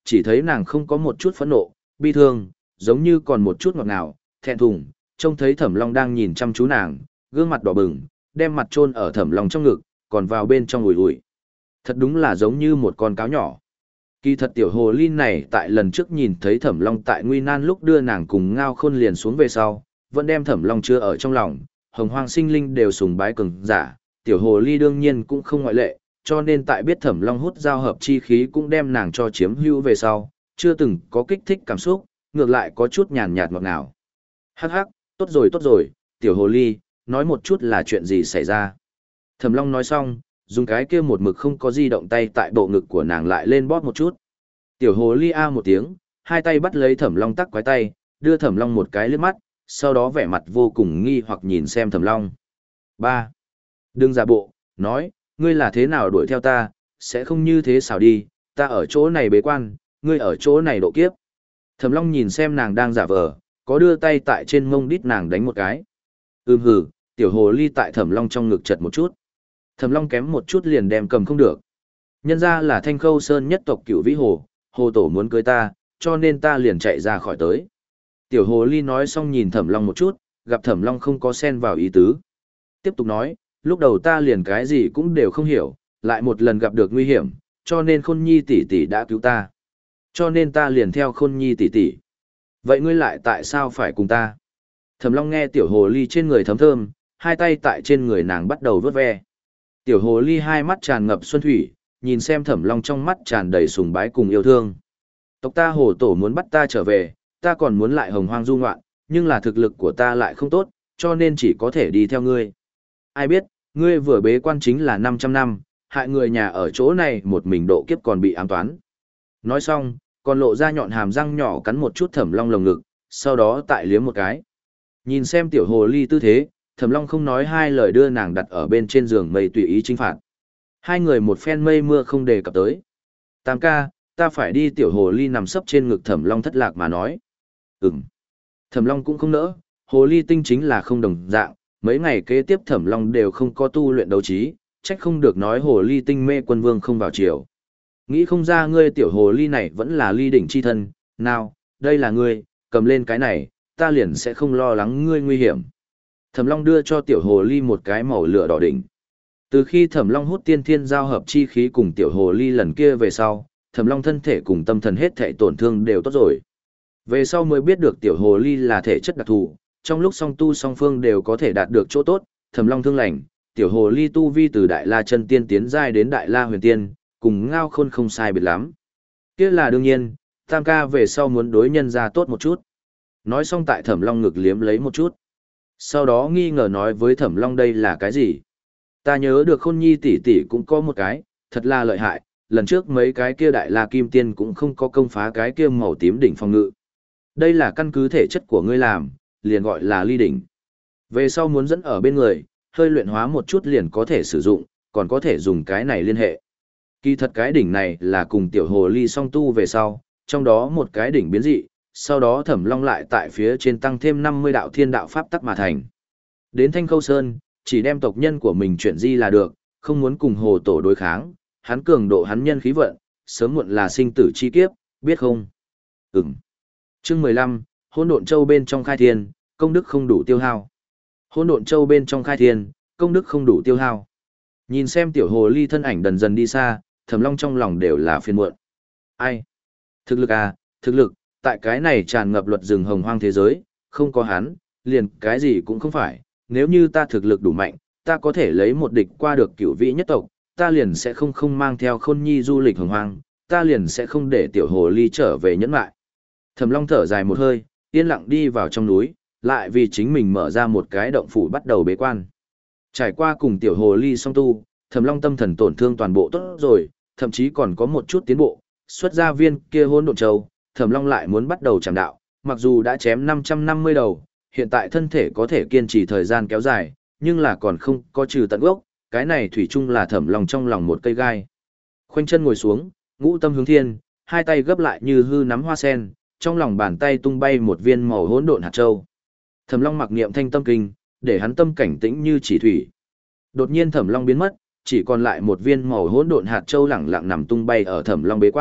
A: chỉ thấy nàng không có một chút phẫn nộ, bi thương, giống như còn một chút ngọt ngào, thẹn thùng, trông thấy Thẩm Long đang nhìn chăm chú nàng, gương mặt đỏ bừng, đem mặt chôn ở Thẩm Long trong ngực, còn vào bên trong ủi ủi. Thật đúng là giống như một con cáo nhỏ. Kỳ thật tiểu hồ ly này tại lần trước nhìn thấy Thẩm Long tại nguy nan lúc đưa nàng cùng Ngao Khôn liền xuống về sau, vẫn đem Thẩm Long chưa ở trong lòng, hồng hoang sinh linh đều sùng bái cường giả, tiểu hồ ly đương nhiên cũng không ngoại lệ, cho nên tại biết Thẩm Long hút giao hợp chi khí cũng đem nàng cho chiếm hữu về sau, chưa từng có kích thích cảm xúc, ngược lại có chút nhàn nhạt ngọt ngào. Hắc hắc, tốt rồi tốt rồi, tiểu hồ ly, nói một chút là chuyện gì xảy ra. Thẩm Long nói xong, dùng cái kia một mực không có di động tay tại bộ ngực của nàng lại lên bóp một chút. Tiểu hồ ly a một tiếng, hai tay bắt lấy Thẩm Long tắc quái tay, đưa Thẩm Long một cái liếc mắt, sau đó vẻ mặt vô cùng nghi hoặc nhìn xem Thẩm Long. Ba, đừng giả bộ, nói, ngươi là thế nào đuổi theo ta, sẽ không như thế xảo đi, ta ở chỗ này bế quan, ngươi ở chỗ này độ kiếp. Thẩm Long nhìn xem nàng đang giả vờ, có đưa tay tại trên mông đít nàng đánh một cái. Ừm hử, tiểu hồ ly tại Thẩm Long trong ngực chật một chút. Thẩm Long kém một chút liền đem cầm không được. Nhân ra là Thanh Khâu Sơn nhất tộc Cửu Vĩ Hồ, hồ tổ muốn cưới ta, cho nên ta liền chạy ra khỏi tới. Tiểu hồ ly nói xong nhìn Thẩm Long một chút, gặp Thẩm Long không có xen vào ý tứ. Tiếp tục nói, lúc đầu ta liền cái gì cũng đều không hiểu, lại một lần gặp được nguy hiểm, cho nên Khôn Nhi tỷ tỷ đã cứu ta. Cho nên ta liền theo Khôn Nhi tỷ tỷ. Vậy ngươi lại tại sao phải cùng ta? Thẩm Long nghe tiểu hồ ly trên người thấm thơm, hai tay tại trên người nàng bắt đầu vớt ve. Tiểu hồ ly hai mắt tràn ngập xuân thủy, nhìn xem Thẩm Long trong mắt tràn đầy sùng bái cùng yêu thương. Tộc ta hồ tổ muốn bắt ta trở về, ta còn muốn lại hồng hoang du ngoạn, nhưng là thực lực của ta lại không tốt, cho nên chỉ có thể đi theo ngươi. Ai biết, ngươi vừa bế quan chính là 500 năm, hại người nhà ở chỗ này một mình độ kiếp còn bị ám toán. Nói xong, còn lộ ra nhọn hàm răng nhỏ cắn một chút Thẩm Long lồng ngực, sau đó tại liếm một cái. Nhìn xem tiểu hồ ly tư thế, Thẩm Long không nói hai lời đưa nàng đặt ở bên trên giường mây tùy ý chinh phạt. Hai người một phen mây mưa không đề cập tới. Tam ca, ta phải đi. Tiểu hồ ly nằm sấp trên ngực Thẩm Long thất lạc mà nói. Ừm. Thẩm Long cũng không nỡ, hồ ly tinh chính là không đồng dạng, mấy ngày kế tiếp Thẩm Long đều không có tu luyện đấu trí, trách không được nói hồ ly tinh mê quân vương không vào chiều. Nghĩ không ra ngươi tiểu hồ ly này vẫn là ly đỉnh chi thân, nào, đây là ngươi, cầm lên cái này, ta liền sẽ không lo lắng ngươi nguy hiểm. Thẩm Long đưa cho tiểu hồ ly một cái màu lửa đỏ đỉnh. Từ khi Thẩm Long hút tiên thiên giao hợp chi khí cùng tiểu hồ ly lần kia về sau, Thẩm Long thân thể cùng tâm thần hết thảy tổn thương đều tốt rồi. Về sau mới biết được tiểu hồ ly là thể chất đặc thù, trong lúc song tu song phương đều có thể đạt được chỗ tốt, Thẩm Long thương lành, tiểu hồ ly tu vi từ Đại La chân tiên tiến giai đến Đại La huyền tiên, cùng Ngao Khôn không sai biệt lắm. Kia là đương nhiên, Tam ca về sau muốn đối nhân ra tốt một chút. Nói xong tại Thẩm Long ngực liếm lấy một chút. Sau đó nghi ngờ nói với Thẩm Long đây là cái gì? Ta nhớ được Khôn Nhi tỷ tỷ cũng có một cái, thật là lợi hại, lần trước mấy cái kia Đại La kim tiên cũng không có công phá cái kia màu tím đỉnh phòng ngự. Đây là căn cứ thể chất của ngươi làm, liền gọi là ly đỉnh. Về sau muốn dẫn ở bên người, hơi luyện hóa một chút liền có thể sử dụng, còn có thể dùng cái này liên hệ. Kỳ thật cái đỉnh này là cùng tiểu hồ ly song tu về sau, trong đó một cái đỉnh biến dị, sau đó Thẩm Long lại tại phía trên tăng thêm năm mươi đạo thiên đạo pháp tắc mà thành. Đến Thanh Khâu Sơn, chỉ đem tộc nhân của mình chuyển di là được, không muốn cùng hồ tổ đối kháng, hắn cường độ hắn nhân khí vận, sớm muộn là sinh tử chi kiếp, biết không? Ừm. Chương mười lăm, Hỗn Độn Châu bên trong khai thiên, công đức không đủ tiêu hao. Hỗn Độn Châu bên trong khai thiên, công đức không đủ tiêu hao. Nhìn xem tiểu hồ ly thân ảnh dần dần đi xa, Thẩm Long trong lòng đều là phiền muộn. Ai? Thực lực à, thực lực, tại cái này tràn ngập luật rừng hồng hoang thế giới, không có hắn, liền cái gì cũng không phải. Nếu như ta thực lực đủ mạnh, ta có thể lấy một địch qua được cửu vĩ nhất tộc, ta liền sẽ không không mang theo Khôn Nhi du lịch hồng hoang, ta liền sẽ không để tiểu hồ ly trở về nhẫn lại. Thẩm Long thở dài một hơi, yên lặng đi vào trong núi, lại vì chính mình mở ra một cái động phủ bắt đầu bế quan. Trải qua cùng tiểu hồ ly song tu, Thẩm Long tâm thần tổn thương toàn bộ tốt rồi, thậm chí còn có một chút tiến bộ, xuất ra viên kia Hỗn Độn Châu, Thẩm Long lại muốn bắt đầu chạm đạo, mặc dù đã chém năm trăm năm mươi đầu, hiện tại thân thể có thể kiên trì thời gian kéo dài, nhưng là còn không có trừ tận gốc, cái này thủy chung là Thẩm Long trong lòng một cây gai. Khoanh chân ngồi xuống, ngũ tâm hướng thiên, hai tay gấp lại như hư nắm hoa sen, trong lòng bàn tay tung bay một viên màu hỗn độn hạt châu. Thẩm Long mặc niệm thanh tâm kinh, để hắn tâm cảnh tĩnh như chỉ thủy. Đột nhiên Thẩm Long biến mất, chỉ còn lại một viên màu hỗn độn hạt châu lẳng lặng nằm tung bay ở Thẩm Long bế quan,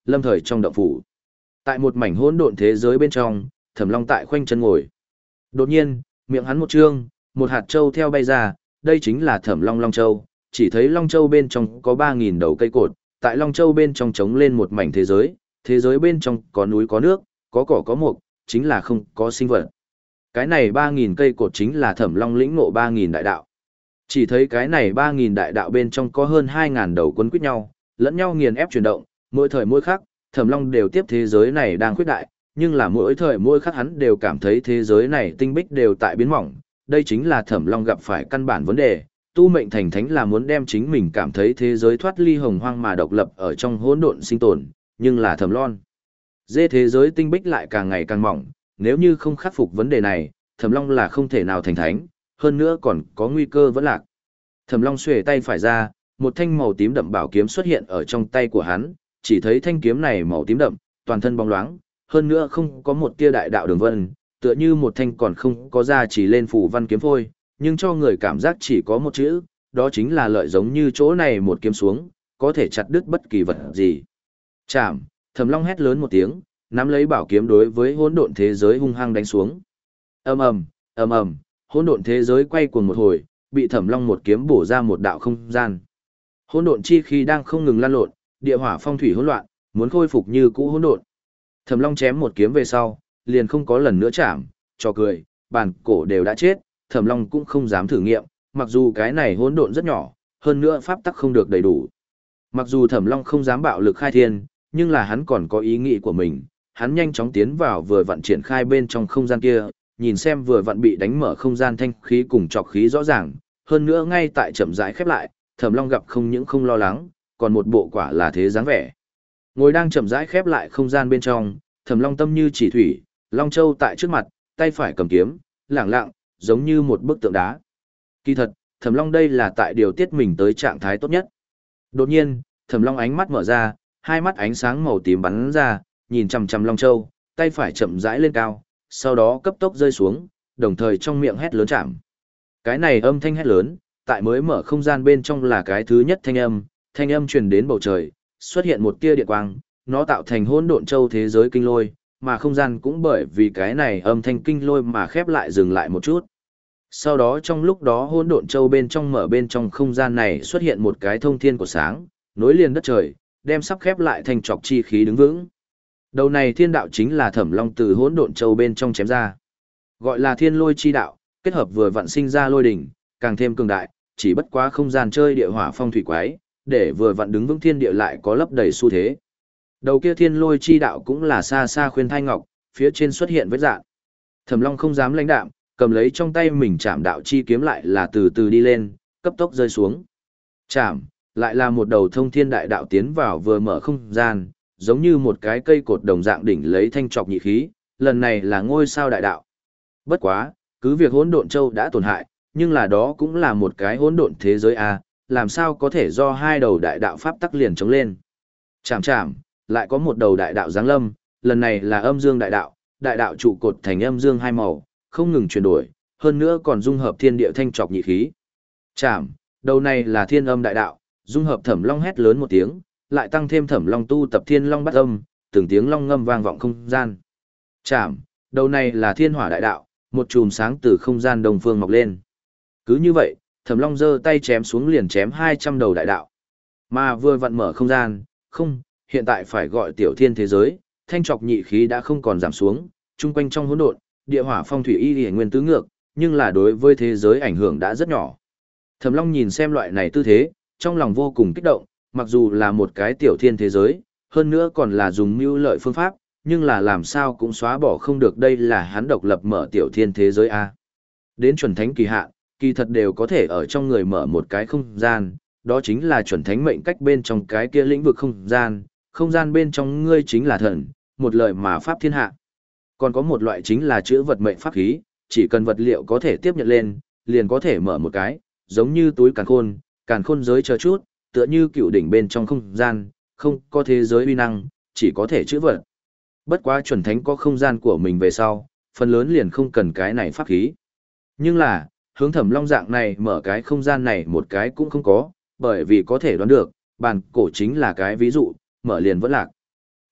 A: lâm thời trong động phủ. Tại một mảnh hỗn độn thế giới bên trong, Thẩm Long tại khoanh chân ngồi. Đột nhiên, miệng hắn một trương, một hạt châu theo bay ra, đây chính là Thẩm Long Long Châu, chỉ thấy Long Châu bên trong có ba nghìn đầu cây cột, tại Long Châu bên trong trống lên một mảnh thế giới, thế giới bên trong có núi có nước, có cỏ có mục, chính là không có sinh vật. Cái này ba nghìn cây cột chính là Thẩm Long lĩnh ngộ ba nghìn đại đạo. Chỉ thấy cái này ba nghìn đại đạo bên trong có hơn hai nghìn đầu quấn quýt nhau, lẫn nhau nghiền ép chuyển động, mỗi thời mỗi khắc, Thẩm Long đều tiếp thế giới này đang khuyết đại, nhưng là mỗi thời mỗi khắc hắn đều cảm thấy thế giới này tinh bích đều tại biến mỏng, đây chính là Thẩm Long gặp phải căn bản vấn đề, tu mệnh thành thánh là muốn đem chính mình cảm thấy thế giới thoát ly hồng hoang mà độc lập ở trong hỗn độn sinh tồn, nhưng là Thẩm Long dê thế giới tinh bích lại càng ngày càng mỏng, nếu như không khắc phục vấn đề này, Thẩm Long là không thể nào thành thánh, hơn nữa còn có nguy cơ vẫn lạc. Thẩm Long xuề tay phải ra, một thanh màu tím đậm bảo kiếm xuất hiện ở trong tay của hắn, chỉ thấy thanh kiếm này màu tím đậm, toàn thân bóng loáng, hơn nữa không có một tia đại đạo đường vân, tựa như một thanh còn không có ra chỉ lên phủ văn kiếm phôi, nhưng cho người cảm giác chỉ có một chữ, đó chính là lợi, giống như chỗ này một kiếm xuống, có thể chặt đứt bất kỳ vật gì. Chạm, Thẩm Long hét lớn một tiếng, nắm lấy bảo kiếm đối với hỗn độn thế giới hung hăng đánh xuống. Ầm ầm, ầm ầm, hỗn độn thế giới quay cuồng một hồi, bị Thẩm Long một kiếm bổ ra một đạo không gian. Hỗn độn chi khí đang không ngừng lan lộn, địa hỏa phong thủy hỗn loạn, muốn khôi phục như cũ hỗn độn. Thẩm Long chém một kiếm về sau, liền không có lần nữa chạm, cho cười, bàn cổ đều đã chết, Thẩm Long cũng không dám thử nghiệm, mặc dù cái này hỗn độn rất nhỏ, hơn nữa pháp tắc không được đầy đủ. Mặc dù Thẩm Long không dám bạo lực khai thiên, nhưng là hắn còn có ý nghĩ của mình, hắn nhanh chóng tiến vào vừa vặn triển khai bên trong không gian kia, nhìn xem vừa vặn bị đánh mở không gian thanh khí cùng trọc khí rõ ràng, hơn nữa ngay tại chậm rãi khép lại, Thẩm Long gặp không những không lo lắng, còn một bộ quả là thế dáng vẻ. Ngồi đang chậm rãi khép lại không gian bên trong, Thẩm Long tâm như chỉ thủy, Long Châu tại trước mặt, tay phải cầm kiếm, lẳng lặng, giống như một bức tượng đá. Kỳ thật, Thẩm Long đây là tại điều tiết mình tới trạng thái tốt nhất. Đột nhiên, Thẩm Long ánh mắt mở ra, hai mắt ánh sáng màu tím bắn ra, nhìn chằm chằm Long Châu, tay phải chậm rãi lên cao, sau đó cấp tốc rơi xuống, đồng thời trong miệng hét lớn chạm. Cái này âm thanh hét lớn, tại mới mở không gian bên trong là cái thứ nhất thanh âm, thanh âm truyền đến bầu trời, xuất hiện một tia điện quang, nó tạo thành hỗn độn châu thế giới kinh lôi, mà không gian cũng bởi vì cái này âm thanh kinh lôi mà khép lại dừng lại một chút. Sau đó trong lúc đó hỗn độn châu bên trong mở bên trong không gian này xuất hiện một cái thông thiên của sáng, nối liền đất trời, đem sắp khép lại thành trọc chi khí đứng vững. Đầu này thiên đạo chính là Thẩm Long từ hỗn độn châu bên trong chém ra. Gọi là thiên lôi chi đạo, kết hợp vừa vặn sinh ra lôi đỉnh, càng thêm cường đại, chỉ bất quá không gian chơi địa hỏa phong thủy quái, để vừa vặn đứng vững thiên địa lại có lấp đầy xu thế. Đầu kia thiên lôi chi đạo cũng là xa xa khuyên thai ngọc, phía trên xuất hiện vết dạng. Thẩm Long không dám lãnh đạm, cầm lấy trong tay mình chạm đạo chi kiếm lại là từ từ đi lên, cấp tốc rơi xuống. Chạm, lại là một đầu thông thiên đại đạo tiến vào vừa mở không gian, giống như một cái cây cột đồng dạng đỉnh lấy thanh trọc nhị khí, lần này là ngôi sao đại đạo. Bất quá, cứ việc hỗn độn châu đã tổn hại, nhưng là đó cũng là một cái hỗn độn thế giới a, làm sao có thể do hai đầu đại đạo pháp tắc liền chống lên. Chạm chạm, lại có một đầu đại đạo giáng lâm, lần này là âm dương đại đạo, đại đạo trụ cột thành âm dương hai màu, không ngừng chuyển đổi, hơn nữa còn dung hợp thiên địa thanh trọc nhị khí. Chạm, đầu này là thiên âm đại đạo, dung hợp Thẩm Long hét lớn một tiếng, lại tăng thêm Thẩm Long tu tập thiên long bát âm, từng tiếng long ngâm vang vọng không gian. Chạm, đầu này là thiên hỏa đại đạo, một chùm sáng từ không gian đông phương mọc lên. Cứ như vậy, Thẩm Long giơ tay chém xuống liền chém hai trăm đầu đại đạo. Mà vừa vặn mở không gian, không, hiện tại phải gọi tiểu thiên thế giới, thanh trọc nhị khí đã không còn giảm xuống, chung quanh trong hỗn độn, địa hỏa phong thủy y y nguyên tứ ngược, nhưng là đối với thế giới ảnh hưởng đã rất nhỏ. Thẩm Long nhìn xem loại này tư thế, trong lòng vô cùng kích động, mặc dù là một cái tiểu thiên thế giới, hơn nữa còn là dùng mưu lợi phương pháp, nhưng là làm sao cũng xóa bỏ không được đây là hắn độc lập mở tiểu thiên thế giới a. Đến chuẩn thánh kỳ hạn, kỳ thật đều có thể ở trong người mở một cái không gian, đó chính là chuẩn thánh mệnh cách bên trong cái kia lĩnh vực không gian, không gian bên trong ngươi chính là thần, một lời mà pháp thiên hạ. Còn có một loại chính là chữ vật mệnh pháp khí, chỉ cần vật liệu có thể tiếp nhận lên, liền có thể mở một cái, giống như túi càn khôn, càn khôn giới chờ chút, tựa như cựu đỉnh bên trong không gian, không có thế giới uy năng, chỉ có thể chữ vật. Bất quá chuẩn thánh có không gian của mình về sau, phần lớn liền không cần cái này pháp khí. Nhưng là, hướng Thẩm Long dạng này mở cái không gian này một cái cũng không có, bởi vì có thể đoán được, bàn cổ chính là cái ví dụ, mở liền vẫn lạc.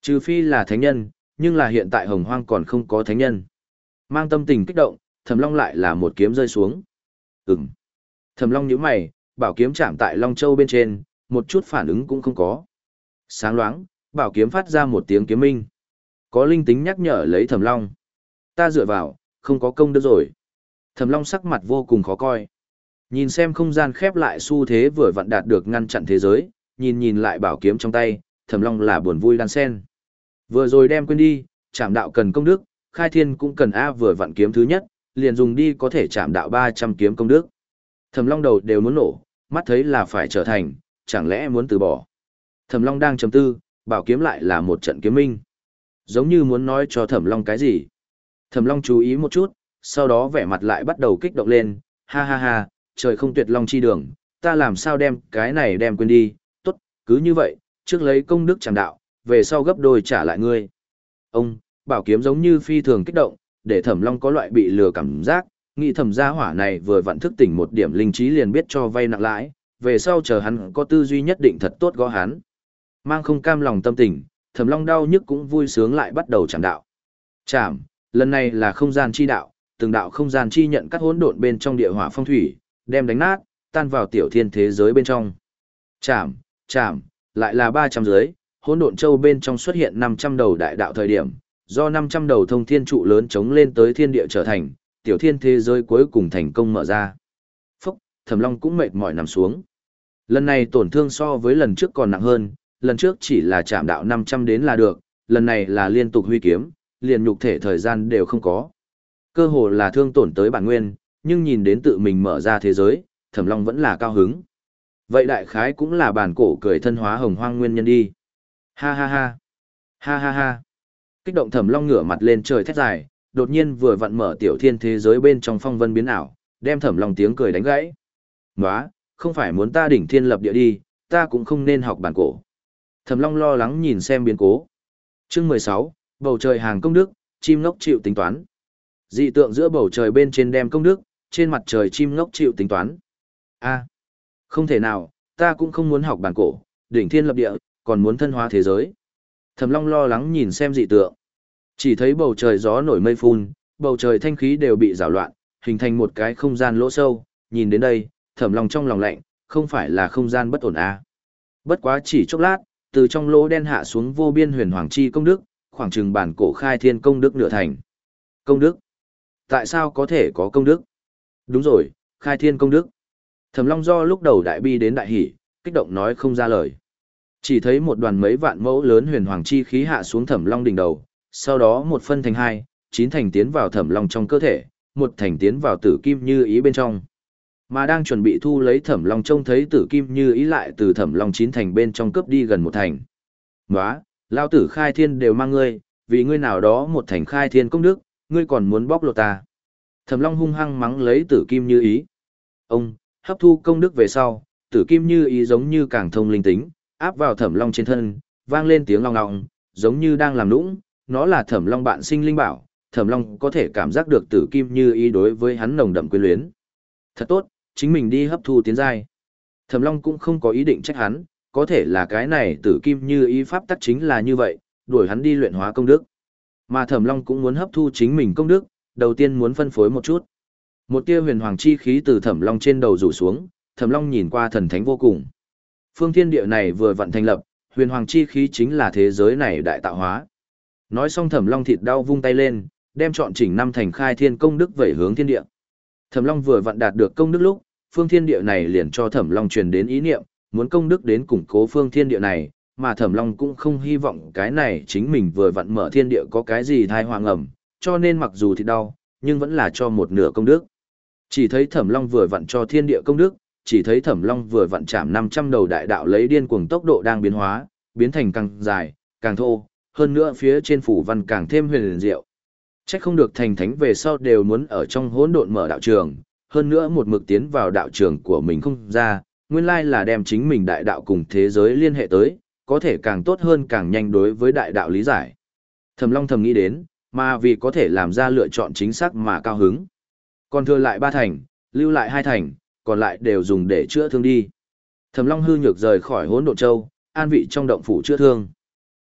A: Trừ phi là thánh nhân, nhưng là hiện tại hồng hoang còn không có thánh nhân. Mang tâm tình kích động, Thẩm Long lại là một kiếm rơi xuống. Ừm. Thẩm Long nhíu mày, bảo kiếm chạm tại Long Châu bên trên, một chút phản ứng cũng không có. Sáng loáng, bảo kiếm phát ra một tiếng kiếm minh. Có linh tính nhắc nhở lấy Thẩm Long. Ta dựa vào, không có công đức rồi. Thẩm Long sắc mặt vô cùng khó coi. Nhìn xem không gian khép lại xu thế vừa vặn đạt được ngăn chặn thế giới, nhìn nhìn lại bảo kiếm trong tay, Thẩm Long là buồn vui đan sen. Vừa rồi đem quên đi, chạm đạo cần công đức, khai thiên cũng cần A vừa vặn kiếm thứ nhất, liền dùng đi có thể chạm đạo ba trăm kiếm công đức. Thẩm Long đầu đều muốn nổ, mắt thấy là phải trở thành, chẳng lẽ muốn từ bỏ. Thẩm Long đang trầm tư, bảo kiếm lại là một trận kiếm minh. Giống như muốn nói cho Thẩm Long cái gì. Thẩm Long chú ý một chút, sau đó vẻ mặt lại bắt đầu kích động lên, ha ha ha, trời không tuyệt long chi đường, ta làm sao đem cái này đem quên đi, tốt, cứ như vậy, trước lấy công đức chạm đạo, về sau gấp đôi trả lại ngươi. Ông, bảo kiếm giống như phi thường kích động, để Thẩm Long có loại bị lừa cảm giác, nghĩ thẩm gia hỏa này vừa vặn thức tỉnh một điểm linh trí liền biết cho vay nặng lãi, về sau chờ hắn có tư duy nhất định thật tốt gõ hắn. Mang không cam lòng tâm tình, Thẩm Long đau nhức cũng vui sướng lại bắt đầu chạm đạo. Chạm, lần này là không gian chi đạo, từng đạo không gian chi nhận cắt hỗn độn bên trong địa hỏa phong thủy, đem đánh nát, tan vào tiểu thiên thế giới bên trong. Chạm, chạm, lại là ba trăm giới, hỗn độn châu bên trong xuất hiện năm trăm đầu đại đạo thời điểm, do năm trăm đầu thông thiên trụ lớn chống lên tới thiên địa trở thành, tiểu thiên thế giới cuối cùng thành công mở ra. Phúc, Thẩm Long cũng mệt mỏi nằm xuống. Lần này tổn thương so với lần trước còn nặng hơn, lần trước chỉ là chạm đạo năm trăm đến là được, lần này là liên tục huy kiếm, liền nhục thể thời gian đều không có. Cơ hồ là thương tổn tới bản nguyên, nhưng nhìn đến tự mình mở ra thế giới, Thẩm Long vẫn là cao hứng. Vậy đại khái cũng là bản cổ cười thân hóa hồng hoang nguyên nhân đi. Ha ha ha. Ha ha ha. Kích động Thẩm Long ngửa mặt lên trời thét dài, đột nhiên vừa vặn mở tiểu thiên thế giới bên trong phong vân biến ảo, đem Thẩm Long tiếng cười đánh gãy. "Nóa, không phải muốn ta đỉnh thiên lập địa đi, ta cũng không nên học bản cổ." Thẩm Long lo lắng nhìn xem biến cố. Chương mười sáu, bầu trời hàng công đức, chim ngốc chịu tính toán. Dị tượng giữa bầu trời bên trên đem công đức, trên mặt trời chim ngốc chịu tính toán. A, không thể nào, ta cũng không muốn học bản cổ, đỉnh thiên lập địa, còn muốn thân hóa thế giới. Thẩm Long lo lắng nhìn xem dị tượng. Chỉ thấy bầu trời gió nổi mây phun, bầu trời thanh khí đều bị rào loạn, hình thành một cái không gian lỗ sâu, nhìn đến đây, Thẩm Long trong lòng lạnh, không phải là không gian bất ổn à. Bất quá chỉ chốc lát, từ trong lỗ đen hạ xuống vô biên huyền hoàng chi công đức, khoảng chừng bản cổ khai thiên công đức nửa thành. Công đức? Tại sao có thể có công đức? Đúng rồi, khai thiên công đức. Thẩm Long do lúc đầu đại bi đến đại hỷ, kích động nói không ra lời. Chỉ thấy một đoàn mấy vạn mẫu lớn huyền hoàng chi khí hạ xuống Thẩm Long đỉnh đầu, sau đó một phân thành hai, chín thành tiến vào Thẩm Long trong cơ thể, một thành tiến vào Tử Kim Như Ý bên trong. Mà đang chuẩn bị thu lấy Thẩm Long trông thấy Tử Kim Như Ý lại từ Thẩm Long chín thành bên trong cướp đi gần một thành. "Nóa, lao tử khai thiên đều mang ngươi, vì ngươi nào đó một thành khai thiên công đức, ngươi còn muốn bóc lột ta." Thẩm Long hung hăng mắng lấy Tử Kim Như Ý. Ông hấp thu công đức về sau, Tử Kim Như Ý giống như càng thông linh tính, áp vào Thẩm Long trên thân, vang lên tiếng long ngọng, giống như đang làm nũng, nó là Thẩm Long bạn sinh linh bảo, Thẩm Long có thể cảm giác được Tử Kim Như Ý đối với hắn nồng đậm quyến luyến. Thật tốt, chính mình đi hấp thu tiến giai. Thẩm Long cũng không có ý định trách hắn, có thể là cái này Tử Kim Như Ý pháp tắc chính là như vậy, đuổi hắn đi luyện hóa công đức. Mà Thẩm Long cũng muốn hấp thu chính mình công đức, đầu tiên muốn phân phối một chút. Một tia huyền hoàng chi khí từ Thẩm Long trên đầu rủ xuống, Thẩm Long nhìn qua thần thánh vô cùng. Phương thiên địa này vừa vặn thành lập, huyền hoàng chi khí chính là thế giới này đại tạo hóa. Nói xong Thẩm Long thịt đau vung tay lên, đem trọn chỉnh năm thành khai thiên công đức vẩy hướng thiên địa. Thẩm Long vừa vặn đạt được công đức lúc, phương thiên địa này liền cho Thẩm Long truyền đến ý niệm, muốn công đức đến củng cố phương thiên địa này, mà Thẩm Long cũng không hy vọng cái này chính mình vừa vặn mở thiên địa có cái gì thai hoang ẩm, cho nên mặc dù thịt đau, nhưng vẫn là cho một nửa công đức. Chỉ thấy Thẩm Long vừa vặn cho thiên địa công đức, chỉ thấy Thẩm Long vừa vặn chạm năm trăm đầu đại đạo lấy điên cuồng tốc độ đang biến hóa, biến thành càng dài, càng thô, hơn nữa phía trên phủ văn càng thêm huyền diệu. Chắc không được thành thánh về sau đều muốn ở trong hỗn độn mở đạo trường, hơn nữa một mực tiến vào đạo trường của mình không ra, nguyên lai là đem chính mình đại đạo cùng thế giới liên hệ tới, có thể càng tốt hơn càng nhanh đối với đại đạo lý giải. Thẩm Long thầm nghĩ đến, mà vì có thể làm ra lựa chọn chính xác mà cao hứng. Còn thừa lại ba thành, lưu lại hai thành, còn lại đều dùng để chữa thương đi. Thẩm Long hư nhược rời khỏi hỗn độn châu, an vị trong động phủ chữa thương.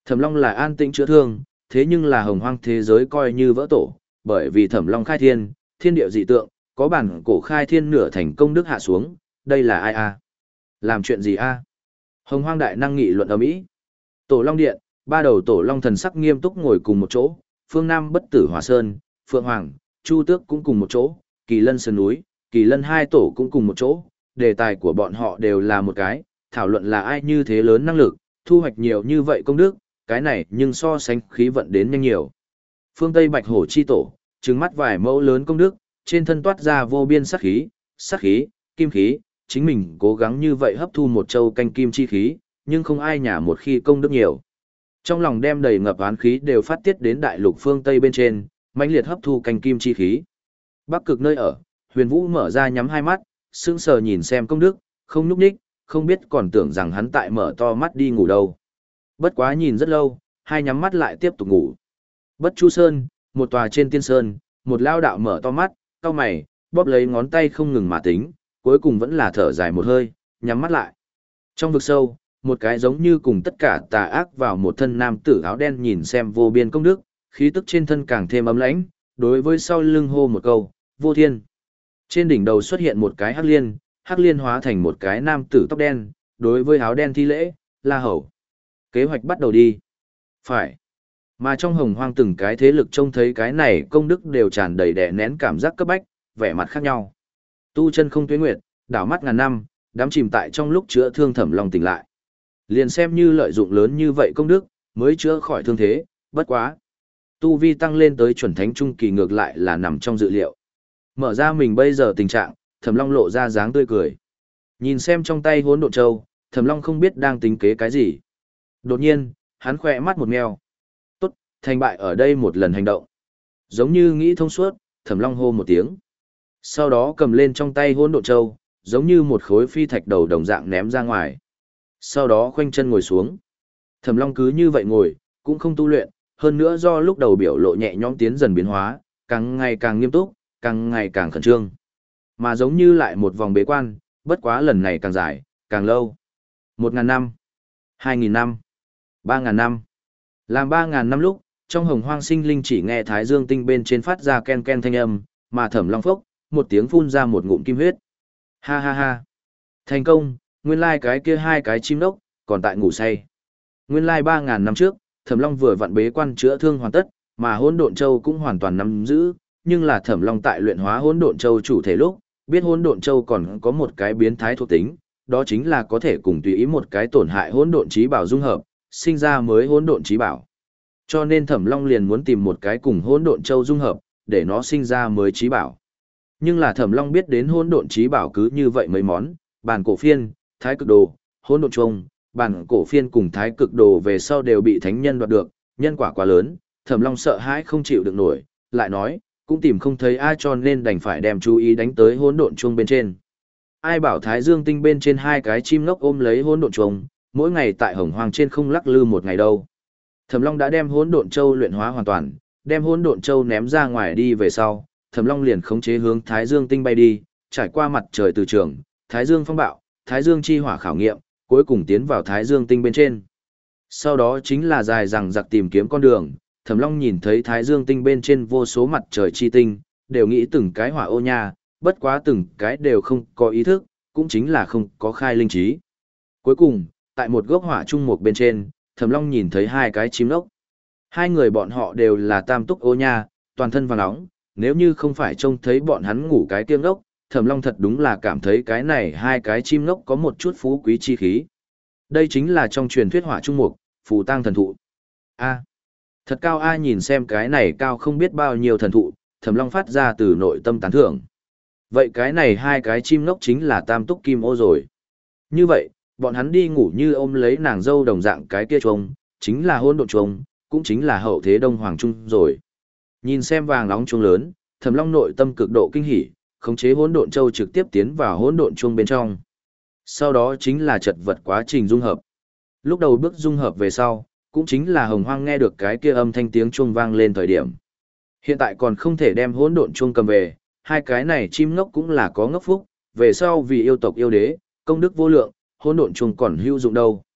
A: Thẩm Long là an tĩnh chữa thương, thế nhưng là hồng hoang thế giới coi như vỡ tổ, bởi vì Thẩm Long khai thiên, thiên địa dị tượng, có bản cổ khai thiên nửa thành công đức hạ xuống, đây là ai a? Làm chuyện gì a? Hồng hoang đại năng nghị luận ầm ĩ. Tổ Long Điện, ba đầu tổ long thần sắc nghiêm túc ngồi cùng một chỗ, phương Nam Bất Tử Hỏa Sơn, Phượng Hoàng, Chu Tước cũng cùng một chỗ, Kỳ Lân Sơn núi, Kỳ Lân hai tổ cũng cùng một chỗ, đề tài của bọn họ đều là một cái, thảo luận là ai như thế lớn năng lực, thu hoạch nhiều như vậy công đức, cái này nhưng so sánh khí vận đến nhanh nhiều. Phương Tây Bạch Hổ chi tổ, trừng mắt vài mẫu lớn công đức, trên thân toát ra vô biên sát khí, sát khí, kim khí, chính mình cố gắng như vậy hấp thu một châu canh kim chi khí, nhưng không ai nhả một khi công đức nhiều. Trong lòng đem đầy ngập oán khí đều phát tiết đến đại lục phương Tây bên trên, mãnh liệt hấp thu canh kim chi khí. Bắc Cực nơi ở, Huyền Vũ mở ra nhắm hai mắt, sững sờ nhìn xem công đức, không nhúc nhích, không biết còn tưởng rằng hắn tại mở to mắt đi ngủ đâu. Bất quá nhìn rất lâu, hai nhắm mắt lại tiếp tục ngủ. Bất Chu Sơn, một tòa trên tiên sơn, một lao đạo mở to mắt, cau mày, bóp lấy ngón tay không ngừng mà tính, cuối cùng vẫn là thở dài một hơi, nhắm mắt lại. Trong vực sâu, một cái giống như cùng tất cả tà ác vào một thân nam tử áo đen nhìn xem vô biên công đức, khí tức trên thân càng thêm ấm lãnh, đối với sau lưng hô một câu, vô thiên. Trên đỉnh đầu xuất hiện một cái hắc liên, hắc liên hóa thành một cái nam tử tóc đen, đối với áo đen thi lễ, la hầu. Kế hoạch bắt đầu đi. Phải. Mà trong hồng hoang từng cái thế lực trông thấy cái này công đức đều tràn đầy đè nén cảm giác cấp bách, vẻ mặt khác nhau. Tu chân không tuyết nguyệt, đảo mắt ngàn năm, đám chìm tại trong lúc chữa thương Thẩm Long tỉnh lại. Liền xem như lợi dụng lớn như vậy công đức, mới chữa khỏi thương thế, bất quá. Tu vi tăng lên tới chuẩn thánh trung kỳ ngược lại là nằm trong dự liệu. Mở ra mình bây giờ tình trạng, Thẩm Long lộ ra dáng tươi cười. Nhìn xem trong tay hỗn độn châu, Thẩm Long không biết đang tính kế cái gì. Đột nhiên, hắn khỏe mắt một meo. Tốt, thành bại ở đây một lần hành động. Giống như nghĩ thông suốt, Thẩm Long hô một tiếng. Sau đó cầm lên trong tay hỗn độn châu, giống như một khối phi thạch đầu đồng dạng ném ra ngoài. Sau đó khoanh chân ngồi xuống. Thẩm Long cứ như vậy ngồi, cũng không tu luyện, hơn nữa do lúc đầu biểu lộ nhẹ nhõm tiến dần biến hóa, càng ngày càng nghiêm túc, càng ngày càng khẩn trương. Mà giống như lại một vòng bế quan, bất quá lần này càng dài, càng lâu. Một ngàn năm, hai nghìn năm, ba ngàn năm. Làm ba ngàn năm lúc, trong hồng hoang sinh linh chỉ nghe Thái Dương tinh bên trên phát ra ken ken thanh âm, mà Thẩm Long phốc, một tiếng phun ra một ngụm kim huyết. Ha ha ha. Thành công, nguyên lai cái kia hai cái chim đốc, còn tại ngủ say. Nguyên lai ba ngàn năm trước, Thẩm Long vừa vặn bế quan chữa thương hoàn tất, mà Hỗn Độn Châu cũng hoàn toàn nắm giữ, nhưng là Thẩm Long tại luyện hóa Hỗn Độn Châu chủ thể lúc, biết Hỗn Độn Châu còn có một cái biến thái thuộc tính, đó chính là có thể cùng tùy ý một cái tổn hại Hỗn Độn Chí Bảo dung hợp, sinh ra mới Hỗn Độn Chí Bảo. Cho nên Thẩm Long liền muốn tìm một cái cùng Hỗn Độn Châu dung hợp, để nó sinh ra mới Chí Bảo. Nhưng là Thẩm Long biết đến Hỗn Độn Chí Bảo cứ như vậy mấy món, Bàn Cổ Phiên, Thái Cực Đồ, Hỗn Độn Trung, Bàn Cổ Phiên cùng Thái Cực Đồ về sau đều bị thánh nhân đoạt được, nhân quả quá lớn, Thẩm Long sợ hãi không chịu được nổi, lại nói, cũng tìm không thấy ai cho nên đành phải đem chú ý đánh tới Hỗn Độn Trung bên trên. Ai bảo Thái Dương tinh bên trên hai cái chim ngốc ôm lấy Hỗn Độn Trung, mỗi ngày tại Hồng Hoang trên không lắc lư một ngày đâu. Thẩm Long đã đem Hỗn Độn Châu luyện hóa hoàn toàn, đem Hỗn Độn Châu ném ra ngoài đi về sau, Thẩm Long liền khống chế hướng Thái Dương tinh bay đi, trải qua mặt trời từ trường, Thái Dương phong bạo, Thái Dương chi hỏa khảo nghiệm, cuối cùng tiến vào Thái Dương tinh bên trên. Sau đó chính là dài dằng dặc tìm kiếm con đường, Thẩm Long nhìn thấy Thái Dương tinh bên trên vô số mặt trời chi tinh, đều nghĩ từng cái hỏa ô nha, bất quá từng cái đều không có ý thức, cũng chính là không có khai linh trí. Cuối cùng, tại một gốc hỏa trung mục bên trên, Thẩm Long nhìn thấy hai cái chim lốc. Hai người bọn họ đều là tam túc ô nha, toàn thân vàng nóng, nếu như không phải trông thấy bọn hắn ngủ cái kiêng lốc, Thẩm Long thật đúng là cảm thấy cái này hai cái chim ngốc có một chút phú quý chi khí. Đây chính là trong truyền thuyết hỏa trung mục, phù tang thần thụ. A, thật cao a, nhìn xem cái này cao không biết bao nhiêu thần thụ, Thẩm Long phát ra từ nội tâm tán thưởng. Vậy cái này hai cái chim ngốc chính là tam túc kim ô rồi. Như vậy, bọn hắn đi ngủ như ôm lấy nàng dâu đồng dạng cái kia chuông, chính là Hỗn Độn Chuông, cũng chính là hậu thế Đông Hoàng Trung rồi. Nhìn xem vàng nóng chuông lớn, Thẩm Long nội tâm cực độ kinh hỉ, khống chế Hỗn Độn Châu trực tiếp tiến vào Hỗn Độn Chuông bên trong. Sau đó chính là chật vật quá trình dung hợp. Lúc đầu bước dung hợp về sau, cũng chính là Hồng Hoang nghe được cái kia âm thanh tiếng chuông vang lên thời điểm. Hiện tại còn không thể đem Hỗn Độn Chuông cầm về, hai cái này chim ngốc cũng là có ngốc phúc, về sau vì yêu tộc yêu đế, công đức vô lượng, Hỗn Độn Chuông còn hữu dụng đâu.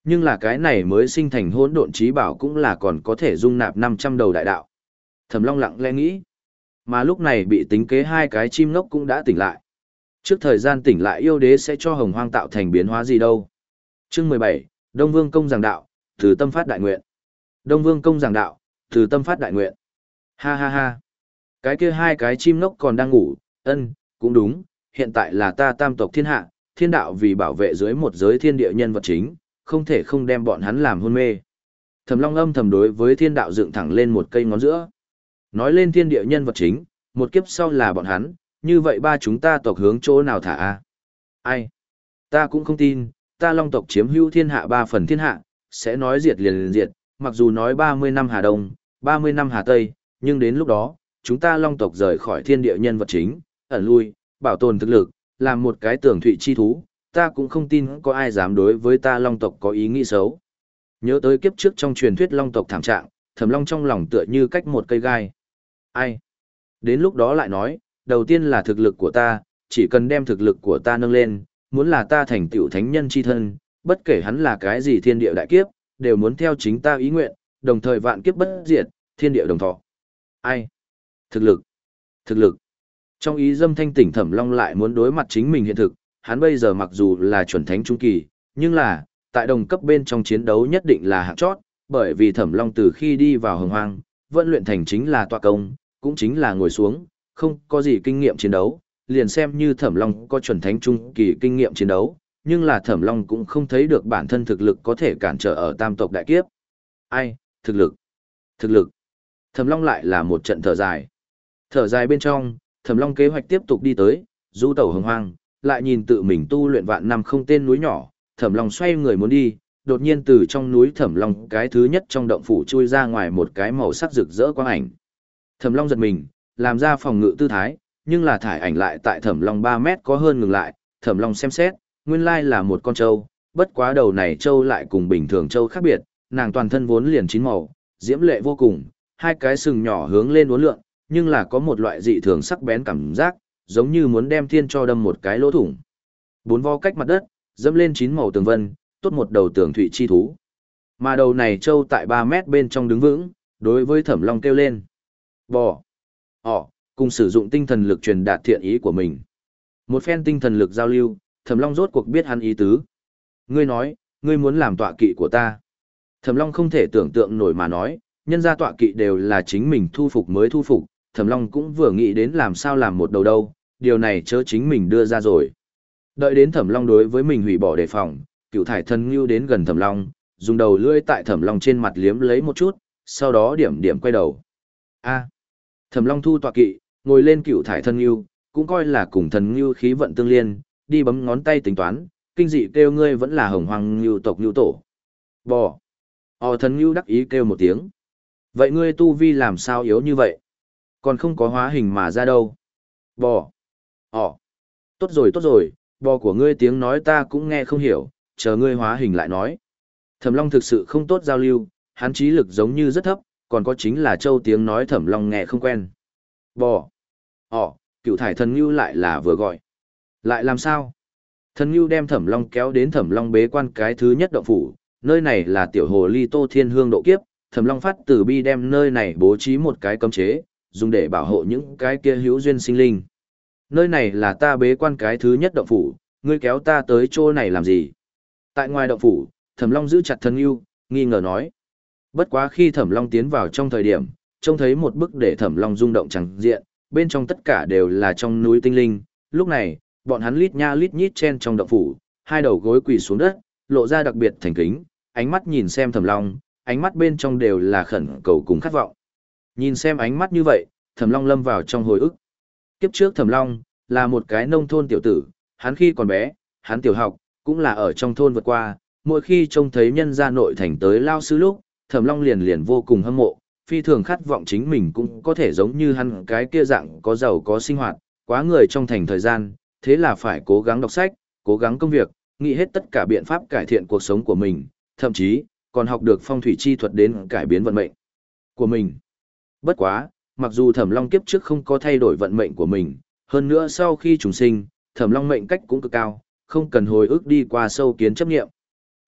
A: Nhưng là cái này mới sinh thành hỗn độn trí bảo cũng là còn có thể dung nạp năm trăm đầu đại đạo. Thẩm Long lặng lẽ nghĩ. Mà lúc này bị tính kế hai cái chim ngốc cũng đã tỉnh lại. Trước thời gian tỉnh lại yêu đế sẽ cho hồng hoang tạo thành biến hóa gì đâu. Chương mười bảy, Đông Vương Công giảng đạo, từ tâm phát đại nguyện. Đông Vương Công giảng đạo, từ tâm phát đại nguyện. Ha ha ha. Cái kia hai cái chim ngốc còn đang ngủ, ân, cũng đúng, hiện tại là ta tam tộc thiên hạ, thiên đạo vì bảo vệ dưới một giới thiên địa nhân vật chính, không thể không đem bọn hắn làm hôn mê. Thẩm Long âm thầm đối với thiên đạo dựng thẳng lên một cây ngón giữa. Nói lên thiên địa nhân vật chính, một kiếp sau là bọn hắn, như vậy ba chúng ta tộc hướng chỗ nào thả a? Ai? Ta cũng không tin, ta Long tộc chiếm hữu thiên hạ ba phần thiên hạ, sẽ nói diệt liền liền diệt, mặc dù nói ba mươi năm Hà Đông, ba mươi năm Hà Tây, nhưng đến lúc đó, chúng ta Long tộc rời khỏi thiên địa nhân vật chính, ẩn lui, bảo tồn thực lực, làm một cái tường thụy chi thú, ta cũng không tin có ai dám đối với ta Long tộc có ý nghĩ xấu. Nhớ tới kiếp trước trong truyền thuyết Long tộc thảm trạng, Thẩm Long trong lòng tựa như cách một cây gai. Ai? Đến lúc đó lại nói, đầu tiên là thực lực của ta, chỉ cần đem thực lực của ta nâng lên, muốn là ta thành tựu thánh nhân chi thân, bất kể hắn là cái gì thiên địa đại kiếp, đều muốn theo chính ta ý nguyện, đồng thời vạn kiếp bất diệt, thiên địa đồng thọ. Ai? Thực lực. Thực lực. Trong ý dâm thanh tỉnh Thẩm Long lại muốn đối mặt chính mình hiện thực, hắn bây giờ mặc dù là chuẩn thánh trung kỳ, nhưng là, tại đồng cấp bên trong chiến đấu nhất định là hạng chót, bởi vì Thẩm Long từ khi đi vào hồng hoang, vẫn luyện thành chính là tọa công, cũng chính là ngồi xuống, không có gì kinh nghiệm chiến đấu, liền xem như Thẩm Long có chuẩn thánh trung kỳ kinh nghiệm chiến đấu, nhưng là Thẩm Long cũng không thấy được bản thân thực lực có thể cản trở ở tam tộc đại kiếp. Ai, thực lực, thực lực. Thẩm Long lại là một trận thở dài. Thở dài bên trong, Thẩm Long kế hoạch tiếp tục đi tới, du tẩu hồng hoang, lại nhìn tự mình tu luyện vạn năm không tên núi nhỏ, Thẩm Long xoay người muốn đi, đột nhiên từ trong núi Thẩm Long cái thứ nhất trong động phủ chui ra ngoài một cái màu sắc rực rỡ quang ảnh. Thẩm Long giật mình, làm ra phòng ngự tư thái, nhưng là thải ảnh lại tại Thẩm Long ba mét có hơn ngừng lại, Thẩm Long xem xét, nguyên lai là một con trâu, bất quá đầu này trâu lại cùng bình thường trâu khác biệt, nàng toàn thân vốn liền chín màu, diễm lệ vô cùng, hai cái sừng nhỏ hướng lên uốn lượn, nhưng là có một loại dị thường sắc bén cảm giác, giống như muốn đem thiên cho đâm một cái lỗ thủng. Bốn vo cách mặt đất, dẫm lên chín màu tường vân, tốt một đầu tường thụy chi thú. Mà đầu này trâu tại ba mét bên trong đứng vững, đối với Thẩm Long kêu lên. Bò. Ỏ, cùng sử dụng tinh thần lực truyền đạt thiện ý của mình. Một phen tinh thần lực giao lưu, Thẩm Long rốt cuộc biết hắn ý tứ. Ngươi nói, ngươi muốn làm tọa kỵ của ta. Thẩm Long không thể tưởng tượng nổi mà nói, nhân gia tọa kỵ đều là chính mình thu phục mới thu phục, Thẩm Long cũng vừa nghĩ đến làm sao làm một đầu đâu, điều này chớ chính mình đưa ra rồi. Đợi đến Thẩm Long đối với mình hủy bỏ đề phòng, Cựu Thải Thần Ngưu đến gần Thẩm Long, dùng đầu lưỡi tại Thẩm Long trên mặt liếm lấy một chút, sau đó điểm điểm quay đầu. A. Thẩm Long thu tọa kỵ, ngồi lên Cựu Thải Thần Ngưu, cũng coi là cùng Thần Ngưu khí vận tương liên, đi bấm ngón tay tính toán, kinh dị kêu ngươi vẫn là Hồng Hoang Ngưu tộc Ngưu tổ. Bò. Ồ, Thần Ngưu đắc ý kêu một tiếng. Vậy ngươi tu vi làm sao yếu như vậy? Còn không có hóa hình mà ra đâu. Bò. Ồ. Tốt rồi tốt rồi, bò của ngươi tiếng nói ta cũng nghe không hiểu, chờ ngươi hóa hình lại nói. Thẩm Long thực sự không tốt giao lưu, hắn trí lực giống như rất thấp, còn có chính là châu tiếng nói Thẩm Long nghe không quen. Bò. Ồ, Cựu Thải Thần Ngưu lại là vừa gọi. Lại làm sao? Thần Ngưu đem Thẩm Long kéo đến Thẩm Long bế quan cái thứ nhất động phủ, nơi này là tiểu hồ ly Tô Thiên Hương độ kiếp, Thẩm Long phát từ bi đem nơi này bố trí một cái cấm chế, dùng để bảo hộ những cái kia hữu duyên sinh linh. Nơi này là ta bế quan cái thứ nhất động phủ, ngươi kéo ta tới chỗ này làm gì? Tại ngoài động phủ, Thẩm Long giữ chặt Thần Ngưu, nghi ngờ nói. Bất quá khi Thẩm Long tiến vào trong thời điểm, trông thấy một bức để Thẩm Long rung động chẳng diện, bên trong tất cả đều là trong núi tinh linh, lúc này, bọn hắn lít nha lít nhít chen trong động phủ, hai đầu gối quỳ xuống đất, lộ ra đặc biệt thành kính, ánh mắt nhìn xem Thẩm Long, ánh mắt bên trong đều là khẩn cầu cùng khát vọng. Nhìn xem ánh mắt như vậy, Thẩm Long lâm vào trong hồi ức. Kiếp trước Thẩm Long là một cái nông thôn tiểu tử, hắn khi còn bé, hắn tiểu học cũng là ở trong thôn vượt qua, mỗi khi trông thấy nhân gia nội thành tới lao sư lúc, Thẩm Long liền liền vô cùng hâm mộ, phi thường khát vọng chính mình cũng có thể giống như hắn cái kia dạng có giàu có sinh hoạt, quá người trong thành thời gian, thế là phải cố gắng đọc sách, cố gắng công việc, nghĩ hết tất cả biện pháp cải thiện cuộc sống của mình, thậm chí còn học được phong thủy chi thuật đến cải biến vận mệnh của mình. Bất quá, mặc dù Thẩm Long kiếp trước không có thay đổi vận mệnh của mình, hơn nữa sau khi trùng sinh, Thẩm Long mệnh cách cũng cực cao, không cần hồi ức đi qua sâu kiến chấp nghiệm.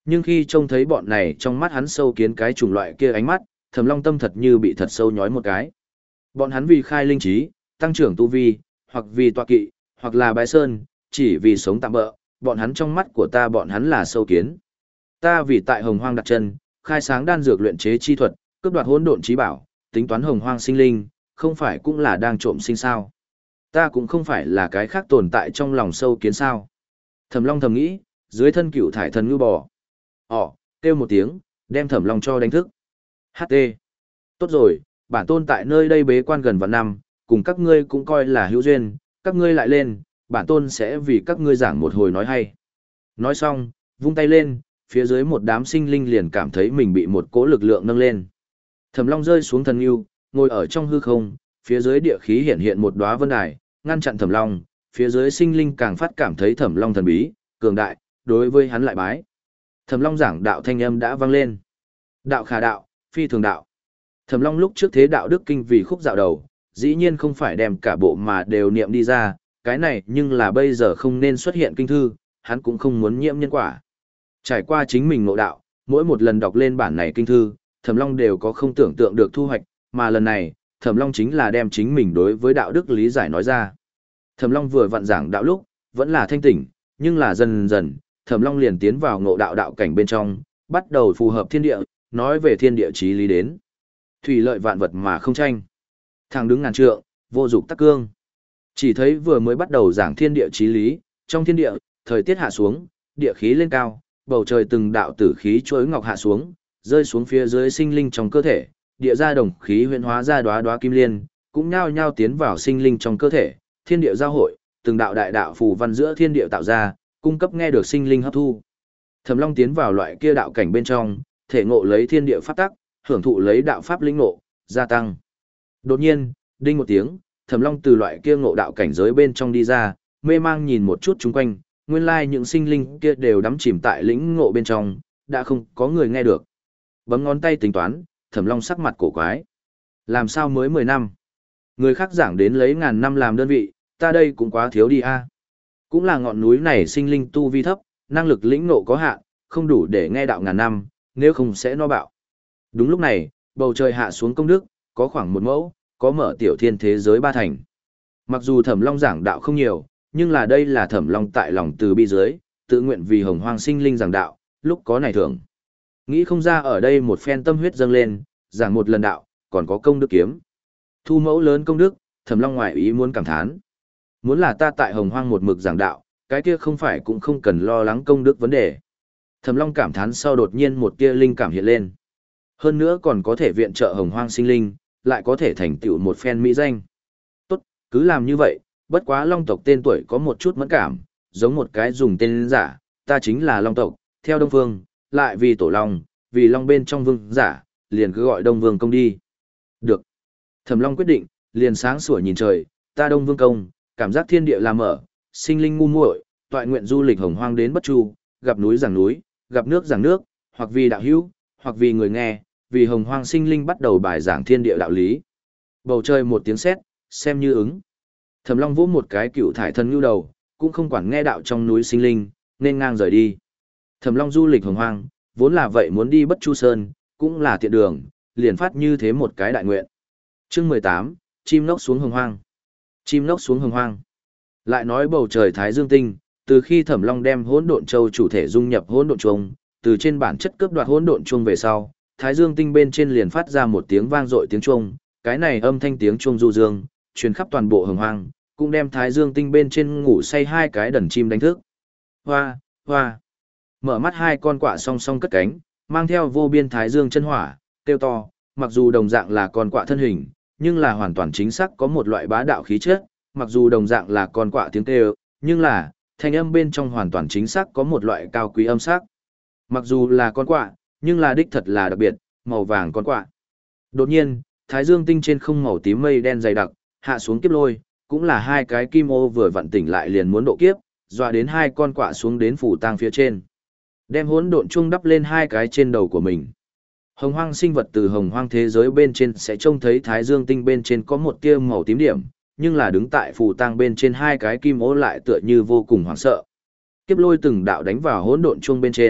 A: Nhưng khi trông thấy bọn này trong mắt hắn sâu kiến cái chủng loại kia ánh mắt, Thẩm Long tâm thật như bị thật sâu nhói một cái. Bọn hắn vì khai linh trí, tăng trưởng tu vi, hoặc vì tọa kỵ, hoặc là bái sơn, chỉ vì sống tạm bỡ, bọn hắn trong mắt của ta bọn hắn là sâu kiến. Ta vì tại Hồng Hoang đặt chân, khai sáng đan dược luyện chế chi thuật, cướp đoạt hỗn độn trí bảo, tính toán Hồng Hoang sinh linh, không phải cũng là đang trộm sinh sao? Ta cũng không phải là cái khác tồn tại trong lòng sâu kiến sao? Thẩm Long thầm nghĩ, dưới thân cựu thải thần ngư bò. Ỏ, kêu một tiếng, đem Thẩm Long cho đánh thức. hát tê. Tốt rồi, bản tôn tại nơi đây bế quan gần vạn năm, cùng các ngươi cũng coi là hữu duyên, các ngươi lại lên, bản tôn sẽ vì các ngươi giảng một hồi nói hay. Nói xong, vung tay lên, phía dưới một đám sinh linh liền cảm thấy mình bị một cỗ lực lượng nâng lên. Thẩm Long rơi xuống thần yêu, ngồi ở trong hư không, phía dưới địa khí hiện hiện một đóa vân đài, ngăn chặn Thẩm Long, phía dưới sinh linh càng phát cảm thấy Thẩm Long thần bí, cường đại, đối với hắn lại bái. Thẩm Long giảng đạo thanh âm đã vang lên. Đạo khả đạo, phi thường đạo. Thẩm Long lúc trước thế đạo đức kinh vì khúc dạo đầu, dĩ nhiên không phải đem cả bộ mà đều niệm đi ra, cái này nhưng là bây giờ không nên xuất hiện kinh thư, hắn cũng không muốn nhiễm nhân quả. Trải qua chính mình ngộ đạo, mỗi một lần đọc lên bản này kinh thư, Thẩm Long đều có không tưởng tượng được thu hoạch, mà lần này, Thẩm Long chính là đem chính mình đối với đạo đức lý giải nói ra. Thẩm Long vừa vặn giảng đạo lúc, vẫn là thanh tỉnh, nhưng là dần dần, Thẩm Long liền tiến vào ngộ đạo đạo cảnh bên trong, bắt đầu phù hợp thiên địa, nói về thiên địa chí lý đến. Thủy lợi vạn vật mà không tranh. Thẳng đứng ngàn trượng, vô dục tắc cương. Chỉ thấy vừa mới bắt đầu giảng thiên địa chí lý, trong thiên địa, thời tiết hạ xuống, địa khí lên cao, bầu trời từng đạo tử khí chuỗi ngọc hạ xuống, rơi xuống phía dưới sinh linh trong cơ thể, địa ra đồng khí huyễn hóa ra đóa đóa kim liên, cũng nhao nhao tiến vào sinh linh trong cơ thể, thiên địa giao hội, từng đạo đại đạo phù văn giữa thiên địa tạo ra, cung cấp nghe được sinh linh hấp thu. Thẩm Long tiến vào loại kia đạo cảnh bên trong, thể ngộ lấy thiên địa pháp tắc, hưởng thụ lấy đạo pháp linh ngộ, gia tăng. Đột nhiên, đinh một tiếng, Thẩm Long từ loại kia ngộ đạo cảnh giới bên trong đi ra, mê mang nhìn một chút chung quanh, nguyên lai những sinh linh kia đều đắm chìm tại lĩnh ngộ bên trong, đã không có người nghe được. Bấm ngón tay tính toán, Thẩm Long sắc mặt cổ quái. Làm sao mới mười năm? Người khác giảng đến lấy ngàn năm làm đơn vị, ta đây cũng quá thiếu đi a. Cũng là ngọn núi này sinh linh tu vi thấp, năng lực lĩnh ngộ có hạn, không đủ để nghe đạo ngàn năm, nếu không sẽ no bạo. Đúng lúc này, bầu trời hạ xuống công đức, có khoảng một mẫu, có mở tiểu thiên thế giới ba thành. Mặc dù Thẩm Long giảng đạo không nhiều, nhưng là đây là Thẩm Long tại lòng từ bi giới, tự nguyện vì hồng hoang sinh linh giảng đạo, lúc có này thưởng. Nghĩ không ra ở đây một phen tâm huyết dâng lên, giảng một lần đạo, còn có công đức kiếm. Thu mẫu lớn công đức, Thẩm Long ngoại ý muốn cảm thán. Muốn là ta tại hồng hoang một mực giảng đạo, cái kia không phải cũng không cần lo lắng công đức vấn đề. Thẩm Long cảm thán sau đột nhiên một tia linh cảm hiện lên. Hơn nữa còn có thể viện trợ hồng hoang sinh linh, lại có thể thành tựu một phen mỹ danh. Tốt, cứ làm như vậy, bất quá Long tộc tên tuổi có một chút mẫn cảm, giống một cái dùng tên giả, ta chính là Long tộc, theo Đông Vương, lại vì tổ Long, vì Long bên trong vương giả, liền cứ gọi Đông Vương công đi. Được. Thẩm Long quyết định, liền sáng sủa nhìn trời, ta Đông Vương công, cảm giác thiên địa làm mở, sinh linh ngu muội, toại nguyện du lịch hồng hoang đến bất chu, gặp núi giảng núi, gặp nước giảng nước, hoặc vì đạo hữu, hoặc vì người nghe, vì hồng hoang sinh linh bắt đầu bài giảng thiên địa đạo lý. Bầu trời một tiếng sét, xem như ứng. Thẩm Long vỗ một cái cựu thải thân ngưu đầu, cũng không quản nghe đạo trong núi sinh linh, nên ngang rời đi. Thẩm Long du lịch hồng hoang, vốn là vậy muốn đi bất chu sơn, cũng là tiện đường, liền phát như thế một cái đại nguyện. Chương mười tám, chim nóc xuống hồng hoang. Chim nóc xuống hồng hoang. Lại nói bầu trời thái dương tinh, từ khi Thẩm Long đem hỗn độn châu chủ thể dung nhập hỗn độn chuông, từ trên bản chất cướp đoạt hỗn độn chuông về sau, thái dương tinh bên trên liền phát ra một tiếng vang dội tiếng chuông, cái này âm thanh tiếng chuông du dương, truyền khắp toàn bộ hồng hoang, cũng đem thái dương tinh bên trên ngủ say hai cái đần chim đánh thức. Hoa, hoa. Mở mắt hai con quạ song song cất cánh, mang theo vô biên thái dương chân hỏa, kêu to, mặc dù đồng dạng là con quạ thân hình, nhưng là hoàn toàn chính xác có một loại bá đạo khí chất, mặc dù đồng dạng là con quạ tiếng kêu, nhưng là thanh âm bên trong hoàn toàn chính xác có một loại cao quý âm sắc. Mặc dù là con quạ, nhưng là đích thật là đặc biệt, màu vàng con quạ. Đột nhiên, thái dương tinh trên không màu tím mây đen dày đặc, hạ xuống kiếp lôi, cũng là hai cái kim ô vừa vặn tỉnh lại liền muốn độ kiếp, dọa đến hai con quạ xuống đến phủ tang phía trên. Đem hỗn độn chuông đắp lên hai cái trên đầu của mình. Hồng hoang sinh vật từ hồng hoang thế giới bên trên sẽ trông thấy thái dương tinh bên trên có một tia màu tím điểm, nhưng là đứng tại phù tang bên trên hai cái kim ô lại tựa như vô cùng hoảng sợ. Kiếp lôi từng đạo đánh vào hỗn độn chuông bên trên,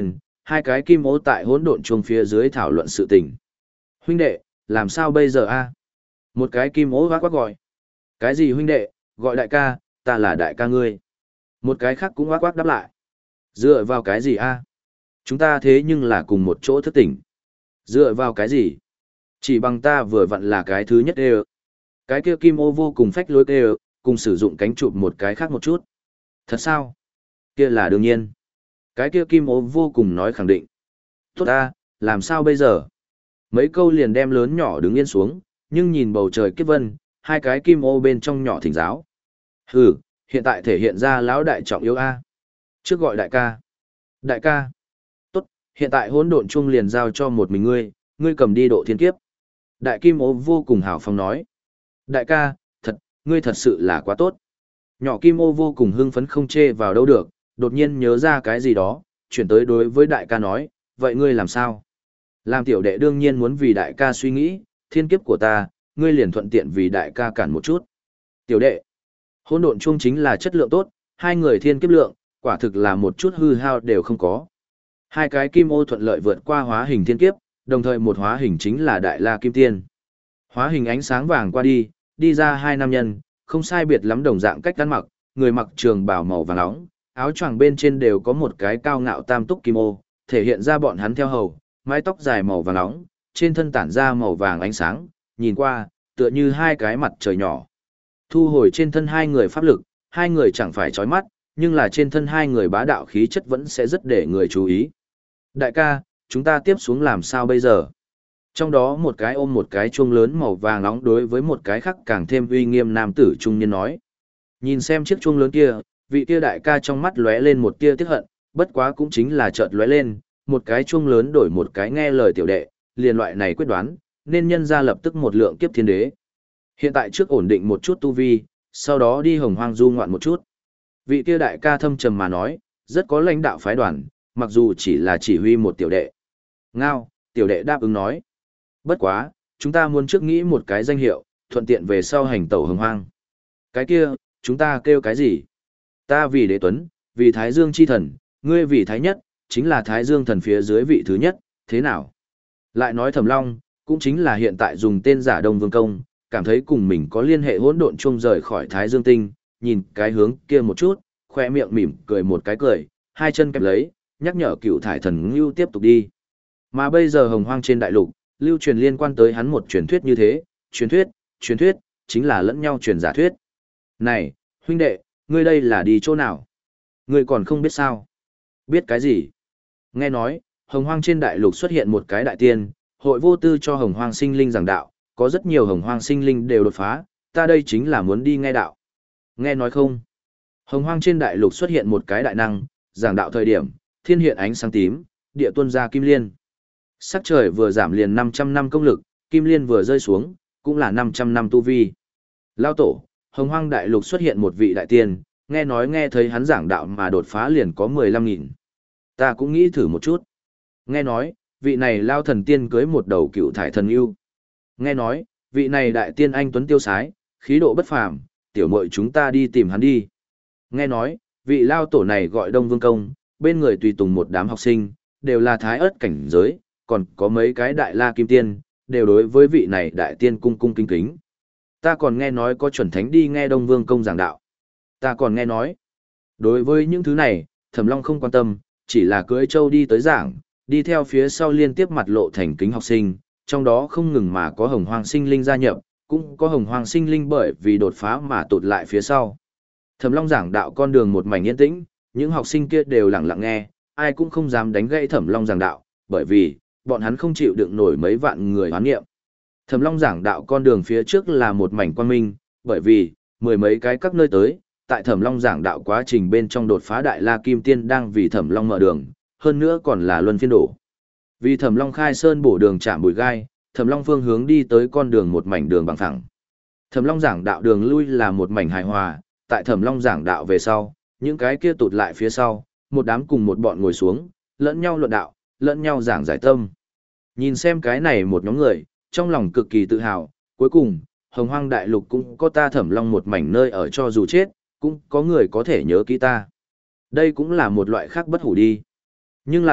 A: hai cái kim ô tại hỗn độn chuông phía dưới thảo luận sự tình. Huynh đệ, làm sao bây giờ a? Một cái kim ô vác quát gọi. Cái gì huynh đệ, gọi đại ca, ta là đại ca ngươi. Một cái khác cũng vác quát đáp lại. Dựa vào cái gì a? Chúng ta thế nhưng là cùng một chỗ thức tỉnh. Dựa vào cái gì? Chỉ bằng ta vừa vặn là cái thứ nhất đều. Cái kia kim ô vô cùng phách lối kêu, cùng sử dụng cánh chụp một cái khác một chút. Thật sao? Kia là đương nhiên. Cái kia kim ô vô cùng nói khẳng định. Tốt ta, làm sao bây giờ? Mấy câu liền đem lớn nhỏ đứng yên xuống, nhưng nhìn bầu trời kiếp vân, hai cái kim ô bên trong nhỏ thỉnh giáo. Hừ, hiện tại thể hiện ra lão đại trọng yếu A. Trước gọi đại ca. Đại ca. Tốt, hiện tại hỗn độn chung liền giao cho một mình ngươi, ngươi cầm đi độ thiên kiếp. Đại kim ô vô cùng hào phóng nói. Đại ca, thật, ngươi thật sự là quá tốt. Nhỏ kim ô vô cùng hưng phấn không chê vào đâu được, đột nhiên nhớ ra cái gì đó, chuyển tới đối với đại ca nói, vậy ngươi làm sao? Làm tiểu đệ đương nhiên muốn vì đại ca suy nghĩ, thiên kiếp của ta, ngươi liền thuận tiện vì đại ca cản một chút. Tiểu đệ, hỗn độn chung chính là chất lượng tốt, hai người thiên kiếp lượng, quả thực là một chút hư hao đều không có. Hai cái kim ô thuận lợi vượt qua hóa hình thiên kiếp, đồng thời một hóa hình chính là đại la kim tiên. Hóa hình ánh sáng vàng qua đi, đi ra hai nam nhân, không sai biệt lắm đồng dạng cách ăn mặc, người mặc trường bào màu vàng nóng, áo choàng bên trên đều có một cái cao ngạo tam túc kim ô, thể hiện ra bọn hắn theo hầu, mái tóc dài màu vàng nóng, trên thân tản ra màu vàng ánh sáng, nhìn qua, tựa như hai cái mặt trời nhỏ. Thu hồi trên thân hai người pháp lực, hai người chẳng phải chói mắt, nhưng là trên thân hai người bá đạo khí chất vẫn sẽ rất để người chú ý. Đại ca, chúng ta tiếp xuống làm sao bây giờ? Trong đó một cái ôm một cái chuông lớn màu vàng nóng đối với một cái khác càng thêm uy nghiêm nam tử trung niên nói. Nhìn xem chiếc chuông lớn kia, vị kia đại ca trong mắt lóe lên một tia tiếc hận, bất quá cũng chính là chợt lóe lên, một cái chuông lớn đổi một cái nghe lời tiểu đệ, liền loại này quyết đoán, nên nhân ra lập tức một lượng kiếp thiên đế. Hiện tại trước ổn định một chút tu vi, sau đó đi hồng hoang du ngoạn một chút. Vị kia đại ca thâm trầm mà nói, rất có lãnh đạo phái đoàn, mặc dù chỉ là chỉ huy một tiểu đệ. Ngao, tiểu đệ đáp ứng nói. Bất quá, chúng ta muốn trước nghĩ một cái danh hiệu, thuận tiện về sau hành tẩu hồng hoang. Cái kia, chúng ta kêu cái gì? Ta vì đế tuấn, vì Thái Dương chi thần, ngươi vì Thái nhất, chính là Thái Dương thần phía dưới vị thứ nhất, thế nào? Lại nói Thẩm Long, cũng chính là hiện tại dùng tên giả Đông Vương Công, cảm thấy cùng mình có liên hệ hỗn độn chung rời khỏi Thái Dương tinh, nhìn cái hướng kia một chút, khoe miệng mỉm cười một cái cười, hai chân kẹp lấy, nhắc nhở cựu thải thần ngưu tiếp tục đi. Mà bây giờ hồng hoang trên đại lục, lưu truyền liên quan tới hắn một truyền thuyết như thế, truyền thuyết, truyền thuyết, chính là lẫn nhau truyền giả thuyết. Này, huynh đệ, ngươi đây là đi chỗ nào? Ngươi còn không biết sao? Biết cái gì? Nghe nói, hồng hoang trên đại lục xuất hiện một cái đại tiên, hội vô tư cho hồng hoang sinh linh giảng đạo, có rất nhiều hồng hoang sinh linh đều đột phá, ta đây chính là muốn đi nghe đạo. Nghe nói không? Hồng hoang trên đại lục xuất hiện một cái đại năng, giảng đạo thời điểm, thiên hiện ánh sáng tím, địa tuôn ra kim liên. Sắc trời vừa giảm liền năm trăm năm công lực, kim liên vừa rơi xuống, cũng là năm trăm năm tu vi. Lao tổ, hồng hoang đại lục xuất hiện một vị đại tiên, nghe nói nghe thấy hắn giảng đạo mà đột phá liền có mười lăm nghìn. Ta cũng nghĩ thử một chút. Nghe nói, vị này lao thần tiên cưới một đầu cựu thải thần yêu. Nghe nói, vị này đại tiên anh tuấn tiêu sái, khí độ bất phàm, tiểu muội chúng ta đi tìm hắn đi. Nghe nói, vị lao tổ này gọi Đông Vương Công, bên người tùy tùng một đám học sinh, đều là thái ớt cảnh giới, còn có mấy cái đại la kim tiên, đều đối với vị này đại tiên cung cung kính kính. Ta còn nghe nói có chuẩn thánh đi nghe Đông Vương Công giảng đạo. Ta còn nghe nói, đối với những thứ này, Thẩm Long không quan tâm, chỉ là cưỡi trâu đi tới giảng, đi theo phía sau liên tiếp mặt lộ thành kính học sinh, trong đó không ngừng mà có hồng hoang sinh linh gia nhập, cũng có hồng hoang sinh linh bởi vì đột phá mà tụt lại phía sau. Thẩm Long giảng đạo con đường một mảnh yên tĩnh, những học sinh kia đều lặng lặng nghe, ai cũng không dám đánh gãy Thẩm Long giảng đạo, bởi vì bọn hắn không chịu đựng nổi mấy vạn người hoán niệm. Thẩm Long giảng đạo con đường phía trước là một mảnh quang minh, bởi vì mười mấy cái các nơi tới, tại Thẩm Long giảng đạo quá trình bên trong đột phá đại la kim tiên đang vì Thẩm Long mở đường, hơn nữa còn là luân phiên đổ. Vì Thẩm Long khai sơn bổ đường chạm bụi gai, Thẩm Long phương hướng đi tới con đường một mảnh đường bằng phẳng. Thẩm Long giảng đạo đường lui là một mảnh hài hòa, tại Thẩm Long giảng đạo về sau, những cái kia tụt lại phía sau, một đám cùng một bọn ngồi xuống, lẫn nhau luận đạo, lẫn nhau giảng giải tâm. Nhìn xem cái này một nhóm người, trong lòng cực kỳ tự hào, cuối cùng, hồng hoang đại lục cũng có ta Thẩm Long một mảnh nơi ở cho dù chết, cũng có người có thể nhớ kỹ ta. Đây cũng là một loại khác bất hủ đi. Nhưng là,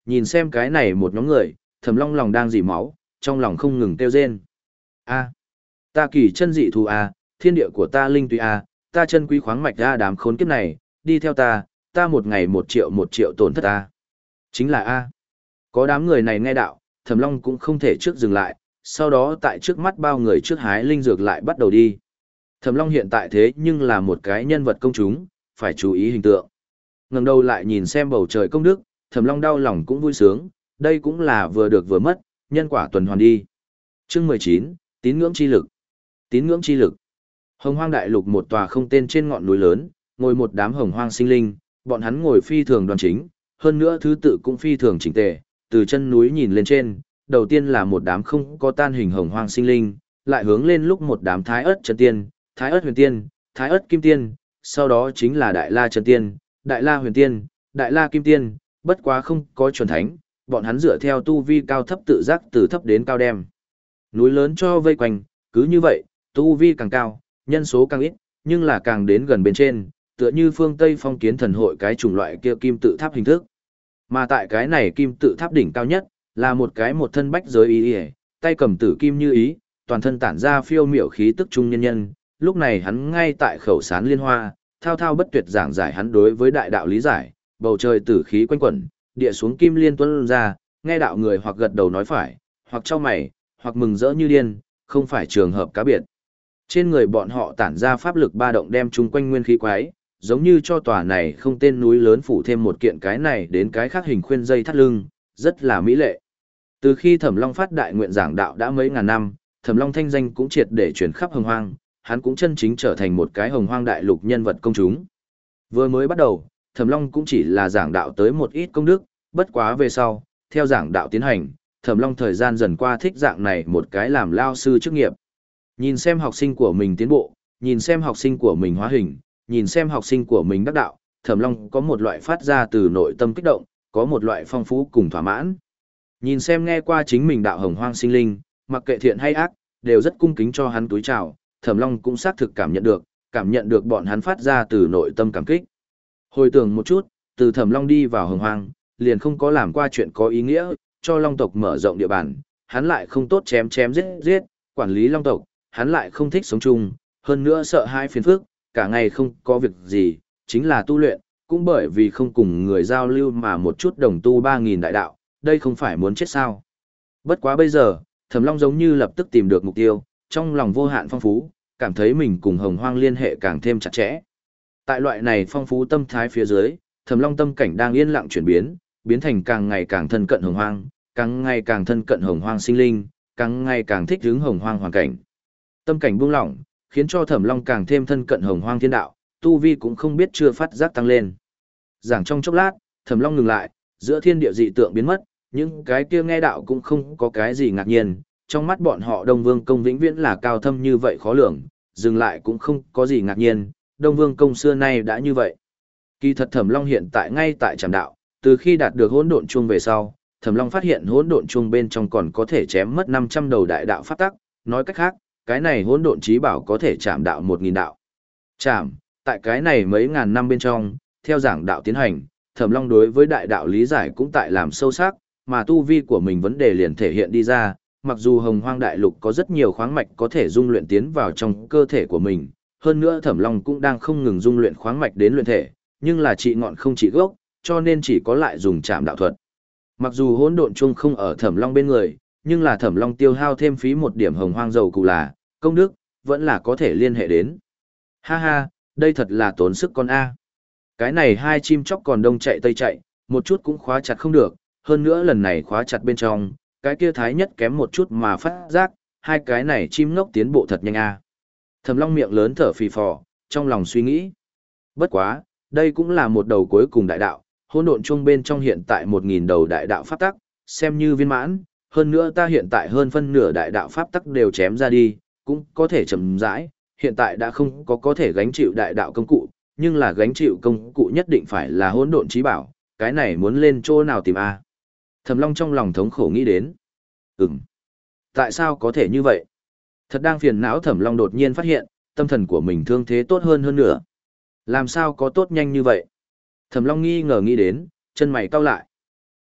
A: Nhìn xem cái này một nhóm người, Thẩm Long lòng đang dỉ máu, trong lòng không ngừng kêu rên. A, ta kỳ chân dị thú a, thiên địa của ta linh tùy a, ta chân quý khoáng mạch a, đám khốn kiếp này, đi theo ta, ta một ngày một triệu một triệu tổn thất a. Chính là a. Có đám người này nghe đạo, Thẩm Long cũng không thể trước dừng lại, sau đó tại trước mắt bao người trước hái linh dược lại bắt đầu đi. Thẩm Long hiện tại thế nhưng là một cái nhân vật công chúng, phải chú ý hình tượng. Ngẩng đầu lại nhìn xem bầu trời công đức, Thẩm Long đau lòng cũng vui sướng, đây cũng là vừa được vừa mất, nhân quả tuần hoàn đi. Chương mười chín, tín ngưỡng chi lực. Tín ngưỡng chi lực. Hồng Hoang đại lục một tòa không tên trên ngọn núi lớn, ngồi một đám hồng hoang sinh linh, bọn hắn ngồi phi thường đoàn chính, hơn nữa thứ tự cũng phi thường chỉnh tề, từ chân núi nhìn lên trên, đầu tiên là một đám không có tan hình hồng hoang sinh linh, lại hướng lên lúc một đám thái ớt chân tiên, thái ớt huyền tiên, thái ớt kim tiên, sau đó chính là đại la chân tiên, đại la huyền tiên, đại la kim tiên, bất quá không có chuẩn thánh, bọn hắn dựa theo tu vi cao thấp tự giác từ thấp đến cao đem. Núi lớn cho vây quanh, cứ như vậy, tu vi càng cao, nhân số càng ít, nhưng là càng đến gần bên trên, tựa như phương Tây phong kiến thần hội cái chủng loại kia kim tự tháp hình thức. Mà tại cái này kim tự tháp đỉnh cao nhất, là một cái một thân bách giới ý ý, tay cầm tử kim như ý, toàn thân tản ra phiêu miểu khí tức trung nhân nhân, lúc này hắn ngay tại khẩu sán liên hoa, thao thao bất tuyệt giảng giải hắn đối với đại đạo lý giải, bầu trời tử khí quanh quẩn, địa xuống kim liên tuôn ra, nghe đạo người hoặc gật đầu nói phải, hoặc trao mày, hoặc mừng rỡ như điên, không phải trường hợp cá biệt. Trên người bọn họ tản ra pháp lực ba động đem chung quanh nguyên khí quái, giống như cho tòa này không tên núi lớn phủ thêm một kiện cái này đến cái khác hình khuyên dây thắt lưng, rất là mỹ lệ. Từ khi Thẩm Long phát đại nguyện giảng đạo đã mấy ngàn năm, Thẩm Long thanh danh cũng triệt để truyền khắp hồng hoang, hắn cũng chân chính trở thành một cái hồng hoang đại lục nhân vật công chúng. Vừa mới bắt đầu, Thẩm Long cũng chỉ là giảng đạo tới một ít công đức, bất quá về sau, theo giảng đạo tiến hành, Thẩm Long thời gian dần qua thích dạng này một cái làm lao sư chức nghiệp. Nhìn xem học sinh của mình tiến bộ, nhìn xem học sinh của mình hóa hình, nhìn xem học sinh của mình đắc đạo, Thẩm Long có một loại phát ra từ nội tâm kích động, có một loại phong phú cùng thỏa mãn. Nhìn xem nghe qua chính mình đạo hồng hoang sinh linh, mặc kệ thiện hay ác, đều rất cung kính cho hắn túi chào, Thẩm Long cũng xác thực cảm nhận được, cảm nhận được bọn hắn phát ra từ nội tâm cảm kích. Hồi tưởng một chút, từ Thẩm Long đi vào hồng hoang, liền không có làm qua chuyện có ý nghĩa, cho Long tộc mở rộng địa bàn, hắn lại không tốt chém chém giết giết, quản lý Long tộc, hắn lại không thích sống chung, hơn nữa sợ hai phiền phức, cả ngày không có việc gì, chính là tu luyện, cũng bởi vì không cùng người giao lưu mà một chút đồng tu ba nghìn đại đạo, đây không phải muốn chết sao. Bất quá bây giờ, Thẩm Long giống như lập tức tìm được mục tiêu, trong lòng vô hạn phong phú, cảm thấy mình cùng hồng hoang liên hệ càng thêm chặt chẽ. Tại loại này phong phú tâm thái phía dưới, Thẩm Long tâm cảnh đang yên lặng chuyển biến, biến thành càng ngày càng thân cận hồng hoang, càng ngày càng thân cận hồng hoang sinh linh, càng ngày càng thích ứng hồng hoang hoàn cảnh. Tâm cảnh buông lỏng, khiến cho Thẩm Long càng thêm thân cận hồng hoang thiên đạo, tu vi cũng không biết chưa phát giác tăng lên. Giảng trong chốc lát, Thẩm Long ngừng lại, giữa thiên địa dị tượng biến mất, những cái kia nghe đạo cũng không có cái gì ngạc nhiên, trong mắt bọn họ Đông Vương Công vĩnh viễn là cao thâm như vậy khó lường, dừng lại cũng không có gì ngạc nhiên, Đông Vương Công xưa nay đã như vậy. Kỳ thật Thẩm Long hiện tại ngay tại trảm đạo, từ khi đạt được hỗn độn chuông về sau, Thẩm Long phát hiện hỗn độn chuông bên trong còn có thể chém mất năm trăm đầu đại đạo pháp tắc, nói cách khác, cái này hỗn độn chí bảo có thể chạm đạo một nghìn đạo. Chạm, tại cái này mấy ngàn năm bên trong, theo giảng đạo tiến hành, Thẩm Long đối với đại đạo lý giải cũng tại làm sâu sắc, mà tu vi của mình vấn đề liền thể hiện đi ra, mặc dù Hồng Hoang đại lục có rất nhiều khoáng mạch có thể dung luyện tiến vào trong cơ thể của mình, hơn nữa Thẩm Long cũng đang không ngừng dung luyện khoáng mạch đến luyện thể, nhưng là trị ngọn không trị gốc, cho nên chỉ có lại dùng chạm đạo thuật. Mặc dù hỗn độn chung không ở Thẩm Long bên người, nhưng là Thẩm Long tiêu hao thêm phí một điểm hồng hoang dầu cụ là, công đức, vẫn là có thể liên hệ đến. Ha ha, đây thật là tốn sức con A. Cái này hai chim chóc còn đông chạy tây chạy, một chút cũng khóa chặt không được, hơn nữa lần này khóa chặt bên trong, cái kia thái nhất kém một chút mà phát giác, hai cái này chim ngốc tiến bộ thật nhanh A. Thẩm Long miệng lớn thở phì phò, trong lòng suy nghĩ. Bất quá, đây cũng là một đầu cuối cùng đại đạo, hỗn độn chung bên trong hiện tại một nghìn đầu đại đạo pháp tắc, xem như viên mãn, hơn nữa ta hiện tại hơn phân nửa đại đạo pháp tắc đều chém ra đi, cũng có thể chậm rãi, hiện tại đã không có có thể gánh chịu đại đạo công cụ, nhưng là gánh chịu công cụ nhất định phải là hỗn độn chí bảo, cái này muốn lên chỗ nào tìm a? Thẩm Long trong lòng thống khổ nghĩ đến. Ừm, tại sao có thể như vậy? Thật đang phiền não Thẩm Long đột nhiên phát hiện, tâm thần của mình thương thế tốt hơn hơn nữa. Làm sao có tốt nhanh như vậy? Thẩm Long nghi ngờ nghĩ đến, chân mày cau lại.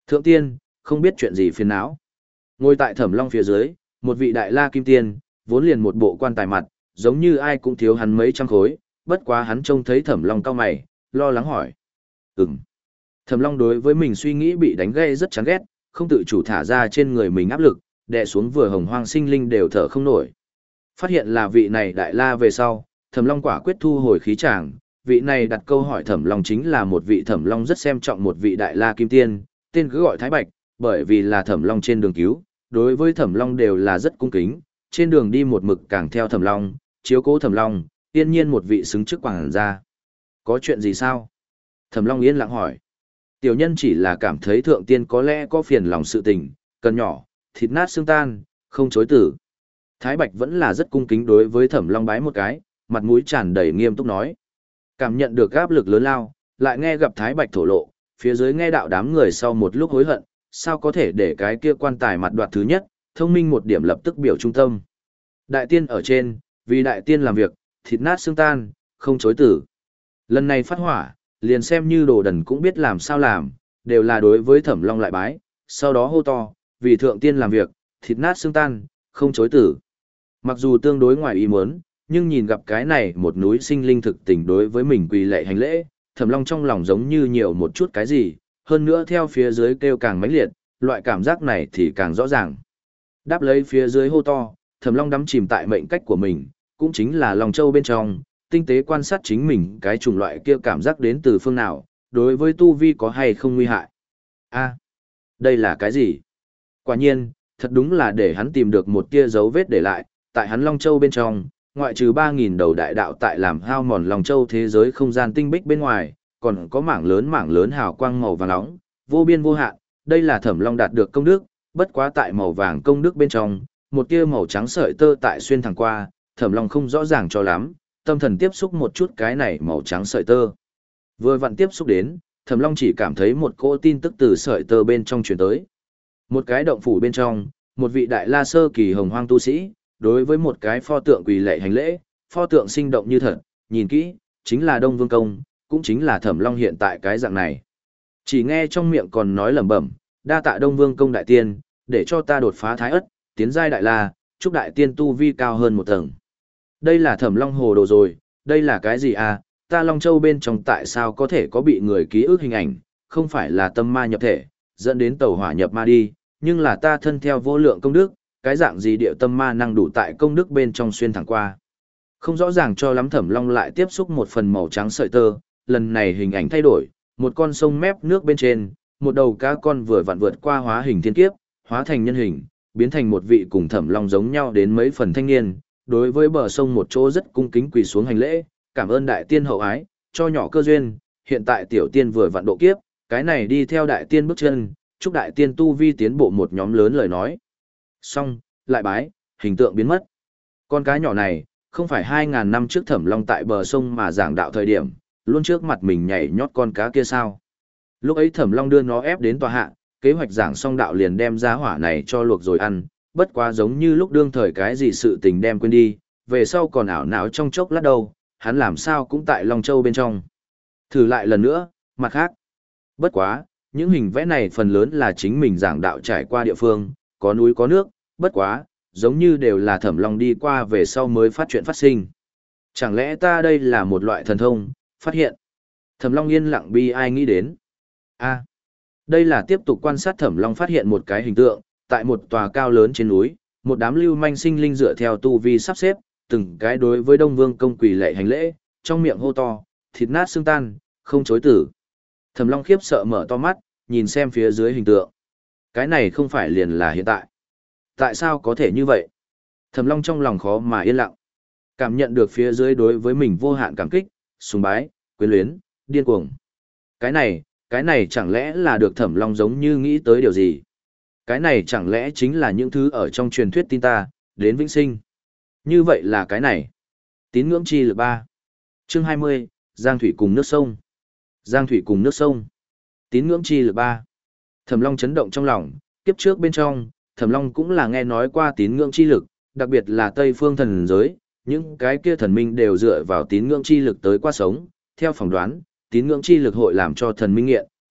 A: Thượng tiên, không biết chuyện gì phiền não. Ngồi tại Thẩm Long phía dưới, một vị đại la kim tiên, vốn liền một bộ quan tài mặt, giống như ai cũng thiếu hắn mấy trăm khối, bất quá hắn trông thấy Thẩm Long cau mày, lo lắng hỏi. Ừm. Thẩm Long đối với mình suy nghĩ bị đánh gây rất chán ghét, không tự chủ thả ra trên người mình áp lực, đè xuống vừa hồng hoang sinh linh đều thở không nổi. Phát hiện là vị này đại la về sau, Thẩm Long quả quyết thu hồi khí tràng, vị này đặt câu hỏi Thẩm Long chính là một vị Thẩm Long rất xem trọng một vị đại la kim tiên, tên cứ gọi Thái Bạch, bởi vì là Thẩm Long trên đường cứu, đối với Thẩm Long đều là rất cung kính, trên đường đi một mực càng theo Thẩm Long, chiếu cố Thẩm Long, tiên nhiên một vị xứng chức quảng gia. Có chuyện gì sao? Thẩm Long yên lặng hỏi. Tiểu nhân chỉ là cảm thấy thượng tiên có lẽ có phiền lòng sự tình, cần nhỏ, thịt nát xương tan, không chối tử. Thái Bạch vẫn là rất cung kính đối với Thẩm Long bái một cái, mặt mũi tràn đầy nghiêm túc nói. Cảm nhận được áp lực lớn lao, lại nghe gặp Thái Bạch thổ lộ, phía dưới nghe đạo đám người sau một lúc hối hận, sao có thể để cái kia quan tài mặt đoạt thứ nhất, thông minh một điểm lập tức biểu trung tâm. Đại tiên ở trên, vì đại tiên làm việc, thịt nát xương tan, không chối tử. Lần này phát hỏa, liền xem như đồ đần cũng biết làm sao làm, đều là đối với Thẩm Long lại bái, sau đó hô to, vì thượng tiên làm việc, thịt nát xương tan, không chối tử. Mặc dù tương đối ngoài ý muốn, nhưng nhìn gặp cái này một núi sinh linh thực tình đối với mình quỳ lạy hành lễ, Thẩm Long trong lòng giống như nhiều một chút cái gì, hơn nữa theo phía dưới kêu càng mãnh liệt, loại cảm giác này thì càng rõ ràng. Đáp lấy phía dưới hô to, Thẩm Long đắm chìm tại mệnh cách của mình, cũng chính là lòng châu bên trong, tinh tế quan sát chính mình cái chủng loại kia cảm giác đến từ phương nào, đối với tu vi có hay không nguy hại. A, đây là cái gì? Quả nhiên, thật đúng là để hắn tìm được một tia dấu vết để lại, tại hắn Long Châu bên trong, ngoại trừ ba nghìn đầu đại đạo tại làm hao mòn Long Châu thế giới không gian tinh bích bên ngoài, còn có mảng lớn mảng lớn hào quang màu vàng nóng, vô biên vô hạn, đây là Thẩm Long đạt được công đức, bất quá tại màu vàng công đức bên trong, một tia màu trắng sợi tơ tại xuyên thẳng qua, Thẩm Long không rõ ràng cho lắm, tâm thần tiếp xúc một chút cái này màu trắng sợi tơ. Vừa vặn tiếp xúc đến, Thẩm Long chỉ cảm thấy một cỗ tin tức từ sợi tơ bên trong truyền tới. Một cái động phủ bên trong, một vị đại la sơ kỳ hồng hoang tu sĩ, đối với một cái pho tượng quỳ lạy hành lễ, pho tượng sinh động như thật, nhìn kỹ, chính là Đông Vương Công, cũng chính là Thẩm Long hiện tại cái dạng này. Chỉ nghe trong miệng còn nói lẩm bẩm, đa tạ Đông Vương Công đại tiên, để cho ta đột phá thái ất, tiến giai đại la, chúc đại tiên tu vi cao hơn một tầng. Đây là Thẩm Long hồ đồ rồi, đây là cái gì à, ta Long Châu bên trong tại sao có thể có bị người ký ức hình ảnh, không phải là tâm ma nhập thể, dẫn đến tẩu hỏa nhập ma đi, nhưng là ta thân theo vô lượng công đức, cái dạng gì điệu tâm ma năng đủ tại công đức bên trong xuyên thẳng qua. Không rõ ràng cho lắm Thẩm Long lại tiếp xúc một phần màu trắng sợi tơ, lần này hình ảnh thay đổi, một con sông mép nước bên trên, một đầu cá con vừa vặn vượt qua hóa hình thiên kiếp, hóa thành nhân hình, biến thành một vị cùng Thẩm Long giống nhau đến mấy phần thanh niên, đối với bờ sông một chỗ rất cung kính quỳ xuống hành lễ, cảm ơn đại tiên hậu ái, cho nhỏ cơ duyên, hiện tại tiểu tiên vừa vặn độ kiếp, cái này đi theo đại tiên bước chân, chúc đại tiên tu vi tiến bộ một nhóm lớn lời nói. Xong, lại bái, hình tượng biến mất. Con cá nhỏ này, không phải hai ngàn năm trước Thẩm Long tại bờ sông mà giảng đạo thời điểm, luôn trước mặt mình nhảy nhót con cá kia sao. Lúc ấy Thẩm Long đưa nó ép đến tòa hạ, kế hoạch giảng xong đạo liền đem giá hỏa này cho luộc rồi ăn, bất quá giống như lúc đương thời cái gì sự tình đem quên đi, về sau còn ảo não trong chốc lát đâu, hắn làm sao cũng tại Long Châu bên trong. Thử lại lần nữa, mặt khác. Bất quá, những hình vẽ này phần lớn là chính mình giảng đạo trải qua địa phương, có núi có nước, bất quá, giống như đều là Thẩm Long đi qua về sau mới phát chuyện phát sinh. Chẳng lẽ ta đây là một loại thần thông, phát hiện. Thẩm Long yên lặng bi ai nghĩ đến. A, đây là tiếp tục quan sát Thẩm Long phát hiện một cái hình tượng, tại một tòa cao lớn trên núi, một đám lưu manh sinh linh dựa theo tu vi sắp xếp, từng cái đối với Đông Vương Công quỳ lạy hành lễ, trong miệng hô to, thịt nát xương tan, không chối tử. Thẩm Long khiếp sợ mở to mắt, nhìn xem phía dưới hình tượng. Cái này không phải liền là hiện tại. Tại sao có thể như vậy? Thẩm Long trong lòng khó mà yên lặng. Cảm nhận được phía dưới đối với mình vô hạn cảm kích, sùng bái, quyến luyến, điên cuồng. Cái này, cái này chẳng lẽ là được Thẩm Long giống như nghĩ tới điều gì? Cái này chẳng lẽ chính là những thứ ở trong truyền thuyết tin ta, đến vĩnh sinh. Như vậy là cái này. Tín ngưỡng chi lực ba. Chương hai mươi, Giang thủy cùng nước sông. Giang thủy cùng nước sông. Tín ngưỡng chi lực ba. Thẩm Long chấn động trong lòng, kiếp trước bên trong, Thẩm Long cũng là nghe nói qua tín ngưỡng chi lực, đặc biệt là Tây phương thần giới, những cái kia thần minh đều dựa vào tín ngưỡng chi lực tới qua sống, theo phỏng đoán, tín ngưỡng chi lực hội làm cho thần minh nghiện,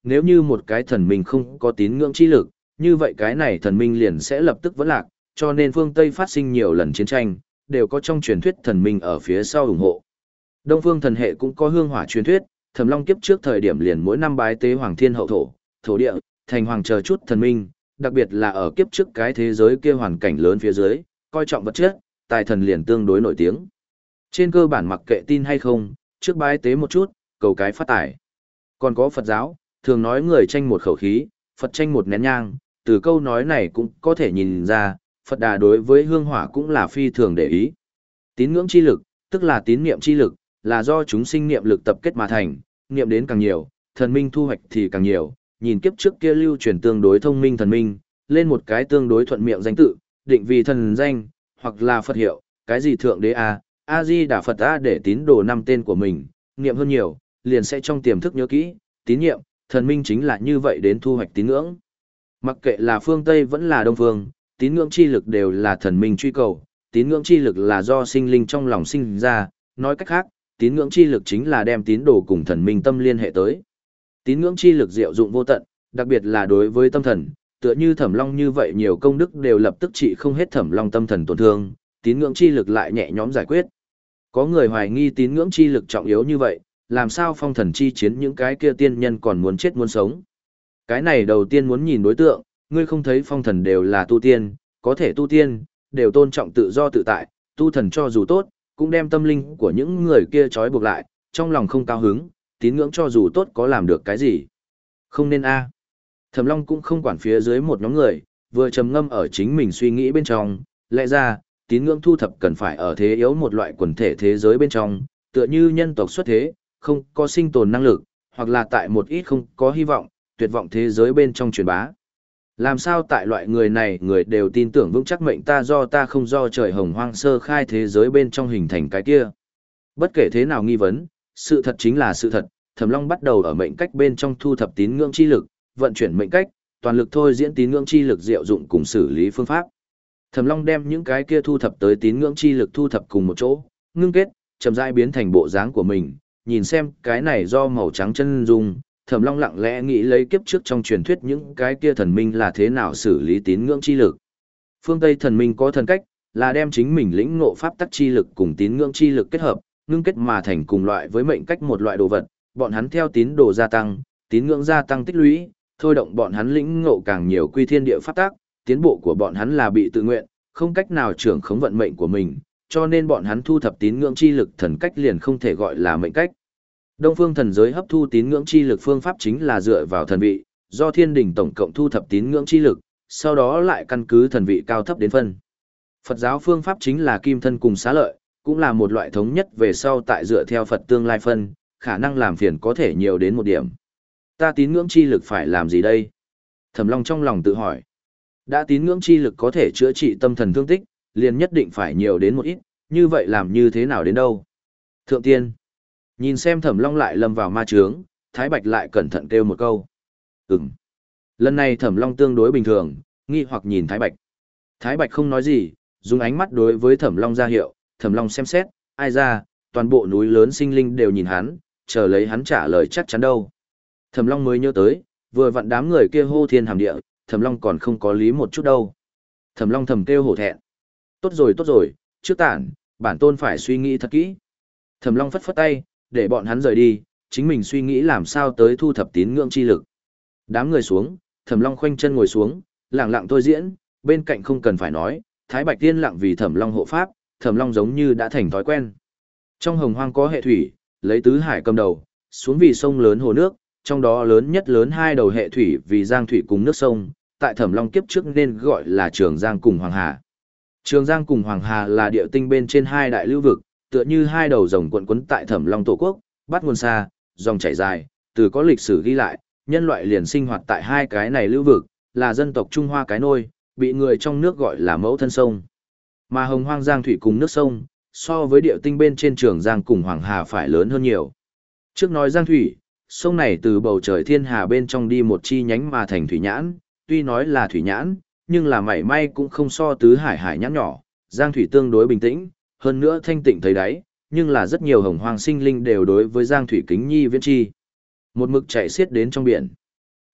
A: nếu như một cái thần minh không có tín ngưỡng chi lực, như vậy cái này thần minh liền sẽ lập tức vẫn lạc, cho nên phương Tây phát sinh nhiều lần chiến tranh, đều có trong truyền thuyết thần minh ở phía sau ủng hộ. Đông phương thần hệ cũng có hương hỏa truyền thuyết, Thẩm Long kiếp trước thời điểm liền mỗi năm bái tế Hoàng Thiên Hậu Thổ, thổ địa, thành hoàng chờ chút thần minh, đặc biệt là ở kiếp trước cái thế giới kia hoàn cảnh lớn phía dưới, coi trọng vật chất, tài thần liền tương đối nổi tiếng. Trên cơ bản mặc kệ tin hay không, trước bái tế một chút, cầu cái phát tài. Còn có Phật giáo, thường nói người tranh một khẩu khí, Phật tranh một nén nhang, từ câu nói này cũng có thể nhìn ra, Phật Đà đối với hương hỏa cũng là phi thường để ý. Tín ngưỡng chi lực, tức là tín niệm chi lực, là do chúng sinh niệm lực tập kết mà thành, niệm đến càng nhiều, thần minh thu hoạch thì càng nhiều. Nhìn kiếp trước kia lưu truyền tương đối thông minh thần minh, lên một cái tương đối thuận miệng danh tự, định vì thần danh, hoặc là Phật hiệu, cái gì thượng đế a, a di đà Phật a để tín đồ năm tên của mình, niệm hơn nhiều, liền sẽ trong tiềm thức nhớ kỹ, tín nhiệm, thần minh chính là như vậy đến thu hoạch tín ngưỡng. Mặc kệ là phương Tây vẫn là đông phương, tín ngưỡng chi lực đều là thần minh truy cầu, tín ngưỡng chi lực là do sinh linh trong lòng sinh ra, nói cách khác, tín ngưỡng chi lực chính là đem tín đồ cùng thần minh tâm liên hệ tới. Tín ngưỡng chi lực diệu dụng vô tận, đặc biệt là đối với tâm thần, tựa như Thẩm Long như vậy nhiều công đức đều lập tức trị không hết Thẩm Long tâm thần tổn thương, tín ngưỡng chi lực lại nhẹ nhõm giải quyết. Có người hoài nghi tín ngưỡng chi lực trọng yếu như vậy, làm sao phong thần chi chiến những cái kia tiên nhân còn muốn chết muốn sống. Cái này đầu tiên muốn nhìn đối tượng, ngươi không thấy phong thần đều là tu tiên, có thể tu tiên, đều tôn trọng tự do tự tại, tu thần cho dù tốt, cũng đem tâm linh của những người kia trói buộc lại, trong lòng không cao hứng, tín ngưỡng cho dù tốt có làm được cái gì. Không nên a. Thẩm Long cũng không quản phía dưới một nhóm người, vừa trầm ngâm ở chính mình suy nghĩ bên trong, lẽ ra, tín ngưỡng thu thập cần phải ở thế yếu một loại quần thể thế giới bên trong, tựa như nhân tộc xuất thế, không có sinh tồn năng lực, hoặc là tại một ít không có hy vọng, tuyệt vọng thế giới bên trong truyền bá. Làm sao tại loại người này người đều tin tưởng vững chắc mệnh ta do ta không do trời hồng hoang sơ khai thế giới bên trong hình thành cái kia. Bất kể thế nào nghi vấn, sự thật chính là sự thật, Thẩm Long bắt đầu ở mệnh cách bên trong thu thập tín ngưỡng chi lực, vận chuyển mệnh cách, toàn lực thôi diễn tín ngưỡng chi lực diệu dụng cùng xử lý phương pháp. Thẩm Long đem những cái kia thu thập tới tín ngưỡng chi lực thu thập cùng một chỗ, ngưng kết, chậm rãi biến thành bộ dáng của mình, nhìn xem, cái này do màu trắng chân dung, Thẩm Long lặng lẽ nghĩ lấy kiếp trước trong truyền thuyết những cái kia thần minh là thế nào xử lý tín ngưỡng chi lực. Phương Tây thần minh có thần cách, là đem chính mình lĩnh ngộ pháp tắc chi lực cùng tín ngưỡng chi lực kết hợp, ngưng kết mà thành cùng loại với mệnh cách một loại đồ vật, bọn hắn theo tín đồ gia tăng, tín ngưỡng gia tăng tích lũy, thôi động bọn hắn lĩnh ngộ càng nhiều quy thiên địa pháp tắc, tiến bộ của bọn hắn là bị tự nguyện, không cách nào trưởng khống vận mệnh của mình, cho nên bọn hắn thu thập tín ngưỡng chi lực thần cách liền không thể gọi là mệnh cách. Đông phương thần giới hấp thu tín ngưỡng chi lực phương pháp chính là dựa vào thần vị, do thiên đình tổng cộng thu thập tín ngưỡng chi lực, sau đó lại căn cứ thần vị cao thấp đến phân. Phật giáo phương pháp chính là kim thân cùng xá lợi, cũng là một loại thống nhất về sau tại dựa theo Phật tương lai phân, khả năng làm phiền có thể nhiều đến một điểm. Ta tín ngưỡng chi lực phải làm gì đây? Thẩm Long trong lòng tự hỏi. Đã tín ngưỡng chi lực có thể chữa trị tâm thần thương tích, liền nhất định phải nhiều đến một ít, như vậy làm như thế nào đến đâu? Thượng tiên. Nhìn xem Thẩm Long lại lâm vào ma chướng, Thái Bạch lại cẩn thận kêu một câu. Ừm. Lần này Thẩm Long tương đối bình thường, nghi hoặc nhìn Thái Bạch. Thái Bạch không nói gì, dùng ánh mắt đối với Thẩm Long ra hiệu, Thẩm Long xem xét, ai ra, toàn bộ núi lớn sinh linh đều nhìn hắn, chờ lấy hắn trả lời chắc chắn đâu. Thẩm Long mới nhớ tới, vừa vặn đám người kia hô thiên hàm địa, Thẩm Long còn không có lý một chút đâu. Thẩm Long thầm kêu hổ thẹn. Tốt rồi tốt rồi, trước tản, bản tôn phải suy nghĩ thật kỹ. Thẩm Long phất phất tay, để bọn hắn rời đi, chính mình suy nghĩ làm sao tới thu thập tín ngưỡng chi lực. Đám người xuống, Thẩm Long khoanh chân ngồi xuống, lặng lặng thôi diễn, bên cạnh không cần phải nói, Thái Bạch tiên lặng vì Thẩm Long hộ pháp, Thẩm Long giống như đã thành thói quen. Trong hồng hoang có hệ thủy, lấy tứ hải cầm đầu, xuống vì sông lớn hồ nước, trong đó lớn nhất lớn hai đầu hệ thủy vì Giang thủy cùng nước sông, tại Thẩm Long kiếp trước nên gọi là Trường Giang cùng Hoàng Hà. Trường Giang cùng Hoàng Hà là địa tinh bên trên hai đại lưu vực, tựa như hai đầu rồng quấn quấn tại Thẩm Long tổ quốc, bắt nguồn xa, dòng chảy dài, từ có lịch sử ghi lại, nhân loại liền sinh hoạt tại hai cái này lưu vực, là dân tộc Trung Hoa cái nôi, bị người trong nước gọi là mẫu thân sông. Mà hồng hoang Giang thủy cùng nước sông, so với địa tinh bên trên Trường Giang cùng Hoàng Hà phải lớn hơn nhiều. Trước nói Giang thủy, sông này từ bầu trời thiên hà bên trong đi một chi nhánh mà thành thủy nhãn, tuy nói là thủy nhãn, nhưng là mảy may cũng không so tứ hải hải nhãn nhỏ, Giang thủy tương đối bình tĩnh, hơn nữa thanh tịnh thấy đáy, nhưng là rất nhiều hồng hoang sinh linh đều đối với Giang thủy kính nhi viễn chi. Một mực chạy xiết đến trong biển.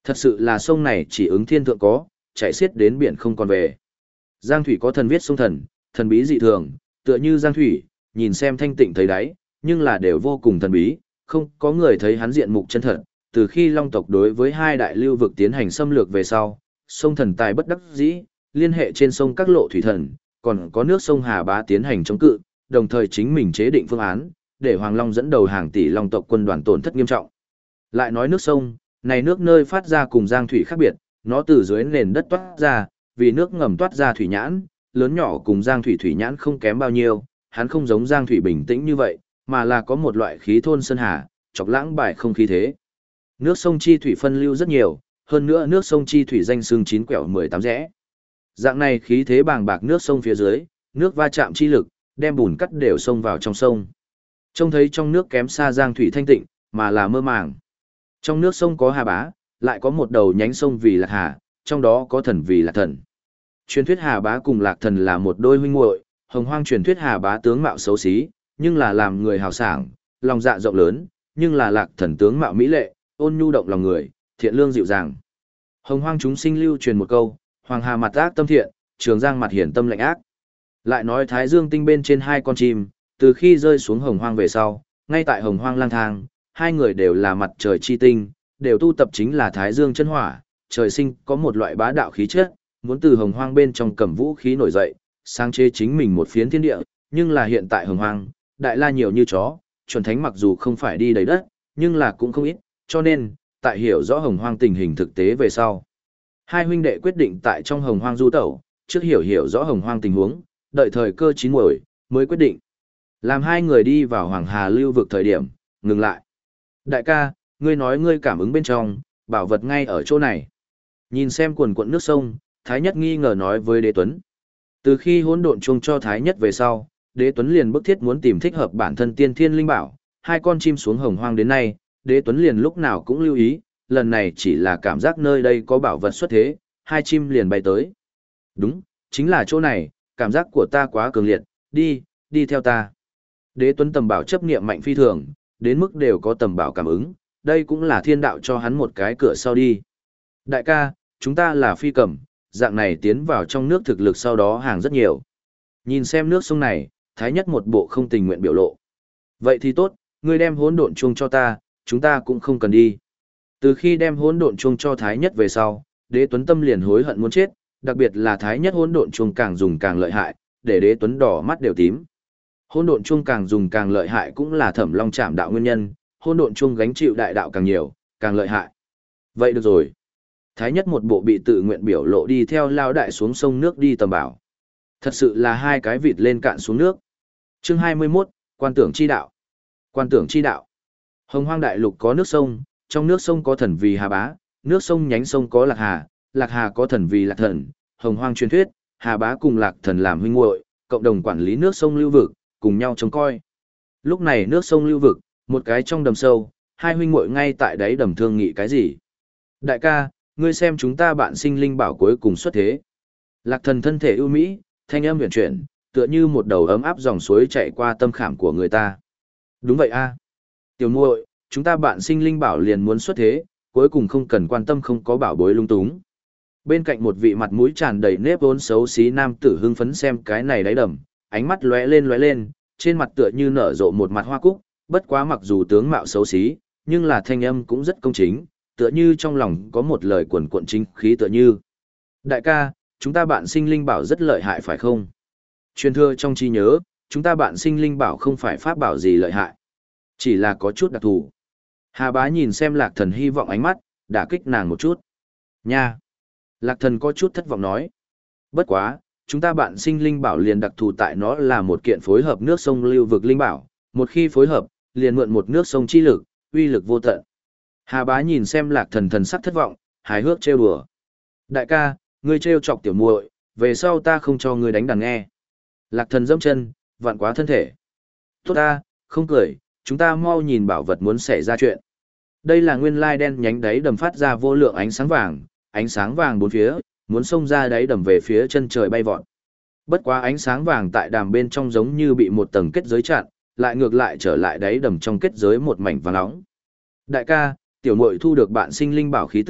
A: Thật sự là sông này chỉ ứng thiên thượng có, chạy xiết đến biển không còn về. Giang thủy có thần viết sông thần, thần bí dị thường, tựa như giang thủy, nhìn xem thanh tịnh thấy đáy, nhưng là đều vô cùng thần bí, không có người thấy hắn diện mục chân thật. Từ khi Long tộc đối với hai đại lưu vực tiến hành xâm lược về sau, sông thần tài bất đắc dĩ, liên hệ trên sông các lộ thủy thần, còn có nước sông Hà Bá tiến hành chống cự, đồng thời chính mình chế định phương án, để Hoàng Long dẫn đầu hàng tỷ Long tộc quân đoàn tổn thất nghiêm trọng. Lại nói nước sông, này nước nơi phát ra cùng giang thủy khác biệt, nó từ dưới nền đất toát ra, vì nước ngầm toát ra thủy nhãn, lớn nhỏ cùng giang thủy thủy nhãn không kém bao nhiêu, hắn không giống giang thủy bình tĩnh như vậy, mà là có một loại khí thôn sơn hà, chọc lãng bài không khí thế. Nước sông chi thủy phân lưu rất nhiều, hơn nữa nước sông chi thủy danh xưng chín quẹo mười tám rẽ. Dạng này khí thế bàng bạc nước sông phía dưới, nước va chạm chi lực, đem bùn cắt đều xông vào trong sông. Trông thấy trong nước kém xa giang thủy thanh tịnh, mà là mơ màng. Trong nước sông có Hà Bá, lại có một đầu nhánh sông vì Lạc Hà, trong đó có thần vì Lạc Thần. Truyền thuyết Hà Bá cùng Lạc Thần là một đôi huynh muội, hồng hoang truyền thuyết Hà Bá tướng mạo xấu xí, nhưng là làm người hào sảng, lòng dạ rộng lớn, nhưng là Lạc Thần tướng mạo mỹ lệ, ôn nhu động lòng người, thiện lương dịu dàng. Hồng hoang chúng sinh lưu truyền một câu, Hoàng Hà mặt ác tâm thiện, Trường Giang mặt hiển tâm lạnh ác. Lại nói Thái Dương tinh bên trên hai con chim, từ khi rơi xuống hồng hoang về sau, ngay tại hồng hoang lang thang, hai người đều là mặt trời chi tinh, đều tu tập chính là Thái Dương chân hỏa, trời sinh có một loại bá đạo khí chất, muốn từ hồng hoang bên trong cầm vũ khí nổi dậy, sáng chế chính mình một phiến thiên địa, nhưng là hiện tại hồng hoang, đại la nhiều như chó, chuẩn thánh mặc dù không phải đi đầy đất, nhưng là cũng không ít, cho nên, tại hiểu rõ hồng hoang tình hình thực tế về sau. Hai huynh đệ quyết định tại trong hồng hoang du tẩu, trước hiểu hiểu rõ hồng hoang tình huống, đợi thời cơ chín muồi, mới quyết định. Làm hai người đi vào Hoàng Hà lưu vực thời điểm, ngừng lại. Đại ca, ngươi nói ngươi cảm ứng bên trong, bảo vật ngay ở chỗ này. Nhìn xem quần quận nước sông, Thái Nhất nghi ngờ nói với Đế Tuấn. Từ khi hỗn độn chung cho Thái Nhất về sau, Đế Tuấn liền bức thiết muốn tìm thích hợp bản thân tiên thiên linh bảo, hai con chim xuống hồng hoang đến nay, Đế Tuấn liền lúc nào cũng lưu ý, lần này chỉ là cảm giác nơi đây có bảo vật xuất thế, hai chim liền bay tới. Đúng, chính là chỗ này, cảm giác của ta quá cường liệt, đi, đi theo ta. Đế Tuấn tầm bảo chấp niệm mạnh phi thường, đến mức đều có tầm bảo cảm ứng, đây cũng là thiên đạo cho hắn một cái cửa sau đi. Đại ca, chúng ta là phi cầm, dạng này tiến vào trong nước thực lực sau đó hàng rất nhiều. Nhìn xem nước sông này, Thái Nhất một bộ không tình nguyện biểu lộ. Vậy thì tốt, ngươi đem hỗn độn chuông cho ta, chúng ta cũng không cần đi. Từ khi đem hỗn độn chuông cho Thái Nhất về sau, Đế Tuấn tâm liền hối hận muốn chết, đặc biệt là Thái Nhất hỗn độn chuông càng dùng càng lợi hại, để Đế Tuấn đỏ mắt đều tím. Hỗn độn chuông càng dùng càng lợi hại cũng là Thẩm Long Trảm đạo nguyên nhân, hỗn độn chuông gánh chịu đại đạo càng nhiều, càng lợi hại. Vậy được rồi. Thái Nhất một bộ bị tự nguyện biểu lộ đi theo lao đại xuống sông nước đi tầm bảo. Thật sự là hai cái vịt lên cạn xuống nước. Chương hai mươi mốt, Quan tưởng chi đạo. Quan tưởng chi đạo. Hồng Hoang đại lục có nước sông, trong nước sông có thần vì Hà Bá, nước sông nhánh sông có Lạc Hà, Lạc Hà có thần vì Lạc Thần. Hồng Hoang truyền thuyết, Hà Bá cùng Lạc Thần làm huynh muội, cộng đồng quản lý nước sông lưu vực, cùng nhau trông coi. Lúc này nước sông lưu vực, một cái trong đầm sâu, hai huynh muội ngay tại đáy đầm thương nghị cái gì. Đại ca, ngươi xem chúng ta bạn sinh linh bảo cuối cùng xuất thế. Lạc Thần thân thể ưu mỹ, thanh âm huyền chuyển, tựa như một đầu ấm áp dòng suối chạy qua tâm khảm của người ta. Đúng vậy a, tiểu muội, chúng ta bạn sinh linh bảo liền muốn xuất thế, cuối cùng không cần quan tâm không có bảo bối lung túng. Bên cạnh một vị mặt mũi tràn đầy nếp vốn xấu xí nam tử hưng phấn xem cái này đáy đầm, ánh mắt lóe lên lóe lên, trên mặt tựa như nở rộ một mặt hoa cúc, bất quá mặc dù tướng mạo xấu xí, nhưng là thanh âm cũng rất công chính, tựa như trong lòng có một lời quần cuộn chính khí tựa như. Đại ca, chúng ta bạn sinh linh bảo rất lợi hại phải không? Truyền thừa trong trí nhớ, chúng ta bạn sinh linh bảo không phải pháp bảo gì lợi hại, chỉ là có chút đặc thù. Hà Bá nhìn xem Lạc Thần hy vọng ánh mắt, đả kích nàng một chút. Nha! Lạc Thần có chút thất vọng nói. Bất quá, chúng ta bạn sinh linh bảo liền đặc thù tại nó là một kiện phối hợp nước sông lưu vực linh bảo, một khi phối hợp, liền mượn một nước sông chi lực, uy lực vô tận. Hà Bá nhìn xem Lạc Thần thần sắc thất vọng, hài hước trêu đùa. Đại ca, ngươi trêu chọc tiểu muội, về sau ta không cho ngươi đánh đàn nghe. Lạc Thần dẫm chân, vặn quá thân thể. Tốt ta, không cười, chúng ta mau nhìn bảo vật muốn xảy ra chuyện. Đây là nguyên lai đen nhánh đáy đầm phát ra vô lượng ánh sáng vàng, ánh sáng vàng bốn phía, muốn xông ra đáy đầm về phía chân trời bay vọt. Bất quá ánh sáng vàng tại đàm bên trong giống như bị một tầng kết giới chặn, lại ngược lại trở lại đáy đầm trong kết giới một mảnh vàng nóng. Đại ca, tiểu muội thu được bạn sinh linh bảo khí tức,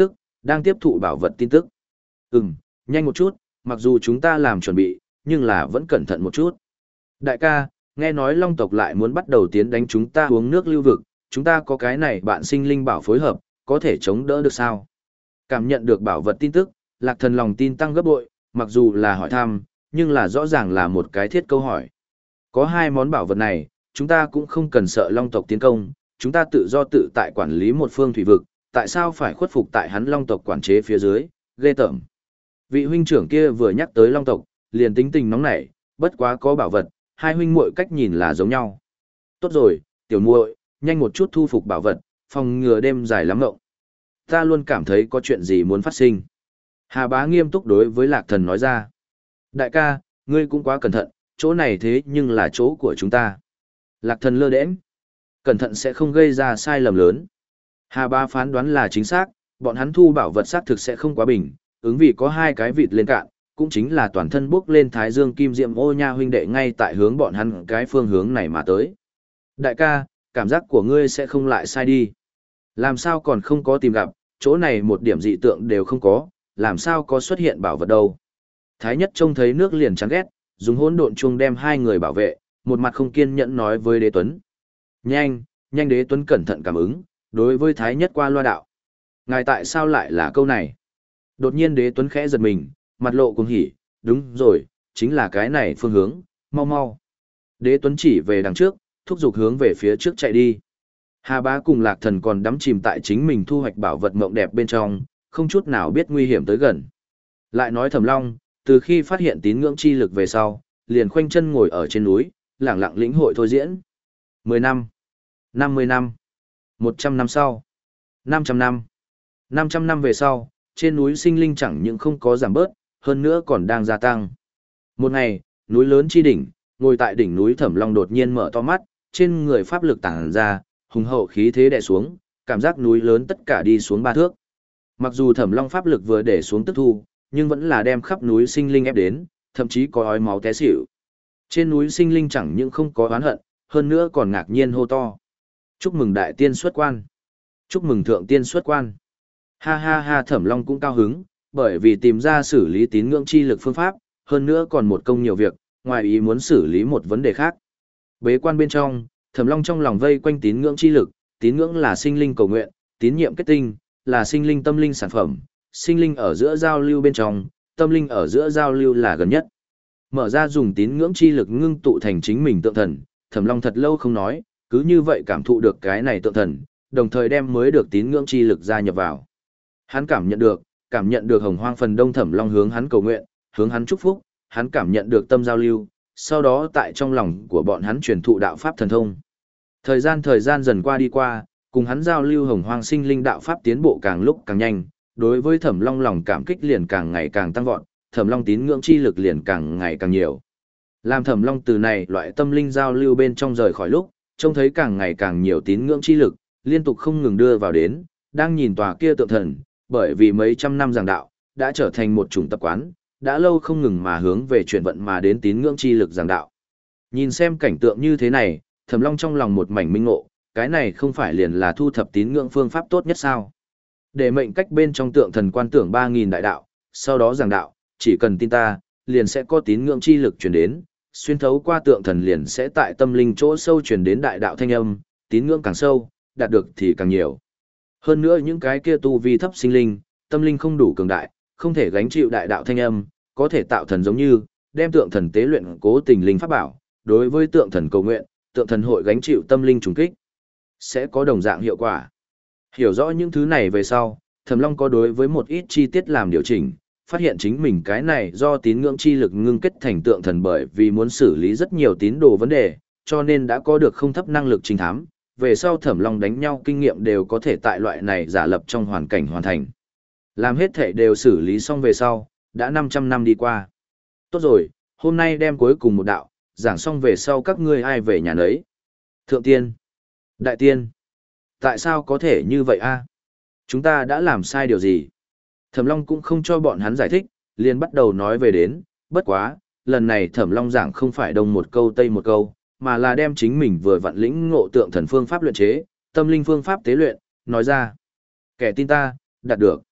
A: đang tiếp thụ bảo vật tin tức. Ừm, nhanh một chút, mặc dù chúng ta làm chuẩn bị, nhưng là vẫn cẩn thận một chút. Đại ca, nghe nói Long tộc lại muốn bắt đầu tiến đánh chúng ta uống nước lưu vực, chúng ta có cái này bạn sinh linh bảo phối hợp, có thể chống đỡ được sao? Cảm nhận được bảo vật tin tức, Lạc Thần lòng tin tăng gấp bội, mặc dù là hỏi thăm, nhưng là rõ ràng là một cái thiết câu hỏi. Có hai món bảo vật này, chúng ta cũng không cần sợ Long tộc tiến công, chúng ta tự do tự tại quản lý một phương thủy vực, tại sao phải khuất phục tại hắn Long tộc quản chế phía dưới, ghê tởm. Vị huynh trưởng kia vừa nhắc tới Long tộc, liền tính tình nóng nảy, bất quá có bảo vật, hai huynh muội cách nhìn là giống nhau. Tốt rồi, tiểu muội, nhanh một chút thu phục bảo vật, phòng ngừa đêm dài lắm ngộng. Ta luôn cảm thấy có chuyện gì muốn phát sinh. Hà Bá nghiêm túc đối với Lạc Thần nói ra. Đại ca, ngươi cũng quá cẩn thận, chỗ này thế nhưng là chỗ của chúng ta. Lạc Thần lơ đễnh. Cẩn thận sẽ không gây ra sai lầm lớn. Hà Bá phán đoán là chính xác, bọn hắn thu bảo vật xác thực sẽ không quá bình, ứng vì có hai cái vịt lên cạn, cũng chính là toàn thân bước lên thái dương kim diệm ô nha huynh đệ ngay tại hướng bọn hắn cái phương hướng này mà tới. Đại ca, cảm giác của ngươi sẽ không lại sai đi. Làm sao còn không có tìm gặp, chỗ này một điểm dị tượng đều không có, làm sao có xuất hiện bảo vật đâu. Thái nhất trông thấy nước liền chán ghét, dùng hỗn độn chuông đem hai người bảo vệ, một mặt không kiên nhẫn nói với Đế Tuấn. Nhanh, nhanh Đế Tuấn cẩn thận cảm ứng, đối với Thái nhất qua loa đạo. Ngài tại sao lại là câu này? Đột nhiên Đế Tuấn khẽ giật mình, mặt lộ cuồng hỉ, đúng rồi, chính là cái này phương hướng, mau mau. Đế Tuấn chỉ về đằng trước, thúc giục hướng về phía trước chạy đi. Hà Bá cùng Lạc Thần còn đắm chìm tại chính mình thu hoạch bảo vật mộng đẹp bên trong, không chút nào biết nguy hiểm tới gần. Lại nói Thẩm Long, từ khi phát hiện tín ngưỡng chi lực về sau, liền khoanh chân ngồi ở trên núi, lẳng lặng lĩnh hội thôi diễn. Mười năm, năm mươi năm, một trăm năm sau, năm trăm năm, năm trăm năm về sau, trên núi sinh linh chẳng những không có giảm bớt, hơn nữa còn đang gia tăng. Một ngày, núi lớn chi đỉnh, ngồi tại đỉnh núi Thẩm Long đột nhiên mở to mắt, trên người pháp lực tản ra, hùng hậu khí thế đè xuống, cảm giác núi lớn tất cả đi xuống ba thước. Mặc dù Thẩm Long pháp lực vừa để xuống tức thu, nhưng vẫn là đem khắp núi sinh linh ép đến, thậm chí có ói máu té xỉu. Trên núi sinh linh chẳng những không có oán hận, hơn nữa còn ngạc nhiên hô to. Chúc mừng đại tiên xuất quan. Chúc mừng thượng tiên xuất quan. Ha ha ha, Thẩm Long cũng cao hứng, bởi vì tìm ra xử lý tín ngưỡng chi lực phương pháp, hơn nữa còn một công nhiều việc, ngoài ý muốn xử lý một vấn đề khác. Bế quan bên trong, Thẩm Long trong lòng vây quanh tín ngưỡng chi lực, tín ngưỡng là sinh linh cầu nguyện, tín nhiệm kết tinh, là sinh linh tâm linh sản phẩm, sinh linh ở giữa giao lưu bên trong, tâm linh ở giữa giao lưu là gần nhất. Mở ra dùng tín ngưỡng chi lực ngưng tụ thành chính mình tượng thần, Thẩm Long thật lâu không nói, cứ như vậy cảm thụ được cái này tượng thần, đồng thời đem mới được tín ngưỡng chi lực gia nhập vào. Hắn cảm nhận được, cảm nhận được hồng hoang phần đông Thẩm Long hướng hắn cầu nguyện, hướng hắn chúc phúc, hắn cảm nhận được tâm giao lưu, sau đó tại trong lòng của bọn hắn truyền thụ đạo pháp thần thông. Thời gian thời gian dần qua đi qua, cùng hắn giao lưu hồng hoang sinh linh đạo pháp tiến bộ càng lúc càng nhanh, đối với Thẩm Long lòng cảm kích liền càng ngày càng tăng vọt, Thẩm Long tín ngưỡng chi lực liền càng ngày càng nhiều. Làm Thẩm Long từ này loại tâm linh giao lưu bên trong rời khỏi lúc, trông thấy càng ngày càng nhiều tín ngưỡng chi lực, liên tục không ngừng đưa vào đến, đang nhìn tòa kia tượng thần, bởi vì mấy trăm năm giảng đạo, đã trở thành một chủng tập quán, đã lâu không ngừng mà hướng về chuyển vận mà đến tín ngưỡng chi lực giảng đạo. Nhìn xem cảnh tượng như thế này, Thẩm Long trong lòng một mảnh minh ngộ, cái này không phải liền là thu thập tín ngưỡng phương pháp tốt nhất sao? Để mệnh cách bên trong tượng thần quan tưởng ba nghìn đại đạo, sau đó giảng đạo, chỉ cần tin ta, liền sẽ có tín ngưỡng chi lực truyền đến, xuyên thấu qua tượng thần liền sẽ tại tâm linh chỗ sâu truyền đến đại đạo thanh âm, tín ngưỡng càng sâu, đạt được thì càng nhiều. Hơn nữa những cái kia tu vi thấp sinh linh, tâm linh không đủ cường đại, không thể gánh chịu đại đạo thanh âm, có thể tạo thần giống như, đem tượng thần tế luyện cố tình linh pháp bảo, đối với tượng thần cầu nguyện, tượng thần hội gánh chịu tâm linh trùng kích, sẽ có đồng dạng hiệu quả. Hiểu rõ những thứ này về sau, Thẩm Long có đối với một ít chi tiết làm điều chỉnh, phát hiện chính mình cái này do tín ngưỡng chi lực ngưng kết thành tượng thần bởi vì muốn xử lý rất nhiều tín đồ vấn đề, cho nên đã có được không thấp năng lực trinh thám, về sau Thẩm Long đánh nhau kinh nghiệm đều có thể tại loại này giả lập trong hoàn cảnh hoàn thành. Làm hết thể đều xử lý xong về sau, đã năm trăm năm đi qua. Tốt rồi, hôm nay đem cuối cùng một đạo, giảng xong về sau các ngươi ai về nhà nấy. Thượng tiên, đại tiên, tại sao có thể như vậy a? Chúng ta đã làm sai điều gì? Thẩm Long cũng không cho bọn hắn giải thích, liền bắt đầu nói về đến, bất quá, lần này Thẩm Long giảng không phải đông một câu tây một câu, mà là đem chính mình vừa vặn lĩnh ngộ tượng thần phương pháp luyện chế, tâm linh phương pháp tế luyện, nói ra. Kẻ tin ta, đạt được.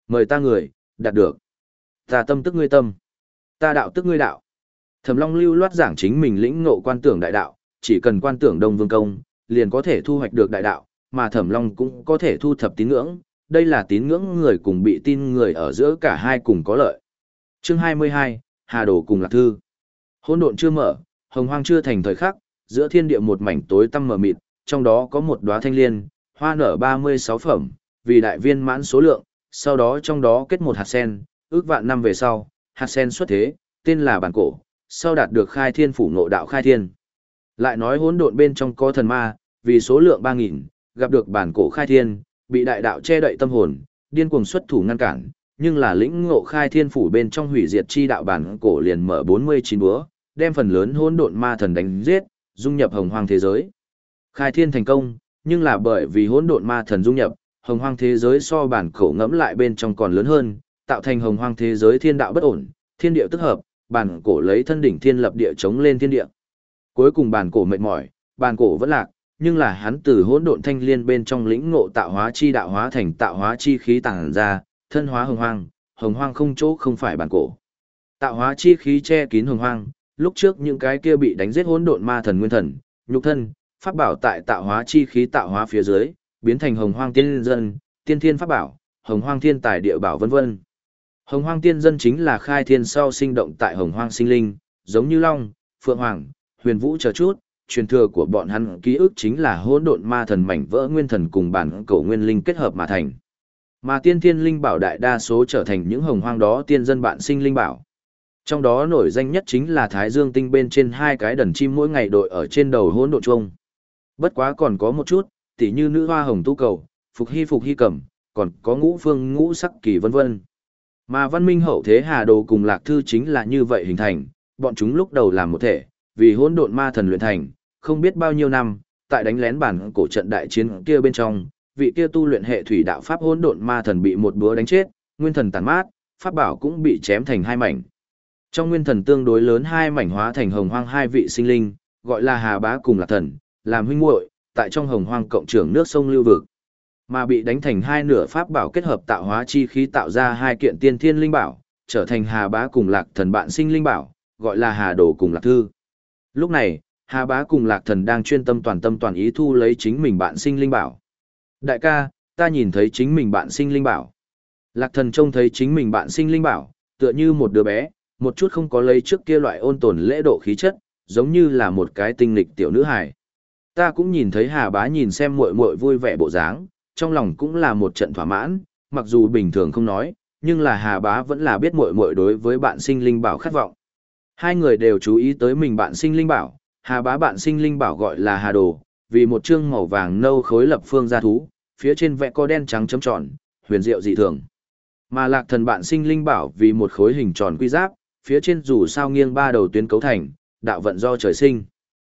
A: Mời ta người, đạt được. Ta tâm tức ngươi tâm. Ta đạo tức ngươi đạo. Thẩm Long lưu loát giảng chính mình lĩnh ngộ quan tưởng đại đạo, chỉ cần quan tưởng Đông Vương công, liền có thể thu hoạch được đại đạo, mà Thẩm Long cũng có thể thu thập tín ngưỡng, đây là tín ngưỡng người cùng bị tin người ở giữa cả hai cùng có lợi. Chương hai mươi hai, Hà Đồ cùng Lạc Thư. Hỗn độn chưa mở, hồng hoang chưa thành thời khắc, giữa thiên địa một mảnh tối tăm mờ mịt, trong đó có một đóa thanh liên, hoa nở ba mươi sáu phẩm, vì đại viên mãn số lượng, sau đó trong đó kết một hạt sen, ước vạn năm về sau, hạt sen xuất thế, tên là bản cổ, sau đạt được khai thiên phủ ngộ đạo khai thiên. Lại nói hỗn độn bên trong có thần ma, vì số lượng ba nghìn, gặp được bản cổ khai thiên, bị đại đạo che đậy tâm hồn, điên cuồng xuất thủ ngăn cản, nhưng là lĩnh ngộ khai thiên phủ bên trong hủy diệt chi đạo bản cổ liền mở bốn mươi chín búa, đem phần lớn hỗn độn ma thần đánh giết, dung nhập hồng hoang thế giới. Khai thiên thành công, nhưng là bởi vì hỗn độn ma thần dung nhập, hồng hoang thế giới so bản cổ ngẫm lại bên trong còn lớn hơn, tạo thành hồng hoang thế giới thiên đạo bất ổn, thiên địa tức hợp, bản cổ lấy thân đỉnh thiên lập địa chống lên thiên địa. Cuối cùng bản cổ mệt mỏi, bản cổ vẫn lạc, nhưng là hắn từ hỗn độn thanh liên bên trong lĩnh ngộ tạo hóa chi đạo hóa thành tạo hóa chi khí tàng ra, thân hóa hồng hoang, hồng hoang không chỗ không phải bản cổ. Tạo hóa chi khí che kín hồng hoang, lúc trước những cái kia bị đánh giết hỗn độn ma thần nguyên thần, nhục thân, pháp bảo tại tạo hóa chi khí tạo hóa phía dưới, biến thành hồng hoang tiên dân, tiên thiên pháp bảo, hồng hoang thiên tài địa bảo vân vân. Hồng hoang tiên dân chính là khai thiên sau sinh động tại hồng hoang sinh linh, giống như long, phượng hoàng, huyền vũ chờ chút, truyền thừa của bọn hắn ký ức chính là hỗn độn ma thần mảnh vỡ nguyên thần cùng bản cổ nguyên linh kết hợp mà thành. Mà tiên thiên linh bảo đại đa số trở thành những hồng hoang đó tiên dân bạn sinh linh bảo. Trong đó nổi danh nhất chính là Thái Dương tinh bên trên hai cái đần chim mỗi ngày đội ở trên đầu hỗn độn chuông. Bất quá còn có một chút, tỉ như nữ hoa hồng tu cầu, phục hy phục hy cẩm, còn có ngũ phương ngũ sắc kỳ vân vân. Mà văn minh hậu thế Hà Đồ cùng Lạc Thư chính là như vậy hình thành, bọn chúng lúc đầu làm một thể, vì hỗn độn ma thần luyện thành, không biết bao nhiêu năm, tại đánh lén bản cổ trận đại chiến kia bên trong, vị kia tu luyện hệ thủy đạo pháp hỗn độn ma thần bị một búa đánh chết, nguyên thần tàn mát, pháp bảo cũng bị chém thành hai mảnh. Trong nguyên thần tương đối lớn hai mảnh hóa thành hồng hoang hai vị sinh linh, gọi là Hà Bá cùng Lạc Thần, làm huynh muội, tại trong hồng hoang cộng trưởng nước sông lưu vực. Mà bị đánh thành hai nửa pháp bảo kết hợp tạo hóa chi khí tạo ra hai kiện tiên thiên linh bảo, trở thành Hà Bá cùng Lạc Thần bạn sinh linh bảo, gọi là Hà Đồ cùng Lạc Thư. Lúc này, Hà Bá cùng Lạc Thần đang chuyên tâm toàn tâm toàn ý thu lấy chính mình bạn sinh linh bảo. Đại ca, ta nhìn thấy chính mình bạn sinh linh bảo. Lạc Thần trông thấy chính mình bạn sinh linh bảo, tựa như một đứa bé, một chút không có lấy trước kia loại ôn tồn lễ độ khí chất, giống như là một cái tinh lịch tiểu nữ hài. Ta cũng nhìn thấy Hà Bá nhìn xem muội muội vui vẻ bộ dáng, trong lòng cũng là một trận thỏa mãn, mặc dù bình thường không nói, nhưng là Hà Bá vẫn là biết muội muội đối với bạn sinh linh bảo khát vọng. Hai người đều chú ý tới mình bạn sinh linh bảo, Hà Bá bạn sinh linh bảo gọi là Hà Đồ, vì một chương màu vàng nâu khối lập phương gia thú, phía trên vẽ có đen trắng chấm tròn, huyền diệu dị thường. Mà Lạc Thần bạn sinh linh bảo vì một khối hình tròn quy giáp, phía trên dù sao nghiêng ba đầu tuyến cấu thành, đạo vận do trời sinh.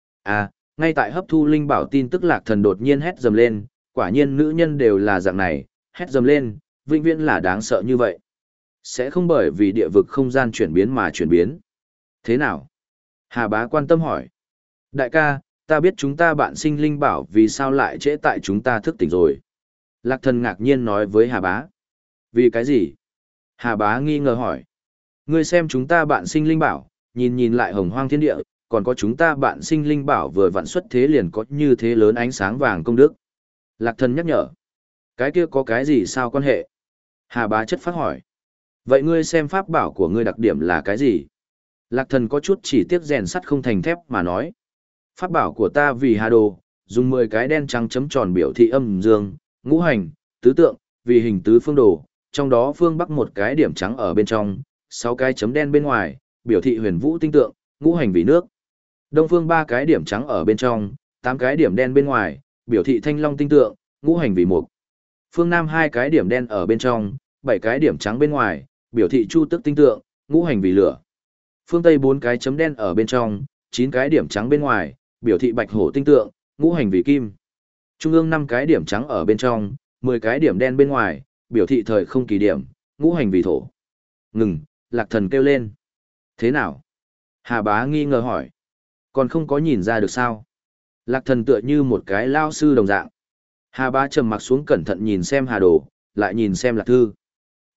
A: À, ngay tại hấp thu linh bảo tin tức Lạc Thần đột nhiên hét dầm lên, quả nhiên nữ nhân đều là dạng này, hét dầm lên, vĩnh viễn là đáng sợ như vậy. Sẽ không bởi vì địa vực không gian chuyển biến mà chuyển biến. Thế nào? Hà Bá quan tâm hỏi. Đại ca, ta biết chúng ta bạn sinh linh bảo vì sao lại trễ tại chúng ta thức tỉnh rồi. Lạc Thần ngạc nhiên nói với Hà Bá. Vì cái gì? Hà Bá nghi ngờ hỏi. Ngươi xem chúng ta bạn sinh linh bảo, nhìn nhìn lại hồng hoang thiên địa, còn có chúng ta bạn sinh linh bảo vừa vặn xuất thế liền có như thế lớn ánh sáng vàng công đức. Lạc Thần nhắc nhở. Cái kia có cái gì sao quan hệ? Hà Bá chất phát hỏi. Vậy ngươi xem pháp bảo của ngươi đặc điểm là cái gì? Lạc Thần có chút chỉ tiếc rèn sắt không thành thép mà nói. Pháp bảo của ta vì Hà Đồ, dùng mười cái đen trắng chấm tròn biểu thị âm dương, ngũ hành, tứ tượng, vì hình tứ phương đồ, trong đó phương bắc một cái điểm trắng ở bên trong, sáu cái chấm đen bên ngoài, biểu thị huyền vũ tinh tượng, ngũ hành vì nước. Đông phương ba cái điểm trắng ở bên trong, tám cái điểm đen bên ngoài, biểu thị thanh long tinh tượng, ngũ hành vì mục. Phương nam hai cái điểm đen ở bên trong, bảy cái điểm trắng bên ngoài, biểu thị chu tức tinh tượng, ngũ hành vì lửa. Phương tây bốn cái chấm đen ở bên trong, chín cái điểm trắng bên ngoài, biểu thị bạch hổ tinh tượng, ngũ hành vì kim. Trung ương năm cái điểm trắng ở bên trong, mười cái điểm đen bên ngoài, biểu thị thời không kỳ điểm, ngũ hành vì thổ. Ngừng, Lạc Thần kêu lên. Thế nào? Hà Bá nghi ngờ hỏi. Còn không có nhìn ra được sao? Lạc Thần tựa như một cái lao sư đồng dạng. Hà Bá trầm mặc xuống cẩn thận nhìn xem Hà Đồ, lại nhìn xem Lạc Thư.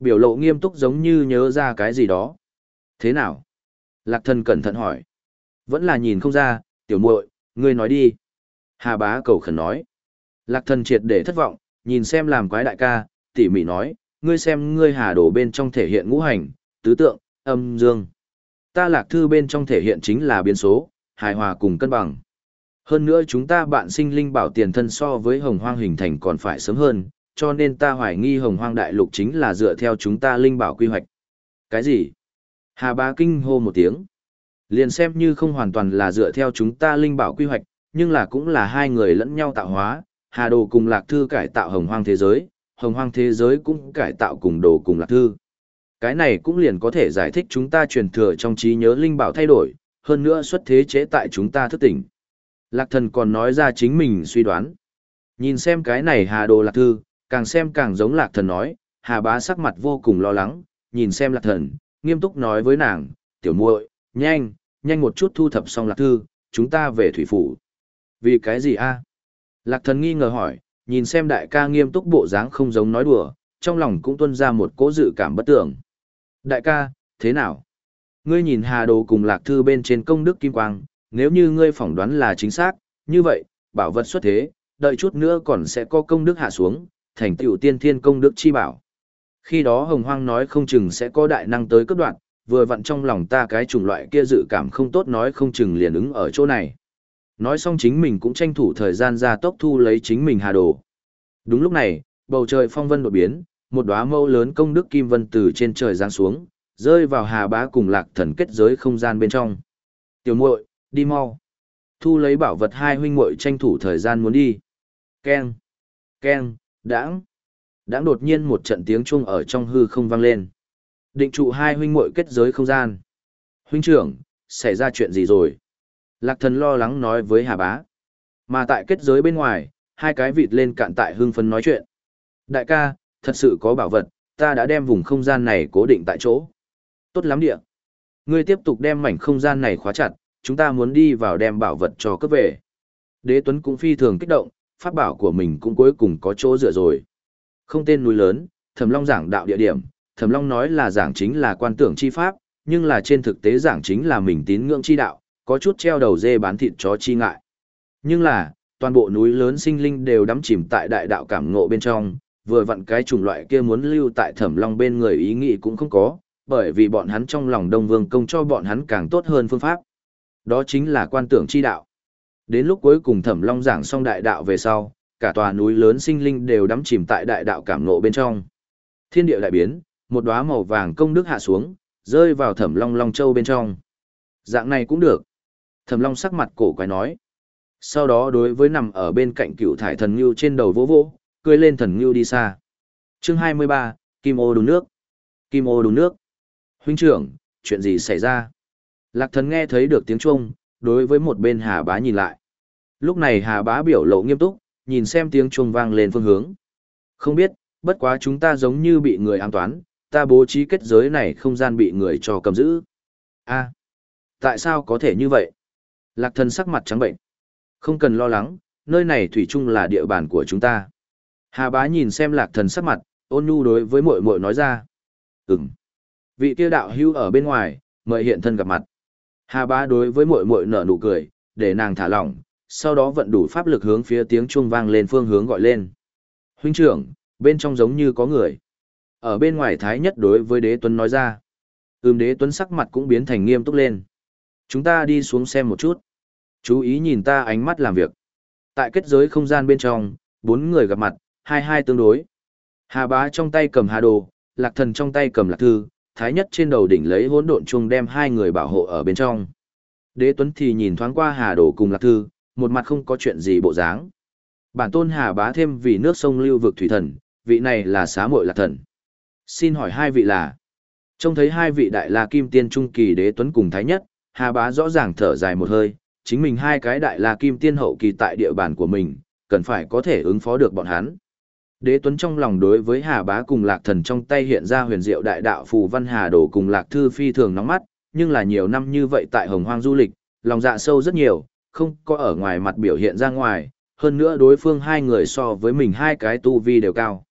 A: Biểu lộ nghiêm túc giống như nhớ ra cái gì đó. Thế nào? Lạc thần cẩn thận hỏi. Vẫn là nhìn không ra, tiểu muội, ngươi nói đi. Hà bá cầu khẩn nói. Lạc thần triệt để thất vọng, nhìn xem làm quái đại ca, tỉ mỉ nói, ngươi xem ngươi hà đổ bên trong thể hiện ngũ hành, tứ tượng, âm dương. Ta lạc thư bên trong thể hiện chính là biến số, hài hòa cùng cân bằng. Hơn nữa chúng ta bạn sinh linh bảo tiền thân so với hồng hoang hình thành còn phải sớm hơn, cho nên ta hoài nghi hồng hoang đại lục chính là dựa theo chúng ta linh bảo quy hoạch. Cái gì? Hà bá kinh hô một tiếng. Liền xem như không hoàn toàn là dựa theo chúng ta linh bảo quy hoạch, nhưng là cũng là hai người lẫn nhau tạo hóa, Hà Đồ cùng Lạc Thư cải tạo hồng hoang thế giới, hồng hoang thế giới cũng cải tạo cùng Đồ cùng Lạc Thư. Cái này cũng liền có thể giải thích chúng ta truyền thừa trong trí nhớ linh bảo thay đổi, hơn nữa xuất thế chế tại chúng ta thức tỉnh. Lạc Thần còn nói ra chính mình suy đoán. Nhìn xem cái này Hà Đồ Lạc Thư, càng xem càng giống Lạc Thần nói, Hà bá sắc mặt vô cùng lo lắng, nhìn xem Lạc Thần, nghiêm túc nói với nàng, tiểu muội, nhanh, nhanh một chút thu thập xong Lạc Thư, chúng ta về thủy phủ. Vì cái gì a? Lạc Thần nghi ngờ hỏi, nhìn xem đại ca nghiêm túc bộ dáng không giống nói đùa, trong lòng cũng tuôn ra một cỗ dự cảm bất tưởng. Đại ca, thế nào? Ngươi nhìn Hà Đồ cùng Lạc Thư bên trên công đức kim quang, nếu như ngươi phỏng đoán là chính xác, như vậy, bảo vật xuất thế, đợi chút nữa còn sẽ có công đức hạ xuống, thành tựu tiên thiên công đức chi bảo. Khi đó Hồng Hoang nói không chừng sẽ có đại năng tới cấp đoạn, vừa vặn trong lòng ta cái chủng loại kia dự cảm không tốt nói không chừng liền ứng ở chỗ này. Nói xong chính mình cũng tranh thủ thời gian ra tốc thu lấy chính mình Hà Đồ. Đúng lúc này, bầu trời phong vân đột biến, một đóa mâu lớn công đức kim vân từ trên trời giáng xuống, rơi vào Hà bá cùng Lạc Thần kết giới không gian bên trong. Tiểu muội, đi mau. Thu lấy bảo vật hai huynh muội tranh thủ thời gian muốn đi. Keng, keng, đãng. Đãng đột nhiên một trận tiếng chuông ở trong hư không vang lên. Định trụ hai huynh muội kết giới không gian. Huynh trưởng, xảy ra chuyện gì rồi? Lạc Thần lo lắng nói với Hà bá. Mà tại kết giới bên ngoài, hai cái vịt lên cạn tại hưng phấn nói chuyện. Đại ca, thật sự có bảo vật, ta đã đem vùng không gian này cố định tại chỗ. Tốt lắm địa. Ngươi tiếp tục đem mảnh không gian này khóa chặt, chúng ta muốn đi vào đem bảo vật cho cấp về. Đế Tuấn cũng phi thường kích động, pháp bảo của mình cũng cuối cùng có chỗ dựa rồi. Không tên núi lớn, Thẩm Long giảng đạo địa điểm, Thẩm Long nói là giảng chính là quan tưởng chi pháp, nhưng là trên thực tế giảng chính là mình tín ngưỡng chi đạo, có chút treo đầu dê bán thịt chó chi ngại. Nhưng là, toàn bộ núi lớn sinh linh đều đắm chìm tại đại đạo cảm ngộ bên trong, vừa vặn cái chủng loại kia muốn lưu tại Thẩm Long bên người ý nghĩ cũng không có, bởi vì bọn hắn trong lòng Đông Vương công cho bọn hắn càng tốt hơn phương pháp. Đó chính là quan tưởng chi đạo. Đến lúc cuối cùng Thẩm Long giảng xong đại đạo về sau, cả tòa núi lớn sinh linh đều đắm chìm tại đại đạo cảm ngộ bên trong. Thiên địa đại biến, một đóa màu vàng công đức hạ xuống, rơi vào Thẩm Long Long Châu bên trong. Dạng này cũng được. Thẩm Long sắc mặt cổ quái nói. Sau đó đối với nằm ở bên cạnh cựu thải thần ngưu trên đầu vỗ vỗ, cười lên thần ngưu đi xa. Chương hai mươi ba, Kim ô đun nước. Kim ô đun nước. Huynh trưởng, chuyện gì xảy ra? Lạc Thần nghe thấy được tiếng chuông, đối với một bên Hà bá nhìn lại. Lúc này Hà bá biểu lộ nghiêm túc, nhìn xem tiếng chuông vang lên phương hướng. Không biết, bất quá chúng ta giống như bị người ám toán, ta bố trí kết giới này không gian bị người cho cầm giữ. A, tại sao có thể như vậy? Lạc Thần sắc mặt trắng bệnh. Không cần lo lắng, nơi này thủy chung là địa bàn của chúng ta. Hà bá nhìn xem Lạc Thần sắc mặt, ôn nhu đối với muội muội nói ra. Ừm. Vị kia đạo hưu ở bên ngoài, mời hiện thân gặp mặt. Hà bá đối với muội muội nở nụ cười, để nàng thả lỏng, sau đó vận đủ pháp lực hướng phía tiếng chuông vang lên phương hướng gọi lên. Huynh trưởng, bên trong giống như có người. Ở bên ngoài Thái Nhất đối với Đế Tuấn nói ra. Ừm, Đế Tuấn sắc mặt cũng biến thành nghiêm túc lên. Chúng ta đi xuống xem một chút. Chú ý nhìn ta ánh mắt làm việc. Tại kết giới không gian bên trong, bốn người gặp mặt, hai hai tương đối. Hà bá trong tay cầm Hà Đồ, Lạc Thần trong tay cầm Lạc Thư, Thái Nhất trên đầu đỉnh lấy hỗn độn chuông đem hai người bảo hộ ở bên trong. Đế Tuấn thì nhìn thoáng qua Hà Đồ cùng Lạc Thư, một mặt không có chuyện gì bộ dáng. Bản tôn Hà bá thêm vì nước sông lưu vực thủy thần, vị này là xá muội Lạc Thần. Xin hỏi hai vị là? Trông thấy hai vị đại la kim tiên trung kỳ Đế Tuấn cùng Thái Nhất, Hà bá rõ ràng thở dài một hơi, chính mình hai cái đại la kim tiên hậu kỳ tại địa bàn của mình, cần phải có thể ứng phó được bọn hắn. Đế Tuấn trong lòng đối với Hà bá cùng Lạc Thần trong tay hiện ra huyền diệu đại đạo phù văn Hà Đồ cùng Lạc Thư phi thường nóng mắt, nhưng là nhiều năm như vậy tại Hồng Hoang du lịch, lòng dạ sâu rất nhiều, không có ở ngoài mặt biểu hiện ra ngoài, hơn nữa đối phương hai người so với mình hai cái tu vi đều cao.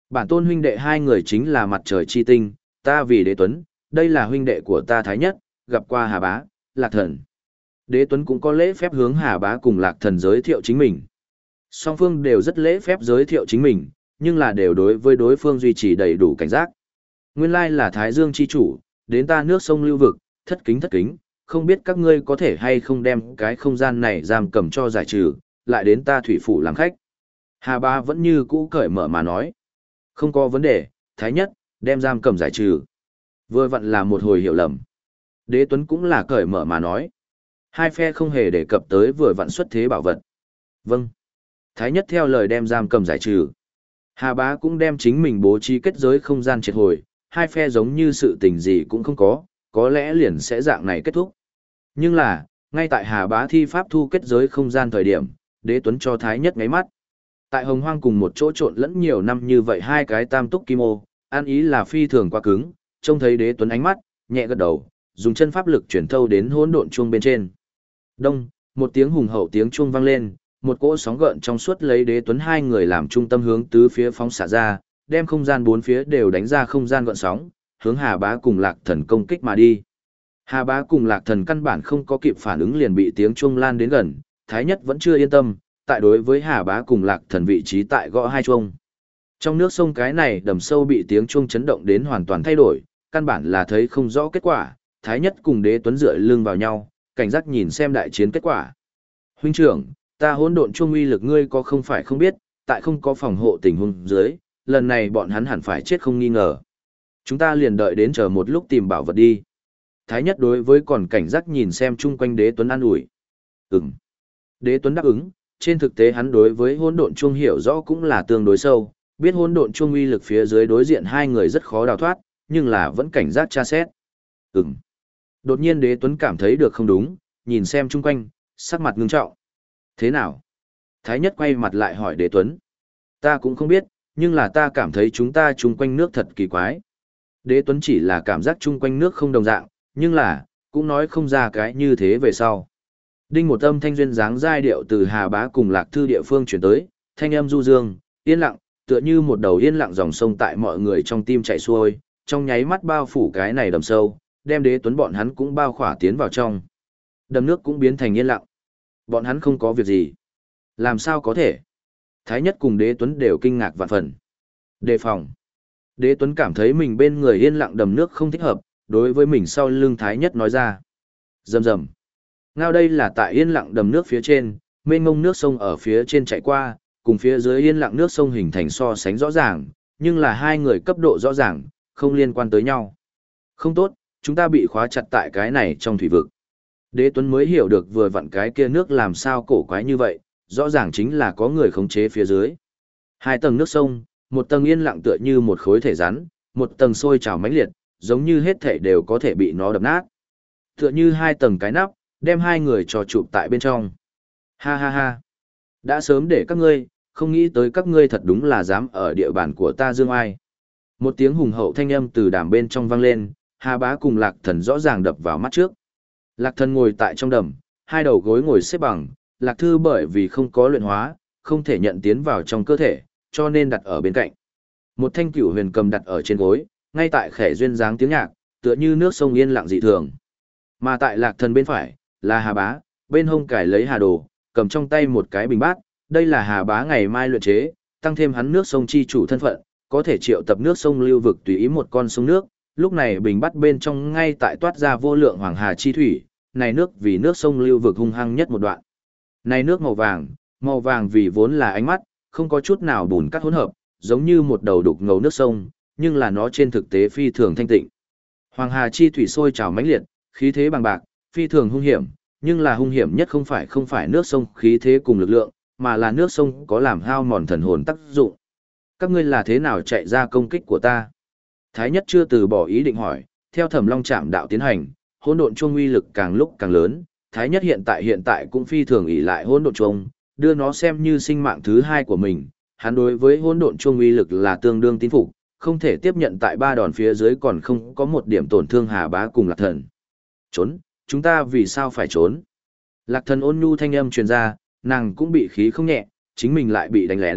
A: Bản tôn huynh đệ hai người chính là mặt trời chi tinh, ta vì đế tuấn, đây là huynh đệ của ta Thái Nhất, gặp qua Hà Bá, Lạc Thần. Đế tuấn cũng có lễ phép hướng Hà Bá cùng Lạc Thần giới thiệu chính mình. Song phương đều rất lễ phép giới thiệu chính mình, nhưng là đều đối với đối phương duy trì đầy đủ cảnh giác. Nguyên lai là Thái Dương chi chủ, đến ta nước sông lưu vực, thất kính thất kính, không biết các ngươi có thể hay không đem cái không gian này giam cầm cho giải trừ, lại đến ta thủy phủ làm khách. Hà Bá vẫn như cũ cởi mở mà nói. Không có vấn đề, Thái Nhất, đem giam cầm giải trừ. Vừa vặn là một hồi hiểu lầm. Đế Tuấn cũng là cởi mở mà nói. Hai phe không hề đề cập tới vừa vặn xuất thế bảo vật. Vâng. Thái Nhất theo lời đem giam cầm giải trừ. Hà Bá cũng đem chính mình bố trí kết giới không gian triệt hồi, hai phe giống như sự tình gì cũng không có, có lẽ liền sẽ dạng này kết thúc. Nhưng là, ngay tại Hà Bá thi pháp thu kết giới không gian thời điểm, Đế Tuấn cho Thái Nhất ngáy mắt. Tại Hồng Hoang cùng một chỗ trộn lẫn nhiều năm như vậy hai cái tam túc kim ô, an ý là phi thường quá cứng, trông thấy Đế Tuấn ánh mắt, nhẹ gật đầu, dùng chân pháp lực chuyển thâu đến hỗn độn chuông bên trên. Đông, một tiếng hùng hậu tiếng chuông vang lên, một cỗ sóng gợn trong suốt lấy Đế Tuấn hai người làm trung tâm hướng tứ phía phóng xạ ra, đem không gian bốn phía đều đánh ra không gian gợn sóng, hướng Hà Bá cùng Lạc Thần công kích mà đi. Hà Bá cùng Lạc Thần căn bản không có kịp phản ứng liền bị tiếng chuông lan đến gần, Thái Nhất vẫn chưa yên tâm, tại đối với Hà Bá cùng Lạc Thần vị trí tại gõ hai chuông. Trong nước sông cái này đầm sâu bị tiếng chuông chấn động đến hoàn toàn thay đổi, căn bản là thấy không rõ kết quả, Thái Nhất cùng Đế Tuấn dựa lưng vào nhau, cảnh giác nhìn xem đại chiến kết quả. Huynh trưởng, ta hỗn độn chuông uy lực ngươi có không phải không biết, tại không có phòng hộ tình huống dưới, lần này bọn hắn hẳn phải chết không nghi ngờ. Chúng ta liền đợi đến chờ một lúc tìm bảo vật đi. Thái Nhất đối với còn cảnh giác nhìn xem chung quanh Đế Tuấn an ủi. Ừm. Đế Tuấn đáp ứng, trên thực tế hắn đối với hỗn độn chuông hiểu rõ cũng là tương đối sâu, biết hỗn độn chuông uy lực phía dưới đối diện hai người rất khó đào thoát, nhưng là vẫn cảnh giác tra xét. Ừm. Đột nhiên Đế Tuấn cảm thấy được không đúng, nhìn xem chung quanh, sắc mặt ngưng trọng. Thế nào? Thái Nhất quay mặt lại hỏi Đế Tuấn. Ta cũng không biết, nhưng là ta cảm thấy chúng ta chung quanh nước thật kỳ quái. Đế Tuấn chỉ là cảm giác chung quanh nước không đồng dạng, nhưng là, cũng nói không ra cái như thế về sau. Đinh một âm thanh duyên dáng giai điệu từ Hà Bá cùng Lạc Thư địa phương chuyển tới, thanh âm du dương, yên lặng, tựa như một đầu yên lặng dòng sông tại mọi người trong tim chảy xuôi, trong nháy mắt bao phủ cái này đầm sâu, đem Đế Tuấn bọn hắn cũng bao khỏa tiến vào trong. Đầm nước cũng biến thành yên lặng. Bọn hắn không có việc gì. Làm sao có thể? Thái Nhất cùng Đế Tuấn đều kinh ngạc vạn phần. Đề phòng. Đế Tuấn cảm thấy mình bên người yên lặng đầm nước không thích hợp, đối với mình sau lưng Thái Nhất nói ra. Rầm rầm. Ngao đây là tại yên lặng đầm nước phía trên, mênh mông nước sông ở phía trên chạy qua, cùng phía dưới yên lặng nước sông hình thành so sánh rõ ràng, nhưng là hai người cấp độ rõ ràng, không liên quan tới nhau. Không tốt, chúng ta bị khóa chặt tại cái này trong thủy vực. Đế Tuấn mới hiểu được vừa vặn cái kia nước làm sao cổ quái như vậy, rõ ràng chính là có người khống chế phía dưới. Hai tầng nước sông, một tầng yên lặng tựa như một khối thể rắn, một tầng sôi trào mãnh liệt, giống như hết thể đều có thể bị nó đập nát. Tựa như hai tầng cái nắp, đem hai người trò chụp tại bên trong. Ha ha ha. Đã sớm để các ngươi, không nghĩ tới các ngươi thật đúng là dám ở địa bàn của ta dương ai. Một tiếng hùng hậu thanh âm từ đàm bên trong vang lên, Hà Bá cùng Lạc Thần rõ ràng đập vào mắt trước. Lạc Thần ngồi tại trong đầm, hai đầu gối ngồi xếp bằng, Lạc Thư bởi vì không có luyện hóa, không thể nhận tiến vào trong cơ thể, cho nên đặt ở bên cạnh. Một thanh cửu huyền cầm đặt ở trên gối, ngay tại khẽ duyên dáng tiếng nhạc, tựa như nước sông yên lặng dị thường. Mà tại Lạc Thần bên phải, là Hà Bá, bên hông cải lấy hà đồ, cầm trong tay một cái bình bát, đây là Hà Bá ngày mai luyện chế, tăng thêm hắn nước sông chi chủ thân phận, có thể triệu tập nước sông lưu vực tùy ý một con sông nước, lúc này bình bát bên trong ngay tại toát ra vô lượng hoàng hà chi thủy, này nước vì nước sông lưu vực hung hăng nhất một đoạn. Này nước màu vàng, màu vàng vì vốn là ánh mắt, không có chút nào bùn cát hỗn hợp, giống như một đầu đục ngầu nước sông, nhưng là nó trên thực tế phi thường thanh tịnh. Hoàng hà chi thủy sôi trào mãnh liệt, khí thế bằng bạc, phi thường hung hiểm, nhưng là hung hiểm nhất không phải không phải nước sông khí thế cùng lực lượng, mà là nước sông có làm hao mòn thần hồn tác dụng. Các ngươi là thế nào chạy ra công kích của ta? Thái Nhất chưa từ bỏ ý định hỏi, theo Thẩm Long Trảm đạo tiến hành, hỗn độn chuông uy lực càng lúc càng lớn, Thái Nhất hiện tại hiện tại cũng phi thường ỷ lại hỗn độn chuông, đưa nó xem như sinh mạng thứ hai của mình, hắn đối với hỗn độn chuông uy lực là tương đương tín phục, không thể tiếp nhận tại ba đòn phía dưới còn không có một điểm tổn thương Hà Bá cùng Lạc Thần. Trốn, chúng ta vì sao phải trốn? Lạc Thần ôn nhu thanh âm truyền ra, nàng cũng bị khí không nhẹ, chính mình lại bị đánh lén,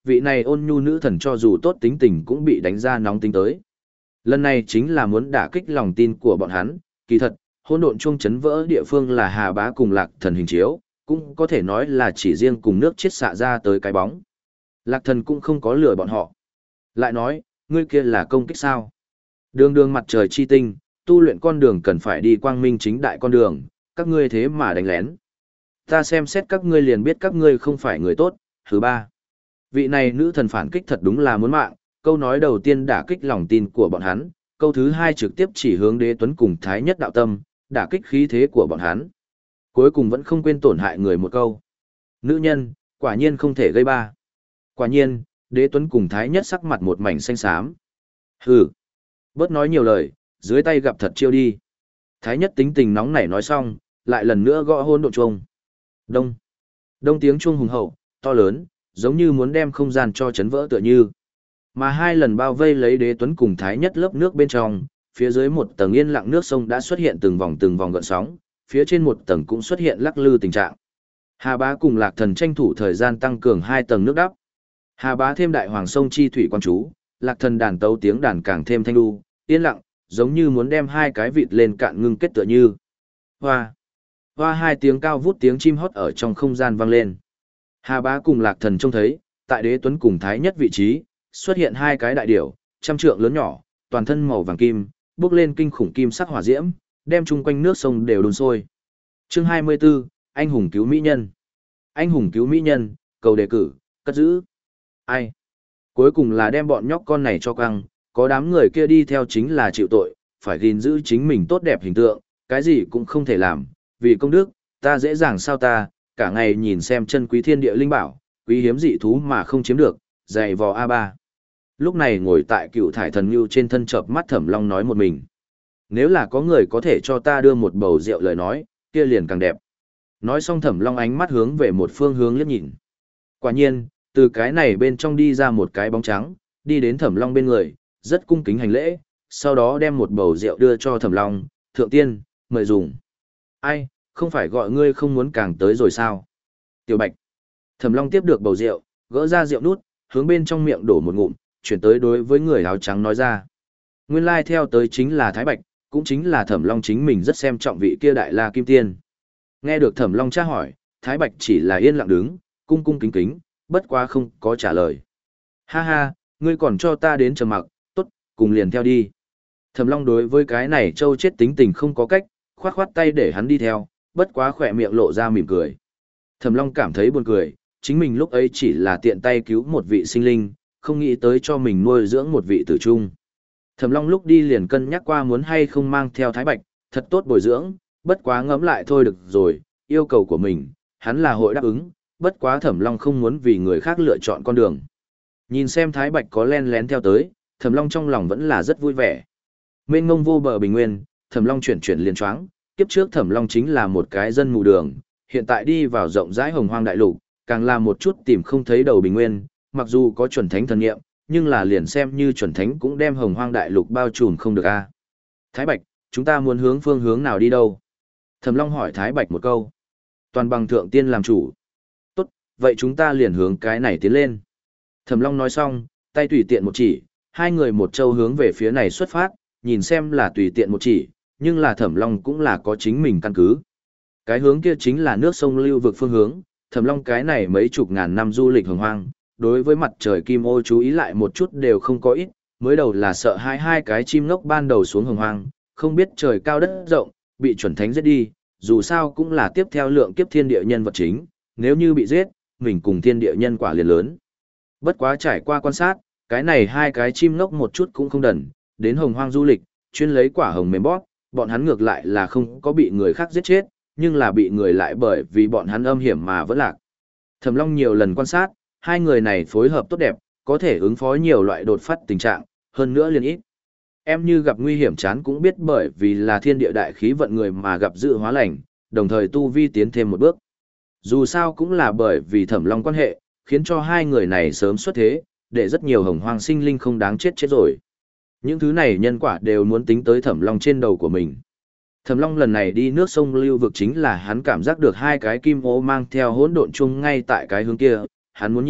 A: vị này ôn nhu nữ thần cho dù tốt tính tình cũng bị đánh ra nóng tính tới. Lần này chính là muốn đả kích lòng tin của bọn hắn, kỳ thật, hỗn độn chuông chấn vỡ địa phương là Hà Bá cùng Lạc Thần hình chiếu, cũng có thể nói là chỉ riêng cùng nước chết xạ ra tới cái bóng. Lạc Thần cũng không có lừa bọn họ. Lại nói, ngươi kia là công kích sao? Đường đường mặt trời chi tinh, tu luyện con đường cần phải đi quang minh chính đại con đường, các ngươi thế mà đánh lén. Ta xem xét các ngươi liền biết các ngươi không phải người tốt. Thứ ba, vị này nữ thần phản kích thật đúng là muốn mạng, câu nói đầu tiên đả kích lòng tin của bọn hắn, câu thứ hai trực tiếp chỉ hướng Đế Tuấn cùng Thái Nhất đạo tâm, đả kích khí thế của bọn hắn. Cuối cùng vẫn không quên tổn hại người một câu. Nữ nhân, quả nhiên không thể gây ba. Quả nhiên, Đế Tuấn cùng Thái Nhất sắc mặt một mảnh xanh xám. Hừ, bớt nói nhiều lời, dưới tay gặp thật chiêu đi. Thái Nhất tính tình nóng nảy nói xong, lại lần nữa gõ hôn độn chuông. Đông. Đông tiếng chuông hùng hậu, to lớn, giống như muốn đem không gian cho chấn vỡ tựa như. Mà hai lần bao vây lấy Đế Tuấn cùng Thái Nhất lớp nước bên trong, phía dưới một tầng yên lặng nước sông đã xuất hiện từng vòng từng vòng gợn sóng, phía trên một tầng cũng xuất hiện lắc lư tình trạng. Hà Bá cùng Lạc Thần tranh thủ thời gian tăng cường hai tầng nước đắp. Hà Bá thêm đại hoàng sông chi thủy quan chú, Lạc Thần đàn tấu tiếng đàn càng thêm thanh đu, yên lặng, giống như muốn đem hai cái vịt lên cạn ngưng kết tựa như. Hoa. Hoa hai tiếng cao vút tiếng chim hót ở trong không gian vang lên. Hà Bá cùng Lạc Thần trông thấy, tại Đế Tuấn cùng Thái Nhất vị trí, xuất hiện hai cái đại điểu, trăm trượng lớn nhỏ, toàn thân màu vàng kim, bước lên kinh khủng kim sắc hỏa diễm, đem chung quanh nước sông đều đun sôi. Chương hai mươi 24, anh hùng cứu mỹ nhân. Anh hùng cứu mỹ nhân, cầu đề cử, cất giữ. Ai? Cuối cùng là đem bọn nhóc con này cho căng, có đám người kia đi theo chính là chịu tội, phải gìn giữ chính mình tốt đẹp hình tượng, cái gì cũng không thể làm, vì công đức, ta dễ dàng sao ta, cả ngày nhìn xem chân quý thiên địa linh bảo, quý hiếm dị thú mà không chiếm được, dày vò a ba. Lúc này ngồi tại cựu thải thần ngưu trên thân chợp mắt Thẩm Long nói một mình. Nếu là có người có thể cho ta đưa một bầu rượu lời nói, kia liền càng đẹp. Nói xong Thẩm Long ánh mắt hướng về một phương hướng liếc nhìn. Quả nhiên, từ cái này bên trong đi ra một cái bóng trắng, đi đến Thẩm Long bên người, rất cung kính hành lễ, sau đó đem một bầu rượu đưa cho Thẩm Long, thượng tiên, mời dùng. Ai, không phải gọi ngươi không muốn càng tới rồi sao? Tiểu Bạch. Thẩm Long tiếp được bầu rượu, gỡ ra rượu nút, hướng bên trong miệng đổ một ngụm, chuyển tới đối với người áo trắng nói ra. Nguyên lai theo tới chính là Thái Bạch, cũng chính là Thẩm Long chính mình rất xem trọng vị kia đại la kim tiên. Nghe được Thẩm Long tra hỏi, Thái Bạch chỉ là yên lặng đứng, cung cung kính kính, bất quá không có trả lời. Ha ha, ngươi còn cho ta đến trầm mặc, tốt, cùng liền theo đi. Thẩm Long đối với cái này trâu chết tính tình không có cách, khoát khoát tay để hắn đi theo, bất quá khỏe miệng lộ ra mỉm cười. Thẩm Long cảm thấy buồn cười, chính mình lúc ấy chỉ là tiện tay cứu một vị sinh linh, không nghĩ tới cho mình nuôi dưỡng một vị tử trung. Thẩm Long lúc đi liền cân nhắc qua muốn hay không mang theo Thái Bạch, thật tốt bồi dưỡng, bất quá ngẫm lại thôi được rồi, yêu cầu của mình, hắn là hội đáp ứng, bất quá Thẩm Long không muốn vì người khác lựa chọn con đường. Nhìn xem Thái Bạch có len lén theo tới, Thẩm Long trong lòng vẫn là rất vui vẻ. Mênh ngông vô bờ bình nguyên, Thẩm Long chuyển chuyển liền choáng, kiếp trước Thẩm Long chính là một cái dân mù đường, hiện tại đi vào rộng rãi hồng hoang đại lục, càng là một chút tìm không thấy đầu bình nguyên, mặc dù có chuẩn thánh thần nghiệm, nhưng là liền xem như chuẩn thánh cũng đem hồng hoang đại lục bao trùm không được a. Thái Bạch, chúng ta muốn hướng phương hướng nào đi đâu? Thẩm Long hỏi Thái Bạch một câu. Toàn bằng thượng tiên làm chủ. Tốt, vậy chúng ta liền hướng cái này tiến lên. Thẩm Long nói xong, tay tùy tiện một chỉ, hai người một châu hướng về phía này xuất phát, nhìn xem là tùy tiện một chỉ, nhưng là Thẩm Long cũng là có chính mình căn cứ. Cái hướng kia chính là nước sông lưu vực phương hướng, Thẩm Long cái này mấy chục ngàn năm du lịch hồng hoang, đối với mặt trời kim ô chú ý lại một chút đều không có ít, mới đầu là sợ hai hai cái chim ngốc ban đầu xuống hồng hoang, không biết trời cao đất rộng, bị chuẩn thánh giết đi, dù sao cũng là tiếp theo lượng kiếp thiên địa nhân vật chính, nếu như bị giết, mình cùng thiên địa nhân quả liền lớn. Bất quá trải qua quan sát, cái này hai cái chim ngốc một chút cũng không đần, đến hồng hoang du lịch, chuyên lấy quả hồng mềm bóp, bọn hắn ngược lại là không có bị người khác giết chết, nhưng là bị người lại bởi vì bọn hắn âm hiểm mà vẫn lạc. Thẩm Long nhiều lần quan sát, hai người này phối hợp tốt đẹp, có thể ứng phó nhiều loại đột phát tình trạng, hơn nữa liền ít. Em như gặp nguy hiểm chán cũng biết bởi vì là thiên địa đại khí vận người mà gặp dự hóa lành, đồng thời tu vi tiến thêm một bước. Dù sao cũng là bởi vì Thẩm Long quan hệ, khiến cho hai người này sớm xuất thế, để rất nhiều hồng hoang sinh linh không đáng chết chết rồi. Những thứ này nhân quả đều muốn tính tới Thẩm Long trên đầu của mình. Thẩm Long lần này đi nước sông lưu vực chính là hắn cảm giác được hai cái kim ô mang theo hỗn độn chung ngay tại cái hướng kia, hắn muốn nhìn,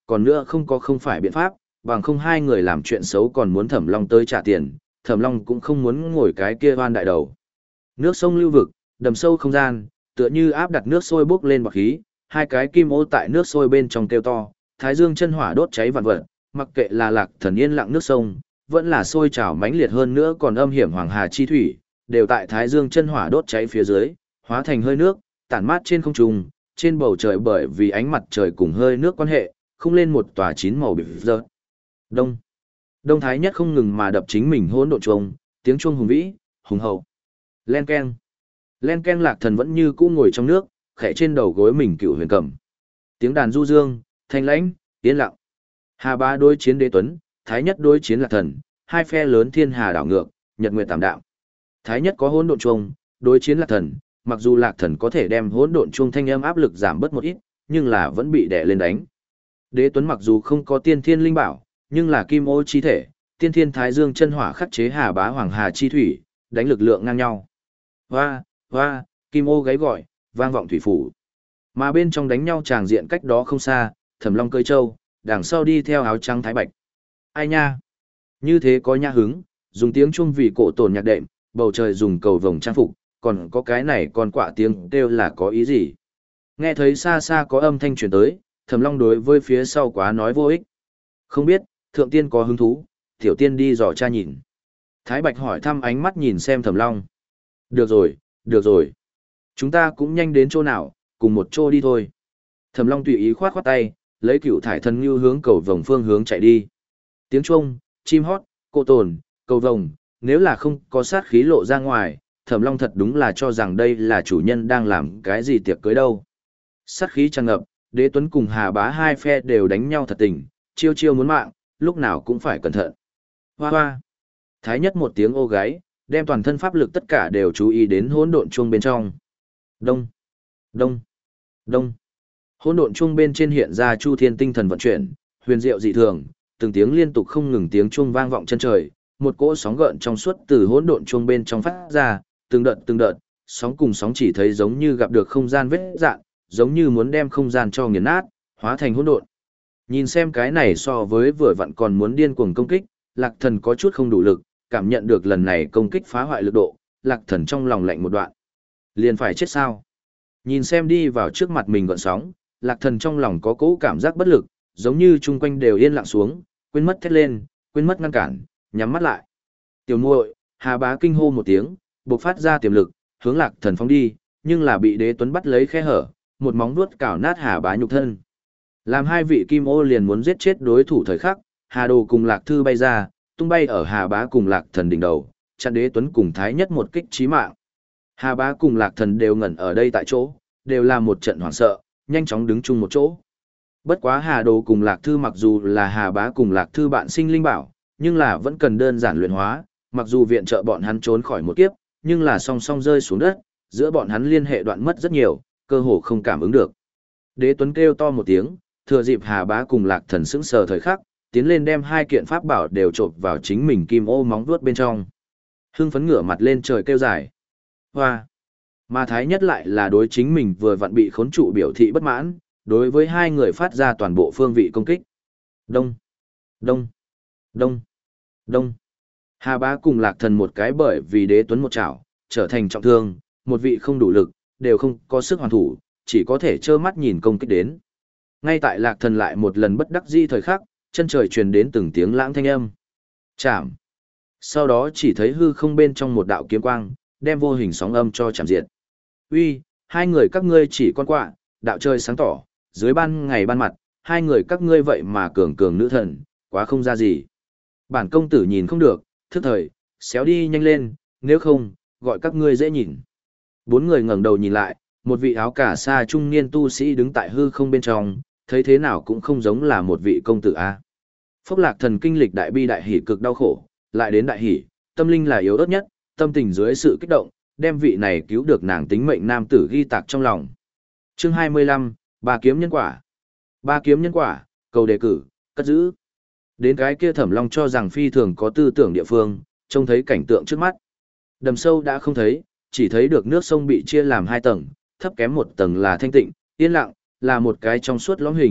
A: còn nữa không có không phải biện pháp, bằng không hai người làm chuyện xấu còn muốn Thẩm Long tới trả tiền, Thẩm Long cũng không muốn ngồi cái kia oan đại đầu. Nước sông lưu vực, đầm sâu không gian, tựa như áp đặt nước sôi bốc lên bọt khí, hai cái kim ô tại nước sôi bên trong kêu to, thái dương chân hỏa đốt cháy vạn vật, mặc kệ là Lạc Thần yên lặng nước sông, vẫn là sôi trào mãnh liệt hơn nữa còn âm hiểm hoàng hà chi thủy, đều tại thái dương chân hỏa đốt cháy phía dưới, hóa thành hơi nước, tản mát trên không trung, trên bầu trời bởi vì ánh mặt trời cùng hơi nước quan hệ, không lên một tòa chín màu bị dơ. Đông. Đông Thái Nhất không ngừng mà đập chính mình hỗn độn chuông, tiếng chuông hùng vĩ, hùng hậu. Len keng. Len keng Lạc Thần vẫn như cũ ngồi trong nước, khẽ trên đầu gối mình cựu huyền cầm. Tiếng đàn du dương, thanh lãnh, yên lặng. Hà Bá đối chiến Đế Tuấn, Thái Nhất đối chiến Lạc Thần, hai phe lớn thiên hà đảo ngược, nhật nguyệt tạm đạm. Thái Nhất có hỗn độn chuông, đối chiến Lạc Thần, mặc dù Lạc Thần có thể đem hỗn độn chuông thanh âm áp lực giảm bớt một ít, nhưng là vẫn bị đè lên đánh. Đế Tuấn mặc dù không có tiên thiên linh bảo, nhưng là kim ô chi thể, tiên thiên thái dương chân hỏa khắc chế Hà Bá hoàng hà chi thủy, đánh lực lượng ngang nhau. Hoa, hoa, kim ô gáy gọi, vang vọng thủy phủ. Mà bên trong đánh nhau tràng diện cách đó không xa, Thẩm Long cơi trâu, đằng sau đi theo áo trắng thái bạch. Ai nha? Như thế có nha hứng, dùng tiếng chuông vì cổ tồn nhạc đệm, bầu trời dùng cầu vồng trang phục, còn có cái này còn quạ tiếng kêu là có ý gì? Nghe thấy xa xa có âm thanh truyền tới, Thẩm Long đối với phía sau quá nói vô ích. Không biết, thượng tiên có hứng thú, tiểu tiên đi dò cha nhìn. Thái Bạch hỏi thăm ánh mắt nhìn xem Thẩm Long. Được rồi, được rồi. Chúng ta cũng nhanh đến chỗ nào, cùng một chỗ đi thôi. Thẩm Long tùy ý khoát khoát tay, lấy cựu thải thần như hướng cầu vồng phương hướng chạy đi. Tiếng chuông, chim hót, cô tồn, cầu vồng, nếu là không có sát khí lộ ra ngoài, Thẩm Long thật đúng là cho rằng đây là chủ nhân đang làm cái gì tiệc cưới đâu. Sát khí tràn ngập, Đế Tuấn cùng Hà Bá hai phe đều đánh nhau thật tình, chiêu chiêu muốn mạng, lúc nào cũng phải cẩn thận. Hoa hoa. Thái Nhất một tiếng ô gáy, đem toàn thân pháp lực tất cả đều chú ý đến hỗn độn chuông bên trong. Đông, đông, đông. Hỗn độn chuông bên trên hiện ra chu thiên tinh thần vận chuyển, huyền diệu dị thường, từng tiếng liên tục không ngừng tiếng chuông vang vọng chân trời, một cỗ sóng gợn trong suốt từ hỗn độn chuông bên trong phát ra, từng đợt từng đợt, sóng cùng sóng chỉ thấy giống như gặp được không gian vết dạn, giống như muốn đem không gian cho nghiền nát, hóa thành hỗn độn. Nhìn xem cái này so với vừa vặn còn muốn điên cuồng công kích, Lạc Thần có chút không đủ lực, cảm nhận được lần này công kích phá hoại lực độ, Lạc Thần trong lòng lạnh một đoạn. Liền phải chết sao? Nhìn xem đi vào trước mặt mình gợn sóng, Lạc Thần trong lòng có cỗ cảm giác bất lực, giống như chung quanh đều yên lặng xuống, quên mất thét lên, quên mất ngăn cản, nhắm mắt lại. Tiểu muội, Hà Bá kinh hô một tiếng, bộc phát ra tiềm lực, hướng Lạc Thần phóng đi, nhưng là bị Đế Tuấn bắt lấy khe hở, một móng vuốt cào nát Hà Bá nhục thân. Làm hai vị kim ô liền muốn giết chết đối thủ thời khắc, Hà Đồ cùng Lạc Thư bay ra, tung bay ở Hà Bá cùng Lạc Thần đỉnh đầu, chặn Đế Tuấn cùng Thái Nhất một kích chí mạng. Hà Bá cùng Lạc Thần đều ngẩn ở đây tại chỗ, đều là một trận hoảng sợ, nhanh chóng đứng chung một chỗ. Bất quá Hà Đồ cùng Lạc Thư mặc dù là Hà Bá cùng Lạc Thư bạn sinh linh bảo, nhưng là vẫn cần đơn giản luyện hóa, mặc dù viện trợ bọn hắn trốn khỏi một kiếp, nhưng là song song rơi xuống đất, giữa bọn hắn liên hệ đoạn mất rất nhiều, cơ hồ không cảm ứng được. Đế Tuấn kêu to một tiếng, thừa dịp Hà Bá cùng Lạc Thần sững sờ thời khắc, tiến lên đem hai kiện pháp bảo đều chộp vào chính mình kim ô móng vuốt bên trong. Hưng phấn ngửa mặt lên trời kêu dài. Hoa! Mà Thái Nhất lại là đối chính mình vừa vặn bị khốn trụ biểu thị bất mãn, đối với hai người phát ra toàn bộ phương vị công kích. Đông! Đông! Đông! Đông! Hà Bá cùng Lạc Thần một cái bởi vì Đế Tuấn một chảo, trở thành trọng thương, một vị không đủ lực, đều không có sức hoàn thủ, chỉ có thể trơ mắt nhìn công kích đến. Ngay tại Lạc Thần lại một lần bất đắc dĩ thời khắc, chân trời truyền đến từng tiếng lãng thanh âm. Chạm. Sau đó chỉ thấy hư không bên trong một đạo kiếm quang, đem vô hình sóng âm cho chạm diệt. Uy, hai người các ngươi chỉ con quạ, đạo trời sáng tỏ, dưới ban ngày ban mặt, hai người các ngươi vậy mà cường cường nữ thần, quá không ra gì. Bản công tử nhìn không được, thức thời, xéo đi nhanh lên, nếu không, gọi các ngươi dễ nhìn. Bốn người ngẩng đầu nhìn lại, một vị áo cà sa trung niên tu sĩ đứng tại hư không bên trong, thấy thế nào cũng không giống là một vị công tử a. Phốc Lạc Thần kinh lịch đại bi đại hỉ cực đau khổ, lại đến đại hỉ, tâm linh là yếu ớt nhất, tâm tình dưới sự kích động, đem vị này cứu được nàng tính mệnh nam tử ghi tạc trong lòng. Chương hai mươi lăm, Ba kiếm nhân quả. Ba kiếm nhân quả, cầu đề cử, cất giữ. Đến cái kia Thẩm Long cho rằng phi thường có tư tưởng địa phương, trông thấy cảnh tượng trước mắt. Đầm sâu đã không thấy, chỉ thấy được nước sông bị chia làm hai tầng, thấp kém một tầng là thanh tịnh, yên lặng, là một cái trong suốt lõm hình,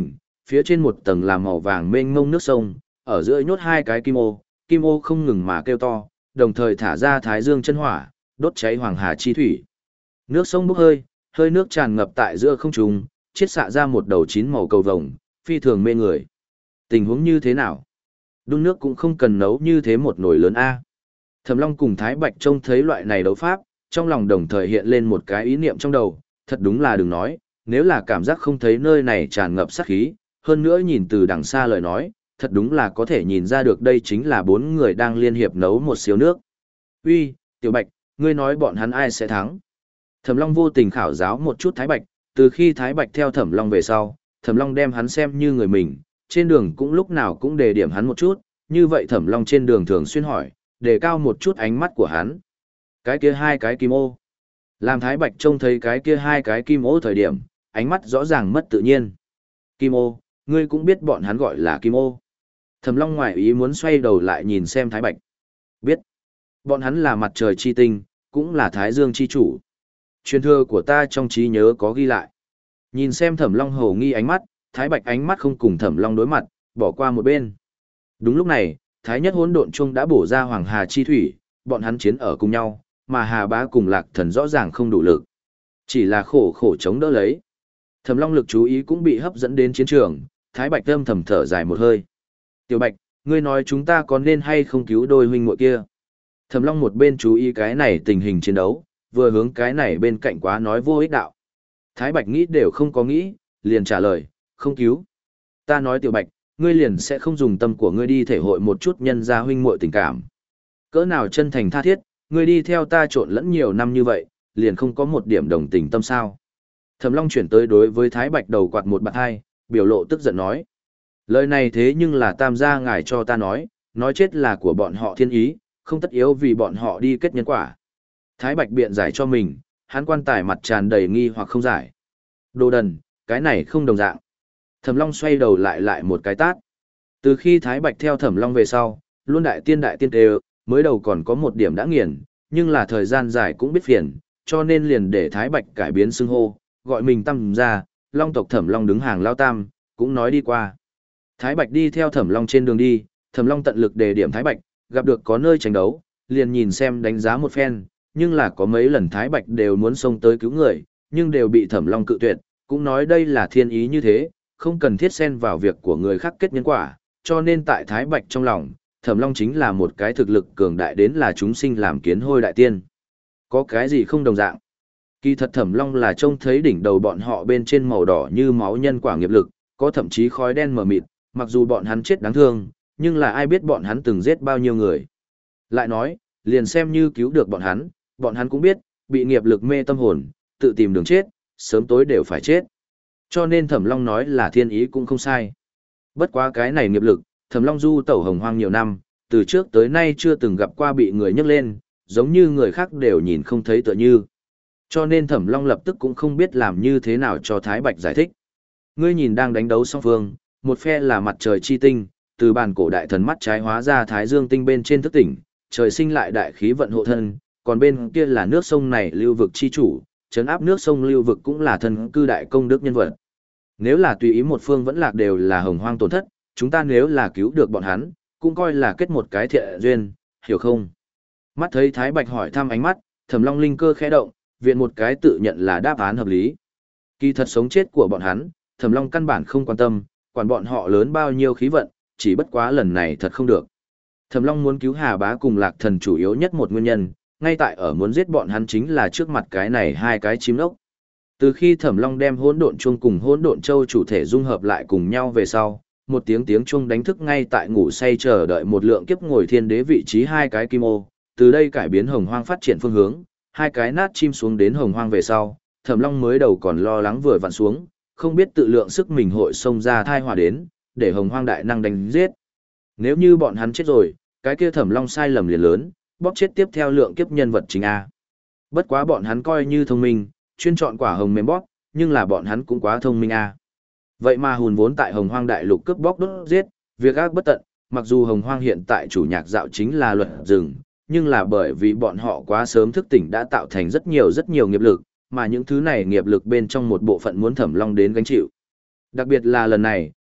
A: phía trên một tầng là màu vàng mênh mông nước sông, ở giữa nhốt hai cái kim ô, kim ô không ngừng mà kêu to, đồng thời thả ra thái dương chân hỏa, đốt cháy hoàng hà chi thủy. Nước sông bốc hơi, hơi nước tràn ngập tại giữa không trung, chiết xạ ra một đầu chín màu cầu vồng, phi thường mê người. Tình huống như thế nào? Đun nước cũng không cần nấu như thế một nồi lớn a. Thẩm Long cùng Thái Bạch trông thấy loại này đấu pháp, trong lòng đồng thời hiện lên một cái ý niệm trong đầu, thật đúng là đừng nói, nếu là cảm giác không thấy nơi này tràn ngập sát khí, hơn nữa nhìn từ đằng xa lời nói, thật đúng là có thể nhìn ra được đây chính là bốn người đang liên hiệp nấu một xíu nước. Uy, Tiểu Bạch, ngươi nói bọn hắn ai sẽ thắng? Thẩm Long vô tình khảo giáo một chút Thái Bạch, từ khi Thái Bạch theo Thẩm Long về sau, Thẩm Long đem hắn xem như người mình, trên đường cũng lúc nào cũng đề điểm hắn một chút, như vậy Thẩm Long trên đường thường xuyên hỏi, đề cao một chút ánh mắt của hắn. Cái kia hai cái kim ô. Làm Thái Bạch trông thấy cái kia hai cái kim ô thời điểm, ánh mắt rõ ràng mất tự nhiên. Kim ô, ngươi cũng biết bọn hắn gọi là kim ô. Thẩm Long ngoại ý muốn xoay đầu lại nhìn xem Thái Bạch. Biết. Bọn hắn là mặt trời chi tinh, cũng là thái dương chi chủ. Truyền thừa của ta trong trí nhớ có ghi lại. Nhìn xem Thẩm Long hầu nghi ánh mắt, Thái Bạch ánh mắt không cùng Thẩm Long đối mặt, bỏ qua một bên. Đúng lúc này, Thái Nhất Hỗn Độn Chung đã bổ ra Hoàng Hà chi thủy, bọn hắn chiến ở cùng nhau, mà Hà Bá cùng Lạc Thần rõ ràng không đủ lực. Chỉ là khổ khổ chống đỡ lấy. Thẩm Long lực chú ý cũng bị hấp dẫn đến chiến trường, Thái Bạch âm thầm thở dài một hơi. Tiểu Bạch, ngươi nói chúng ta có nên hay không cứu đôi huynh muội kia? Thẩm Long một bên chú ý cái này tình hình chiến đấu, vừa hướng cái này bên cạnh quá nói vô ích đạo. Thái Bạch nghĩ đều không có nghĩ, liền trả lời, không cứu. Ta nói Tiểu Bạch, ngươi liền sẽ không dùng tâm của ngươi đi thể hội một chút nhân gia huynh muội tình cảm. Cỡ nào chân thành tha thiết, ngươi đi theo ta trộn lẫn nhiều năm như vậy, liền không có một điểm đồng tình tâm sao. Thẩm Long chuyển tới đối với Thái Bạch đầu quạt một bạt hai, biểu lộ tức giận nói. Lời này thế nhưng là tam gia ngài cho ta nói, nói chết là của bọn họ thiên ý, không tất yếu vì bọn họ đi kết nhân quả. Thái Bạch biện giải cho mình, hắn quan tài mặt tràn đầy nghi hoặc không giải. Đồ đần, cái này không đồng dạng. Thẩm Long xoay đầu lại lại một cái tát. Từ khi Thái Bạch theo Thẩm Long về sau, luôn đại tiên đại tiên đều, mới đầu còn có một điểm đã nghiền, nhưng là thời gian dài cũng biết phiền, cho nên liền để Thái Bạch cải biến xưng hô, gọi mình Tam gia, Long tộc Thẩm Long đứng hàng lao tam, cũng nói đi qua. Thái Bạch đi theo Thẩm Long trên đường đi, Thẩm Long tận lực đề điểm Thái Bạch, gặp được có nơi tranh đấu, liền nhìn xem đánh giá một phen, nhưng là có mấy lần Thái Bạch đều muốn xông tới cứu người, nhưng đều bị Thẩm Long cự tuyệt, cũng nói đây là thiên ý như thế, không cần thiết xen vào việc của người khác kết nhân quả, cho nên tại Thái Bạch trong lòng, Thẩm Long chính là một cái thực lực cường đại đến là chúng sinh làm kiến hôi đại tiên. Có cái gì không đồng dạng? Kỳ thật Thẩm Long là trông thấy đỉnh đầu bọn họ bên trên màu đỏ như máu nhân quả nghiệp lực, có thậm chí khói đen mờ mịt, mặc dù bọn hắn chết đáng thương, nhưng là ai biết bọn hắn từng giết bao nhiêu người. Lại nói, liền xem như cứu được bọn hắn, bọn hắn cũng biết, bị nghiệp lực mê tâm hồn, tự tìm đường chết, sớm tối đều phải chết. Cho nên Thẩm Long nói là thiên ý cũng không sai. Bất quá cái này nghiệp lực, Thẩm Long du tẩu hồng hoang nhiều năm, từ trước tới nay chưa từng gặp qua bị người nhấc lên, giống như người khác đều nhìn không thấy tựa như. Cho nên Thẩm Long lập tức cũng không biết làm như thế nào cho Thái Bạch giải thích. Ngươi nhìn đang đánh đấu song phương, một phe là mặt trời chi tinh, từ bàn cổ đại thần mắt trái hóa ra thái dương tinh bên trên thức tỉnh, trời sinh lại đại khí vận hộ thân, còn bên kia là nước sông này lưu vực chi chủ, trấn áp nước sông lưu vực cũng là thần cư đại công đức nhân vật. Nếu là tùy ý một phương vẫn lạc đều là hồng hoang tổn thất, chúng ta nếu là cứu được bọn hắn, cũng coi là kết một cái thiện duyên, hiểu không? Mắt thấy Thái Bạch hỏi thăm ánh mắt, Thẩm Long linh cơ khẽ động, viện một cái tự nhận là đáp án hợp lý. Kỳ thật sống chết của bọn hắn, Thẩm Long căn bản không quan tâm, quản bọn họ lớn bao nhiêu khí vận, chỉ bất quá lần này thật không được. Thẩm Long muốn cứu Hà Bá cùng Lạc Thần chủ yếu nhất một nguyên nhân, ngay tại ở muốn giết bọn hắn chính là trước mặt cái này hai cái chim ốc. Từ khi Thẩm Long đem Hỗn Độn Chuông cùng Hỗn Độn Châu chủ thể dung hợp lại cùng nhau về sau, một tiếng tiếng chuông đánh thức ngay tại ngủ say chờ đợi một lượng kiếp ngồi thiên đế vị trí hai cái kim ô, từ đây cải biến hồng hoang phát triển phương hướng, hai cái nát chim xuống đến hồng hoang về sau, Thẩm Long mới đầu còn lo lắng vừa vặn xuống, không biết tự lượng sức mình hội xông ra thai hỏa đến, để hồng hoang đại năng đánh giết. Nếu như bọn hắn chết rồi, cái kia Thẩm Long sai lầm liền lớn, bóp chết tiếp theo lượng kiếp nhân vật chính A. Bất quá bọn hắn coi như thông minh, chuyên chọn quả hồng mềm bóp, nhưng là bọn hắn cũng quá thông minh A. Vậy mà hùn vốn tại hồng hoang đại lục cướp bóc đốt giết, việc ác bất tận, mặc dù hồng hoang hiện tại chủ nhạc dạo chính là luật rừng, nhưng là bởi vì bọn họ quá sớm thức tỉnh đã tạo thành rất nhiều rất nhiều nghiệp lực, mà những thứ này nghiệp lực bên trong một bộ phận muốn Thẩm Long đến gánh chịu. Đặc biệt là lần này,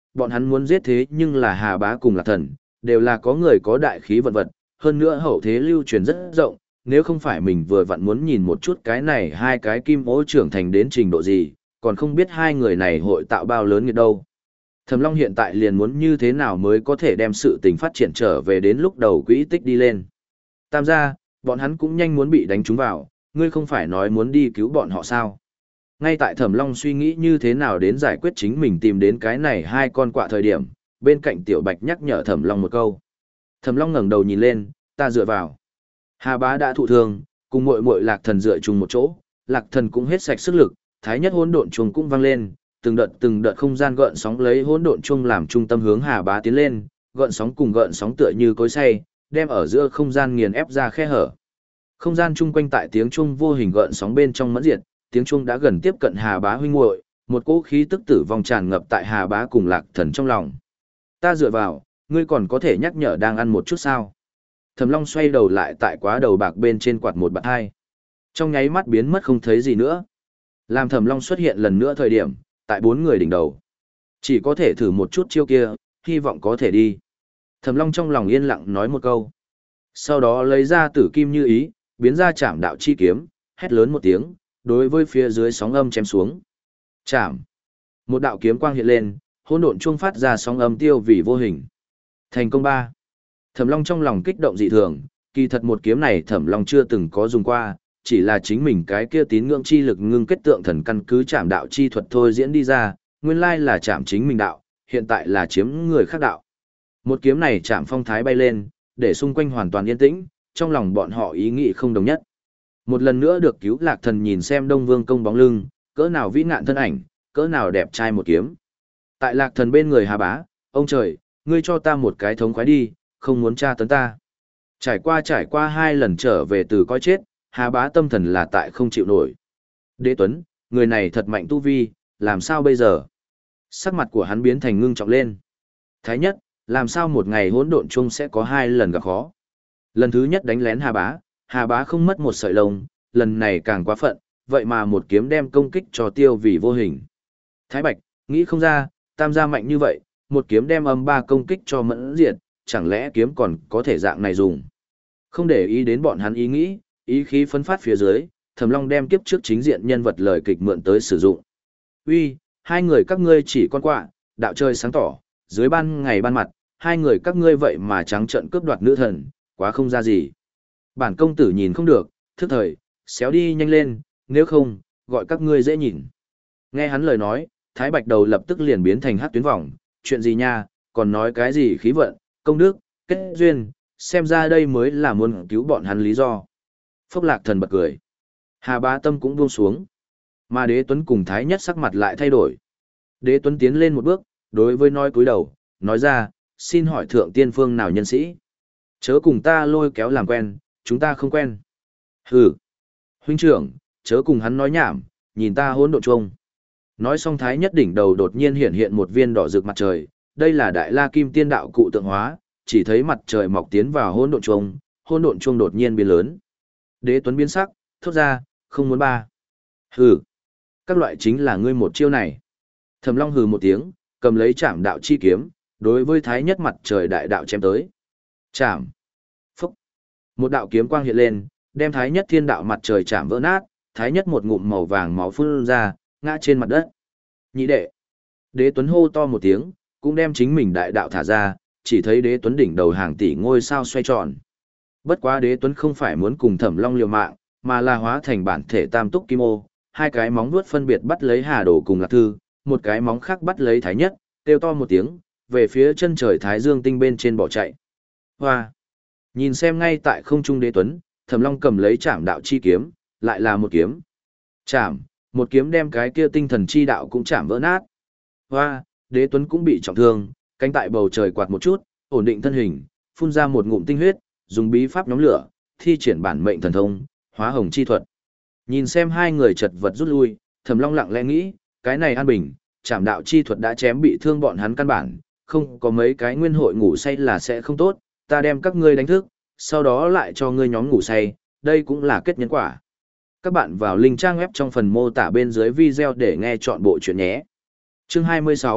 A: bọn hắn muốn giết thế nhưng là Hà Bá cùng Lạc Thần, đều là có người có đại khí vận vật, hơn nữa hậu thế lưu truyền rất rộng, nếu không phải mình vừa vặn muốn nhìn một chút cái này hai cái kim ô trưởng thành đến trình độ gì, còn không biết hai người này hội tạo bao lớn nghiệt đâu. Thẩm Long hiện tại liền muốn như thế nào mới có thể đem sự tình phát triển trở về đến lúc đầu quỹ tích đi lên. Tam gia, bọn hắn cũng nhanh muốn bị đánh trúng vào, ngươi không phải nói muốn đi cứu bọn họ sao? Ngay tại Thẩm Long suy nghĩ như thế nào đến giải quyết chính mình tìm đến cái này hai con quạ thời điểm, bên cạnh Tiểu Bạch nhắc nhở Thẩm Long một câu. Thẩm Long ngẩng đầu nhìn lên, ta dựa vào. Hà Bá đã thụ thương, cùng muội muội Lạc Thần dựa chung một chỗ, Lạc Thần cũng hết sạch sức lực, thái nhất hỗn độn chuông cũng vang lên, từng đợt từng đợt không gian gợn sóng lấy hỗn độn chuông làm trung tâm hướng Hà Bá tiến lên, gợn sóng cùng gợn sóng tựa như cối xay, đem ở giữa không gian nghiền ép ra khe hở. Không gian chung quanh tại tiếng chuông vô hình gợn sóng bên trong mẫn diệt, tiếng chuông đã gần tiếp cận Hà Bá huynh muội, một cỗ khí tức tử vong tràn ngập tại Hà Bá cùng Lạc Thần trong lòng. Ta dựa vào, ngươi còn có thể nhắc nhở đang ăn một chút sao? Thẩm Long xoay đầu lại tại quá đầu bạc bên trên quạt một bạt hai. Trong nháy mắt biến mất không thấy gì nữa. Làm Thẩm Long xuất hiện lần nữa thời điểm, tại bốn người đỉnh đầu. Chỉ có thể thử một chút chiêu kia, hy vọng có thể đi. Thẩm Long trong lòng yên lặng nói một câu. Sau đó lấy ra tử kim như ý, biến ra chạm đạo chi kiếm, hét lớn một tiếng, đối với phía dưới sóng âm chém xuống. Chạm. Một đạo kiếm quang hiện lên, hỗn độn chuông phát ra sóng âm tiêu vì vô hình. Thành công ba. Thẩm Long trong lòng kích động dị thường, kỳ thật một kiếm này Thẩm Long chưa từng có dùng qua, chỉ là chính mình cái kia tín ngưỡng chi lực ngưng kết tượng thần căn cứ chạm đạo chi thuật thôi diễn đi ra, nguyên lai là chạm chính mình đạo, hiện tại là chiếm người khác đạo. Một kiếm này chạm phong thái bay lên, để xung quanh hoàn toàn yên tĩnh, trong lòng bọn họ ý nghĩ không đồng nhất. Một lần nữa được cứu Lạc Thần nhìn xem Đông Vương công bóng lưng, cỡ nào vĩ ngạn thân ảnh, cỡ nào đẹp trai một kiếm. Tại Lạc Thần bên người Hà Bá, ông trời, ngươi cho ta một cái thống khoái đi, không muốn tra tấn ta. Trải qua trải qua hai lần trở về từ coi chết, Hà Bá tâm thần là tại không chịu nổi. Đế Tuấn, người này thật mạnh tu vi, làm sao bây giờ? Sắc mặt của hắn biến thành ngưng trọng lên. Thái nhất, làm sao một ngày hỗn độn chung sẽ có hai lần gặp khó? Lần thứ nhất đánh lén Hà Bá, Hà Bá không mất một sợi lông, lần này càng quá phận, vậy mà một kiếm đem công kích cho tiêu vì vô hình. Thái Bạch, nghĩ không ra, tam gia mạnh như vậy, một kiếm đem âm ba công kích cho mẫn diệt, chẳng lẽ kiếm còn có thể dạng này dùng. Không để ý đến bọn hắn ý nghĩ, ý khí phấn phát phía dưới, Thẩm Long đem kiếp trước chính diện nhân vật lời kịch mượn tới sử dụng. Uy, hai người các ngươi chỉ con quạ, đạo chơi sáng tỏ, dưới ban ngày ban mặt, hai người các ngươi vậy mà trắng trợn cướp đoạt nữ thần, quá không ra gì. Bản công tử nhìn không được, thức thời, xéo đi nhanh lên, nếu không, gọi các ngươi dễ nhìn. Nghe hắn lời nói, Thái Bạch đầu lập tức liền biến thành hát tuyến vòng, chuyện gì nha, còn nói cái gì khí vận, công đức, kết duyên, xem ra đây mới là muốn cứu bọn hắn lý do. Phốc Lạc Thần bật cười. Hà Bá tâm cũng buông xuống. Mà Đế Tuấn cùng Thái Nhất sắc mặt lại thay đổi. Đế Tuấn tiến lên một bước, đối với nói cúi đầu, nói ra, xin hỏi thượng tiên phương nào nhân sĩ? Chớ cùng ta lôi kéo làm quen, chúng ta không quen. Hừ. Huynh trưởng, chớ cùng hắn nói nhảm, nhìn ta hỗn độn chuông. Nói xong Thái Nhất đỉnh đầu đột nhiên hiện hiện một viên đỏ rực mặt trời, đây là Đại La Kim Tiên đạo cụ tượng hóa, chỉ thấy mặt trời mọc tiến vào hỗn độn chuông, hỗn độn chuông đột nhiên biến lớn. Đế Tuấn biến sắc, thốt ra, không muốn ba. Hừ. Các loại chính là ngươi một chiêu này. Thẩm Long hừ một tiếng, cầm lấy Trảm Đạo chi kiếm, đối với Thái Nhất mặt trời đại đạo chém tới. Trảm. Phúc. Một đạo kiếm quang hiện lên, đem Thái Nhất thiên đạo mặt trời chạm vỡ nát, Thái Nhất một ngụm màu vàng máu phun ra, ngã trên mặt đất. Nhị đệ. Đế Tuấn hô to một tiếng, cũng đem chính mình đại đạo thả ra, chỉ thấy Đế Tuấn đỉnh đầu hàng tỷ ngôi sao xoay tròn. Bất quá Đế Tuấn không phải muốn cùng Thẩm Long liều mạng, mà là hóa thành bản thể tam túc kim ô, hai cái móng vuốt phân biệt bắt lấy Hà Đồ cùng Lạc Thư, một cái móng khác bắt lấy Thái Nhất, kêu to một tiếng, về phía chân trời Thái Dương tinh bên trên bỏ chạy. Hoa! Nhìn xem ngay tại không trung Đế Tuấn, Thẩm Long cầm lấy Trảm Đạo chi kiếm, lại là một kiếm. Chạm, một kiếm đem cái kia tinh thần chi đạo cũng chạm vỡ nát. Hoa! Đế Tuấn cũng bị trọng thương, cánh tại bầu trời quạt một chút, ổn định thân hình, phun ra một ngụm tinh huyết, dùng bí pháp nhóm lửa, thi triển bản mệnh thần thông, hóa hồng chi thuật. Nhìn xem hai người chật vật rút lui, Thẩm Long lặng lẽ nghĩ, cái này an bình, Trảm Đạo chi thuật đã chém bị thương bọn hắn căn bản, không có mấy cái nguyên hội ngủ say là sẽ không tốt, ta đem các ngươi đánh thức, sau đó lại cho ngươi nhóm ngủ say, đây cũng là kết nhân quả. Các bạn vào link trang web trong phần mô tả bên dưới video để nghe chọn bộ chuyện nhé. Chương hai mươi sáu,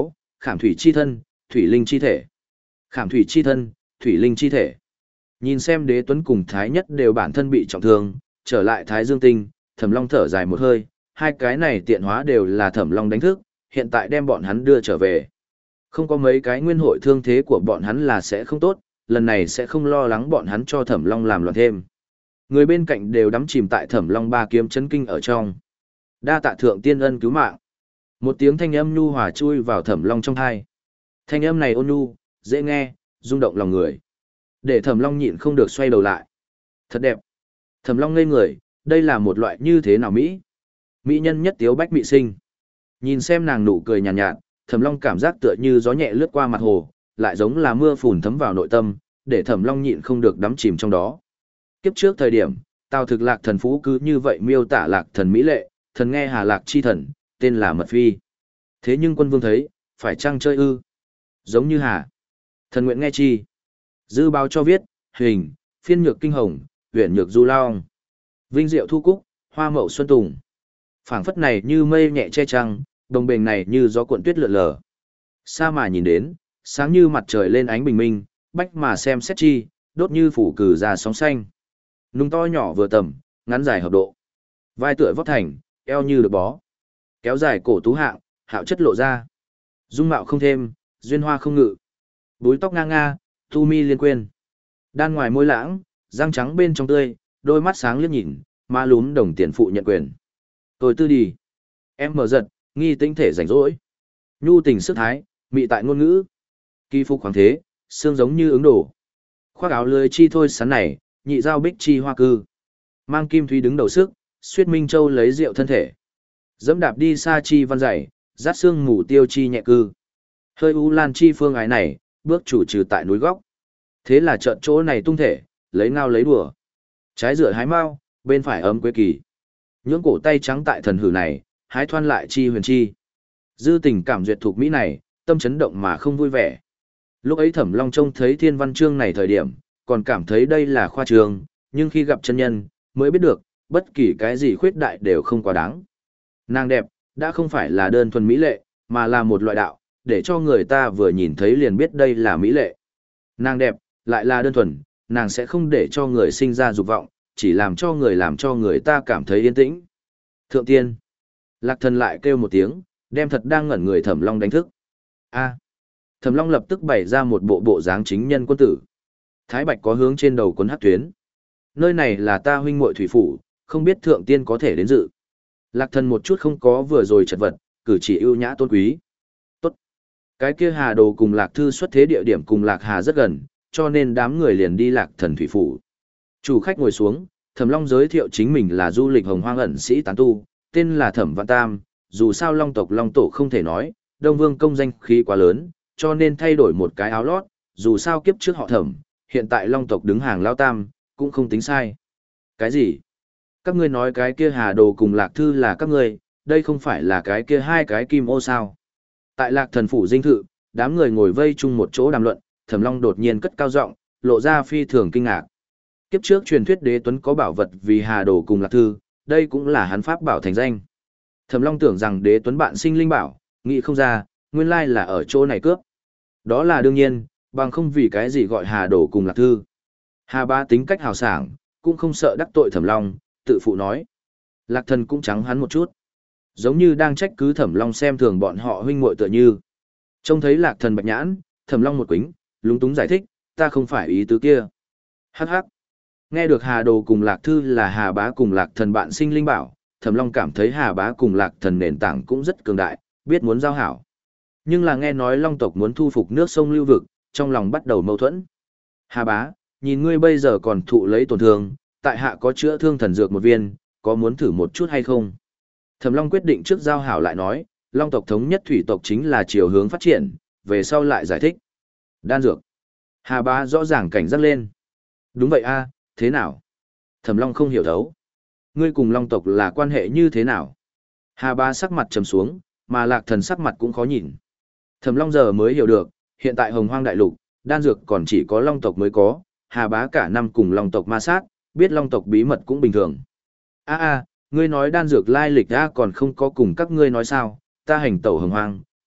A: khảm thủy chi thân, thủy linh chi thể. Khảm thủy chi thân, thủy linh chi thể. Nhìn xem Đế Tuấn cùng Thái Nhất đều bản thân bị trọng thương, trở lại Thái Dương Tinh, Thẩm Long thở dài một hơi, hai cái này tiện hóa đều là Thẩm Long đánh thức, hiện tại đem bọn hắn đưa trở về. Không có mấy cái nguyên hội thương thế của bọn hắn là sẽ không tốt, lần này sẽ không lo lắng bọn hắn cho Thẩm Long làm loạn thêm. Người bên cạnh đều đắm chìm tại Thẩm Long ba kiếm chấn kinh ở trong. Đa tạ thượng tiên ân cứu mạng. Một tiếng thanh âm nhu hòa chui vào Thẩm Long trong tai. Thanh âm này ôn nhu, dễ nghe, rung động lòng người. Để Thẩm Long nhịn không được xoay đầu lại. Thật đẹp. Thẩm Long ngây người, đây là một loại như thế nào mỹ? Mỹ nhân nhất tiếu bách mỹ sinh. Nhìn xem nàng nụ cười nhàn nhạt, nhạt, Thẩm Long cảm giác tựa như gió nhẹ lướt qua mặt hồ, lại giống là mưa phùn thấm vào nội tâm, để Thẩm Long nhịn không được đắm chìm trong đó. Kiếp trước thời điểm, Tào Thực Lạc thần phú cứ như vậy miêu tả Lạc thần mỹ lệ, thần nghe Hà Lạc chi thần, tên là Mật Phi. Thế nhưng quân vương thấy, phải chăng chơi ư? Giống như Hà. Thần nguyện nghe chi. Dư báo cho viết, hình, phiên nhược kinh hồng, huyền nhược du lao. Vinh diệu thu cúc, hoa mậu xuân tùng. Phảng phất này như mây nhẹ che trăng, đồng bền này như gió cuộn tuyết lượn lờ. Xa mà nhìn đến, sáng như mặt trời lên ánh bình minh, bách mà xem xét chi, đốt như phủ cử ra sóng xanh. Nung to nhỏ vừa tầm, ngắn dài hợp độ. Vai tựa vóc thành, eo như được bó. Kéo dài cổ tú hạng, hạo chất lộ ra. Dung mạo không thêm, duyên hoa không ngự. Búi tóc ngang nga, tu mi liên quên. Đan ngoài môi lãng, răng trắng bên trong tươi, đôi mắt sáng liếc nhìn, má lúm đồng tiền phụ nhận quyền. Tôi tư đi. Em mở giật, nghi tinh thể rảnh rỗi. Nhu tình sức thái, mị tại ngôn ngữ. Kỳ phục hoàng thế, xương giống như ứng đổ. Khoác áo lưới chi thôi sắn này, nhị giao bích chi hoa cư. Mang kim thúy đứng đầu sức, suyết minh châu lấy rượu thân thể. Dẫm đạp đi xa chi văn dày, rát xương ngủ tiêu chi nhẹ cư. Hơi u lan chi phương ái này, bước chủ trừ tại núi góc. Thế là trận chỗ này tung thể, lấy ngao lấy đùa. Trái rửa hái mau, bên phải ấm quế kỳ. Nhưỡng cổ tay trắng tại thần hử này, hái thoan lại chi huyền chi. Dư tình cảm duyệt thuộc Mỹ này, tâm chấn động mà không vui vẻ. Lúc ấy Thẩm Long trông thấy thiên văn chương này thời điểm, còn cảm thấy đây là khoa trương, nhưng khi gặp chân nhân, mới biết được, bất kỳ cái gì khuyết đại đều không quá đáng. Nàng đẹp, đã không phải là đơn thuần mỹ lệ, mà là một loại đạo, để cho người ta vừa nhìn thấy liền biết đây là mỹ lệ. Nàng đẹp, lại là đơn thuần, nàng sẽ không để cho người sinh ra dục vọng, chỉ làm cho người làm cho người ta cảm thấy yên tĩnh. Thượng tiên. Lạc thần lại kêu một tiếng, đem thật đang ngẩn người Thẩm Long đánh thức. A. Thẩm Long lập tức bày ra một bộ bộ dáng chính nhân quân tử. Thái bạch có hướng trên đầu cuốn hắc tuyến. Nơi này là ta huynh muội thủy phủ, không biết thượng tiên có thể đến dự. Lạc thần một chút không có vừa rồi chật vật, cử chỉ ưu nhã tôn quý. Tốt. Cái kia Hà Đồ cùng Lạc Thư xuất thế địa điểm cùng Lạc Hà rất gần, cho nên đám người liền đi Lạc thần thủy phủ. Chủ khách ngồi xuống, Thẩm Long giới thiệu chính mình là du lịch hồng hoang ẩn sĩ tán tu, tên là Thẩm Vạn Tam, dù sao Long tộc Long tổ không thể nói, Đông Vương công danh khí quá lớn, cho nên thay đổi một cái áo lót, dù sao kiếp trước họ Thẩm, hiện tại Long tộc đứng hàng lao tam, cũng không tính sai. Cái gì? Các ngươi nói cái kia Hà Đồ cùng Lạc Thư là các ngươi, đây không phải là cái kia hai cái kim ô sao? Tại Lạc thần phủ dinh thự, đám người ngồi vây chung một chỗ đàm luận, Thẩm Long đột nhiên cất cao giọng, lộ ra phi thường kinh ngạc. Kiếp trước truyền thuyết Đế Tuấn có bảo vật vì Hà Đồ cùng Lạc Thư, đây cũng là hắn pháp bảo thành danh. Thẩm Long tưởng rằng Đế Tuấn bạn sinh linh bảo, nghĩ không ra, nguyên lai là ở chỗ này cướp. Đó là đương nhiên, bằng không vì cái gì gọi Hà Đồ cùng Lạc Thư. Hà Bá tính cách hào sảng, cũng không sợ đắc tội Thẩm Long, tự phụ nói. Lạc thần cũng trắng hắn một chút. Giống như đang trách cứ Thẩm Long xem thường bọn họ huynh muội tựa như. Trông thấy Lạc thần bạch nhãn, Thẩm Long một quính, lúng túng giải thích, ta không phải ý tứ kia. Hắc hắc. Nghe được Hà Đồ cùng Lạc Thư là Hà Bá cùng Lạc thần bạn sinh linh bảo, Thẩm Long cảm thấy Hà Bá cùng Lạc thần nền tảng cũng rất cường đại, biết muốn giao hảo. Nhưng là nghe nói Long tộc muốn thu phục nước sông lưu vực, trong lòng bắt đầu mâu thuẫn. Hà Bá, nhìn ngươi bây giờ còn thụ lấy tổn thương, tại hạ có chữa thương thần dược một viên, có muốn thử một chút hay không? Thẩm Long quyết định trước giao hảo lại nói, Long tộc thống nhất thủy tộc chính là chiều hướng phát triển, về sau lại giải thích. Đan dược. Hà Bá rõ ràng cảnh giác lên. Đúng vậy a, thế nào? Thẩm Long không hiểu thấu. Ngươi cùng Long tộc là quan hệ như thế nào? Hà Bá sắc mặt trầm xuống, mà Lạc thần sắc mặt cũng khó nhìn. Thẩm Long giờ mới hiểu được, hiện tại Hồng Hoang đại lục, đan dược còn chỉ có Long tộc mới có, Hà Bá cả năm cùng Long tộc ma sát, biết Long tộc bí mật cũng bình thường. A a, ngươi nói đan dược lai lịch a còn không có cùng các ngươi nói sao, ta hành tẩu Hồng Hoang,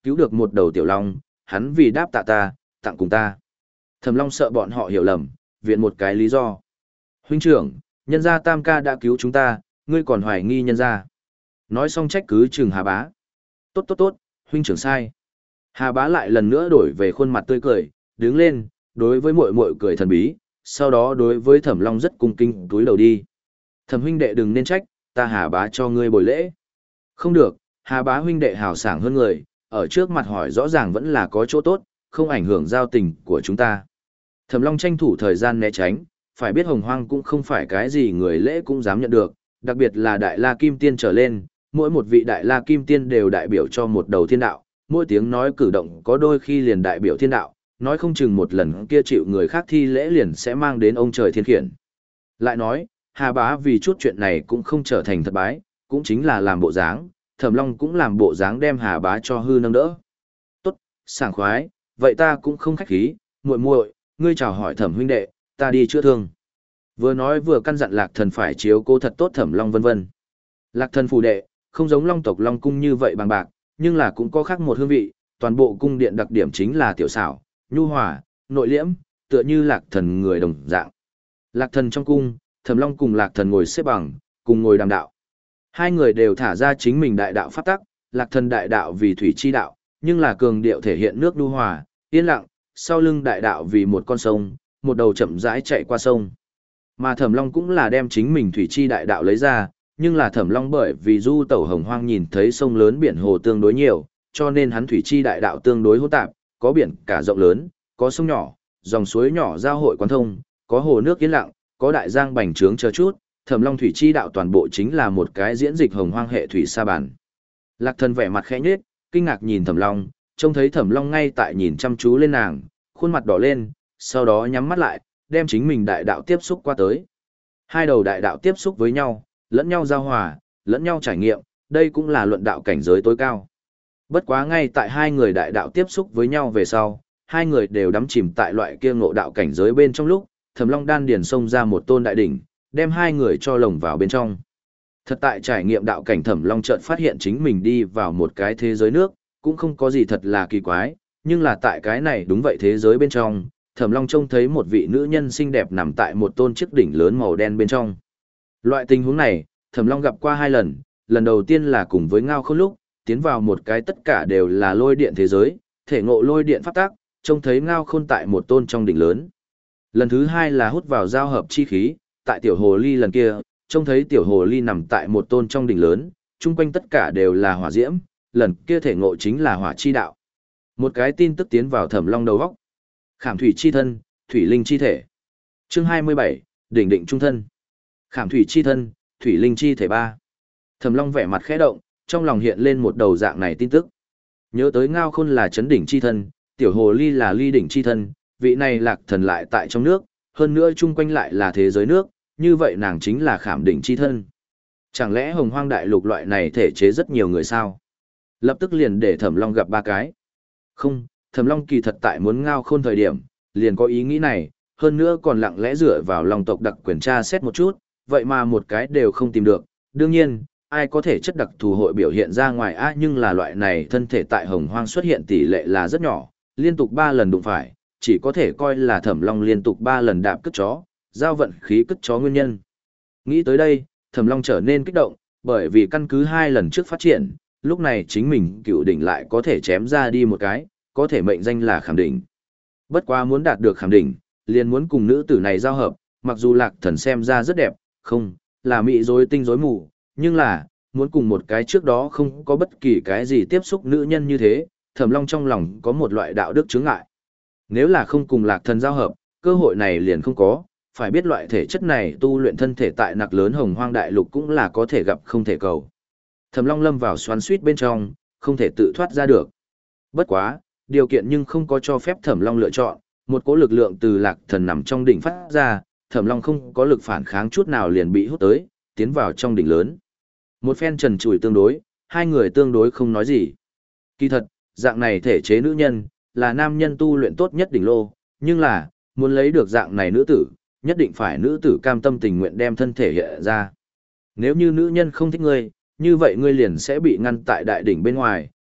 A: cứu được một đầu tiểu long, hắn vì đáp tạ ta, tặng cùng ta. Thẩm Long sợ bọn họ hiểu lầm, viện một cái lý do. Huynh trưởng, nhân gia Tam ca đã cứu chúng ta, ngươi còn hoài nghi nhân gia. Nói xong trách cứ chừng Hà Bá. Tốt tốt tốt, huynh trưởng sai. Hà Bá lại lần nữa đổi về khuôn mặt tươi cười, đứng lên, đối với muội muội cười thần bí, sau đó đối với Thẩm Long rất cung kính túi đầu đi. Thẩm huynh đệ đừng nên trách, ta Hà Bá cho ngươi bồi lễ. Không được, Hà Bá huynh đệ hào sảng hơn người, ở trước mặt hỏi rõ ràng vẫn là có chỗ tốt, không ảnh hưởng giao tình của chúng ta. Thẩm Long tranh thủ thời gian né tránh, phải biết Hồng Hoang cũng không phải cái gì người lễ cũng dám nhận được, đặc biệt là Đại La Kim Tiên trở lên, mỗi một vị Đại La Kim Tiên đều đại biểu cho một đầu thiên đạo, mỗi tiếng nói cử động có đôi khi liền đại biểu thiên đạo, nói không chừng một lần kia chịu người khác thi lễ liền sẽ mang đến ông trời thiên khiển. Lại nói, Hà Bá vì chút chuyện này cũng không trở thành thật bái, cũng chính là làm bộ dáng, Thẩm Long cũng làm bộ dáng đem Hà Bá cho hư nâng đỡ. Tốt, sảng khoái, vậy ta cũng không khách khí, muội muội, ngươi chào hỏi Thẩm huynh đệ, ta đi chữa thương. Vừa nói vừa căn dặn Lạc Thần phải chiếu cố thật tốt Thẩm Long vân vân. Lạc Thần phù đệ, không giống Long tộc Long cung như vậy bằng bạc, nhưng là cũng có khác một hương vị, toàn bộ cung điện đặc điểm chính là tiểu xảo, nhu hòa, nội liễm, tựa như Lạc Thần người đồng dạng. Lạc Thần trong cung, Thẩm Long cùng Lạc Thần ngồi xếp bằng, cùng ngồi đàm đạo. Hai người đều thả ra chính mình đại đạo pháp tắc, Lạc Thần đại đạo vì thủy chi đạo, nhưng là cường điệu thể hiện nước nhu hòa, yên lặng, sau lưng đại đạo vì một con sông, một đầu chậm rãi chạy qua sông. Mà Thẩm Long cũng là đem chính mình thủy chi đại đạo lấy ra, nhưng là Thẩm Long bởi vì du tẩu hồng hoang nhìn thấy sông lớn biển hồ tương đối nhiều, cho nên hắn thủy chi đại đạo tương đối hỗn tạp, có biển cả rộng lớn, có sông nhỏ, dòng suối nhỏ giao hội quán thông, có hồ nước yên lặng, có đại giang bành trướng chờ chút, Thẩm Long thủy chi đạo toàn bộ chính là một cái diễn dịch hồng hoang hệ thủy sa bản. Lạc Thần vẻ mặt khẽ nhếch, kinh ngạc nhìn Thẩm Long, trông thấy Thẩm Long ngay tại nhìn chăm chú lên nàng, khuôn mặt đỏ lên, sau đó nhắm mắt lại, đem chính mình đại đạo tiếp xúc qua tới. Hai đầu đại đạo tiếp xúc với nhau, lẫn nhau giao hòa, lẫn nhau trải nghiệm, đây cũng là luận đạo cảnh giới tối cao. Bất quá ngay tại hai người đại đạo tiếp xúc với nhau về sau, hai người đều đắm chìm tại loại kia ngộ đạo cảnh giới bên trong lúc, Thẩm Long đan điền xông ra một tôn đại đỉnh, đem hai người cho lồng vào bên trong. Thật tại trải nghiệm đạo cảnh Thẩm Long chợt phát hiện chính mình đi vào một cái thế giới nước, cũng không có gì thật là kỳ quái, nhưng là tại cái này đúng vậy thế giới bên trong, Thẩm Long trông thấy một vị nữ nhân xinh đẹp nằm tại một tôn chiếc đỉnh lớn màu đen bên trong. Loại tình huống này, Thẩm Long gặp qua hai lần, lần đầu tiên là cùng với Ngao Khôn lúc, tiến vào một cái tất cả đều là lôi điện thế giới, thể ngộ lôi điện pháp tác, trông thấy Ngao Khôn tại một tôn trong đỉnh lớn. Lần thứ hai là hút vào giao hợp chi khí, tại tiểu hồ ly lần kia, trông thấy tiểu hồ ly nằm tại một tôn trong đỉnh lớn, chung quanh tất cả đều là hỏa diễm, lần kia thể ngộ chính là hỏa chi đạo. Một cái tin tức tiến vào Thẩm Long đầu óc. Khảm thủy chi thân, thủy linh chi thể. Chương hai mươi bảy, đỉnh định trung thân. Khảm thủy chi thân, thủy linh chi thể ba. Thẩm Long vẻ mặt khẽ động, trong lòng hiện lên một đầu dạng này tin tức. Nhớ tới Ngao Khôn là chấn đỉnh chi thân, tiểu hồ ly là ly đỉnh chi thân, vị này Lạc Thần lại tại trong nước, hơn nữa chung quanh lại là thế giới nước, như vậy nàng chính là khảm đỉnh chi thân. Chẳng lẽ hồng hoang đại lục loại này thể chế rất nhiều người sao? Lập tức liền để Thẩm Long gặp ba cái. Không, Thẩm Long kỳ thật tại muốn Ngao Khôn thời điểm, liền có ý nghĩ này, hơn nữa còn lặng lẽ dựa vào Long tộc đặc quyền tra xét một chút, vậy mà một cái đều không tìm được. Đương nhiên, ai có thể chất đặc thù hội biểu hiện ra ngoài á, nhưng là loại này thân thể tại hồng hoang xuất hiện tỷ lệ là rất nhỏ, liên tục ba lần đụng phải, chỉ có thể coi là Thẩm Long liên tục ba lần đạp cất chó, giao vận khí cất chó nguyên nhân. Nghĩ tới đây, Thẩm Long trở nên kích động, bởi vì căn cứ hai lần trước phát triển, lúc này chính mình cựu đỉnh lại có thể chém ra đi một cái, có thể mệnh danh là khảm đỉnh. Bất quá muốn đạt được khảm đỉnh, liền muốn cùng nữ tử này giao hợp, mặc dù Lạc Thần xem ra rất đẹp, không, là mị rối tinh rối mù, nhưng là, muốn cùng một cái trước đó không có bất kỳ cái gì tiếp xúc nữ nhân như thế, Thẩm Long trong lòng có một loại đạo đức chướng ngại. Nếu là không cùng Lạc Thần giao hợp, cơ hội này liền không có, phải biết loại thể chất này tu luyện thân thể tại nặc lớn hồng hoang đại lục cũng là có thể gặp không thể cầu. Thẩm Long lâm vào xoắn xuýt bên trong, không thể tự thoát ra được. Bất quá, điều kiện nhưng không có cho phép Thẩm Long lựa chọn, một cỗ lực lượng từ Lạc Thần nằm trong đỉnh phát ra, Thẩm Long không có lực phản kháng chút nào liền bị hút tới, tiến vào trong đỉnh lớn. Một phen trần trụi tương đối, hai người tương đối không nói gì. Kỳ thật, dạng này thể chế nữ nhân, là nam nhân tu luyện tốt nhất đỉnh lô, nhưng là, muốn lấy được dạng này nữ tử, nhất định phải nữ tử cam tâm tình nguyện đem thân thể hiện ra. Nếu như nữ nhân không thích ngươi, như vậy ngươi liền sẽ bị ngăn tại đại đỉnh bên ngoài,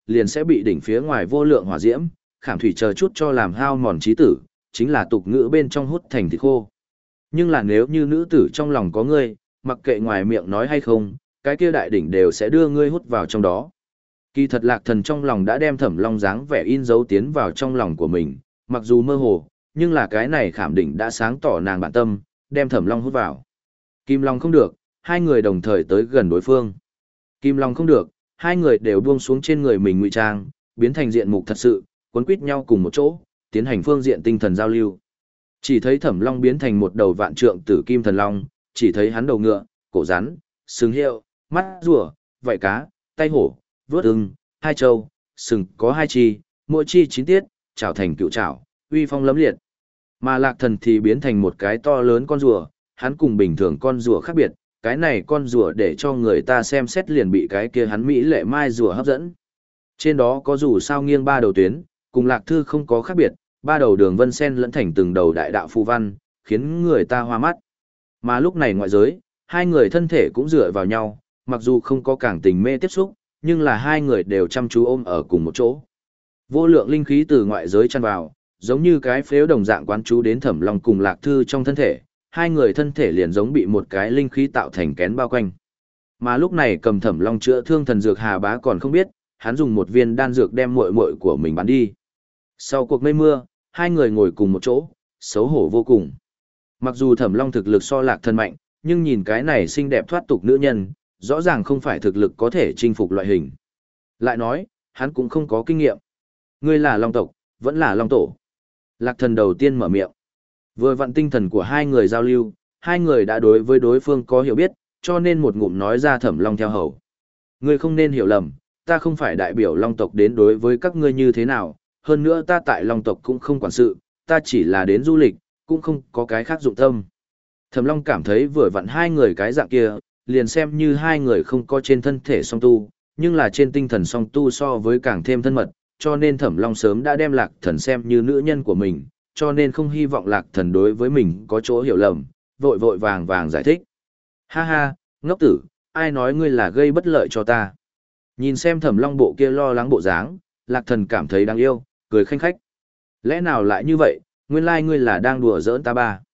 A: liền sẽ bị đỉnh phía ngoài vô lượng hỏa diễm, khảm thủy chờ chút cho làm hao mòn trí tử, chính là tục ngữ bên trong hút thành thịt khô. Nhưng là nếu như nữ tử trong lòng có ngươi, mặc kệ ngoài miệng nói hay không, cái kia đại đỉnh đều sẽ đưa ngươi hút vào trong đó. Kỳ thật Lạc Thần trong lòng đã đem Thẩm Long dáng vẻ in dấu tiến vào trong lòng của mình, mặc dù mơ hồ, nhưng là cái này khảm đỉnh đã sáng tỏ nàng bản tâm, đem Thẩm Long hút vào. Kim Long không được, hai người đồng thời tới gần đối phương. Kim Long không được, hai người đều buông xuống trên người mình ngụy trang, biến thành diện mục thật sự, quấn quýt nhau cùng một chỗ, tiến hành phương diện tinh thần giao lưu. Chỉ thấy Thẩm Long biến thành một đầu vạn trượng tử kim thần long, chỉ thấy hắn đầu ngựa, cổ rắn, sừng hiệu, mắt rùa, vảy cá, tay hổ, vớt ưng, hai trâu, sừng có hai chi, mỗi chi chín tiết, trảo thành cựu trảo, uy phong lẫm liệt. Mà Lạc Thần thì biến thành một cái to lớn con rùa, hắn cùng bình thường con rùa khác biệt, cái này con rùa để cho người ta xem xét liền bị cái kia hắn mỹ lệ mai rùa hấp dẫn. Trên đó có dù sao nghiêng ba đầu tuyến, cùng Lạc Thư không có khác biệt, ba đầu đường vân sen lẫn thành từng đầu đại đạo phù văn, khiến người ta hoa mắt. Mà lúc này ngoại giới, hai người thân thể cũng dựa vào nhau, mặc dù không có càng tình mê tiếp xúc, nhưng là hai người đều chăm chú ôm ở cùng một chỗ. Vô lượng linh khí từ ngoại giới tràn vào, giống như cái phếu đồng dạng quán chú đến Thẩm Long cùng Lạc Thư trong thân thể, hai người thân thể liền giống bị một cái linh khí tạo thành kén bao quanh. Mà lúc này cầm Thẩm Long chữa thương thần dược Hà Bá còn không biết, hắn dùng một viên đan dược đem muội muội của mình bắn đi. Sau cuộc mây mưa, hai người ngồi cùng một chỗ, xấu hổ vô cùng. Mặc dù Thẩm Long thực lực so Lạc Thần mạnh, nhưng nhìn cái này xinh đẹp thoát tục nữ nhân, rõ ràng không phải thực lực có thể chinh phục loại hình. Lại nói, hắn cũng không có kinh nghiệm. Ngươi là Long tộc, vẫn là Long tổ. Lạc Thần đầu tiên mở miệng. Vừa vặn tinh thần của hai người giao lưu, hai người đã đối với đối phương có hiểu biết, cho nên một ngụm nói ra Thẩm Long theo hầu. Ngươi không nên hiểu lầm, ta không phải đại biểu Long tộc đến đối với các ngươi như thế nào, hơn nữa ta tại Long tộc cũng không quản sự, ta chỉ là đến du lịch, cũng không có cái khác dụng tâm. Thẩm Long cảm thấy vừa vặn hai người cái dạng kia, liền xem như hai người không có trên thân thể song tu, nhưng là trên tinh thần song tu so với càng thêm thân mật, cho nên Thẩm Long sớm đã đem Lạc Thần xem như nữ nhân của mình, cho nên không hy vọng Lạc Thần đối với mình có chỗ hiểu lầm, vội vội vàng vàng giải thích. Ha ha, ngốc tử, ai nói ngươi là gây bất lợi cho ta. Nhìn xem Thẩm Long bộ kia lo lắng bộ dáng, Lạc Thần cảm thấy đáng yêu, cười khanh khách. Lẽ nào lại như vậy, nguyên lai ngươi là đang đùa giỡn ta ba.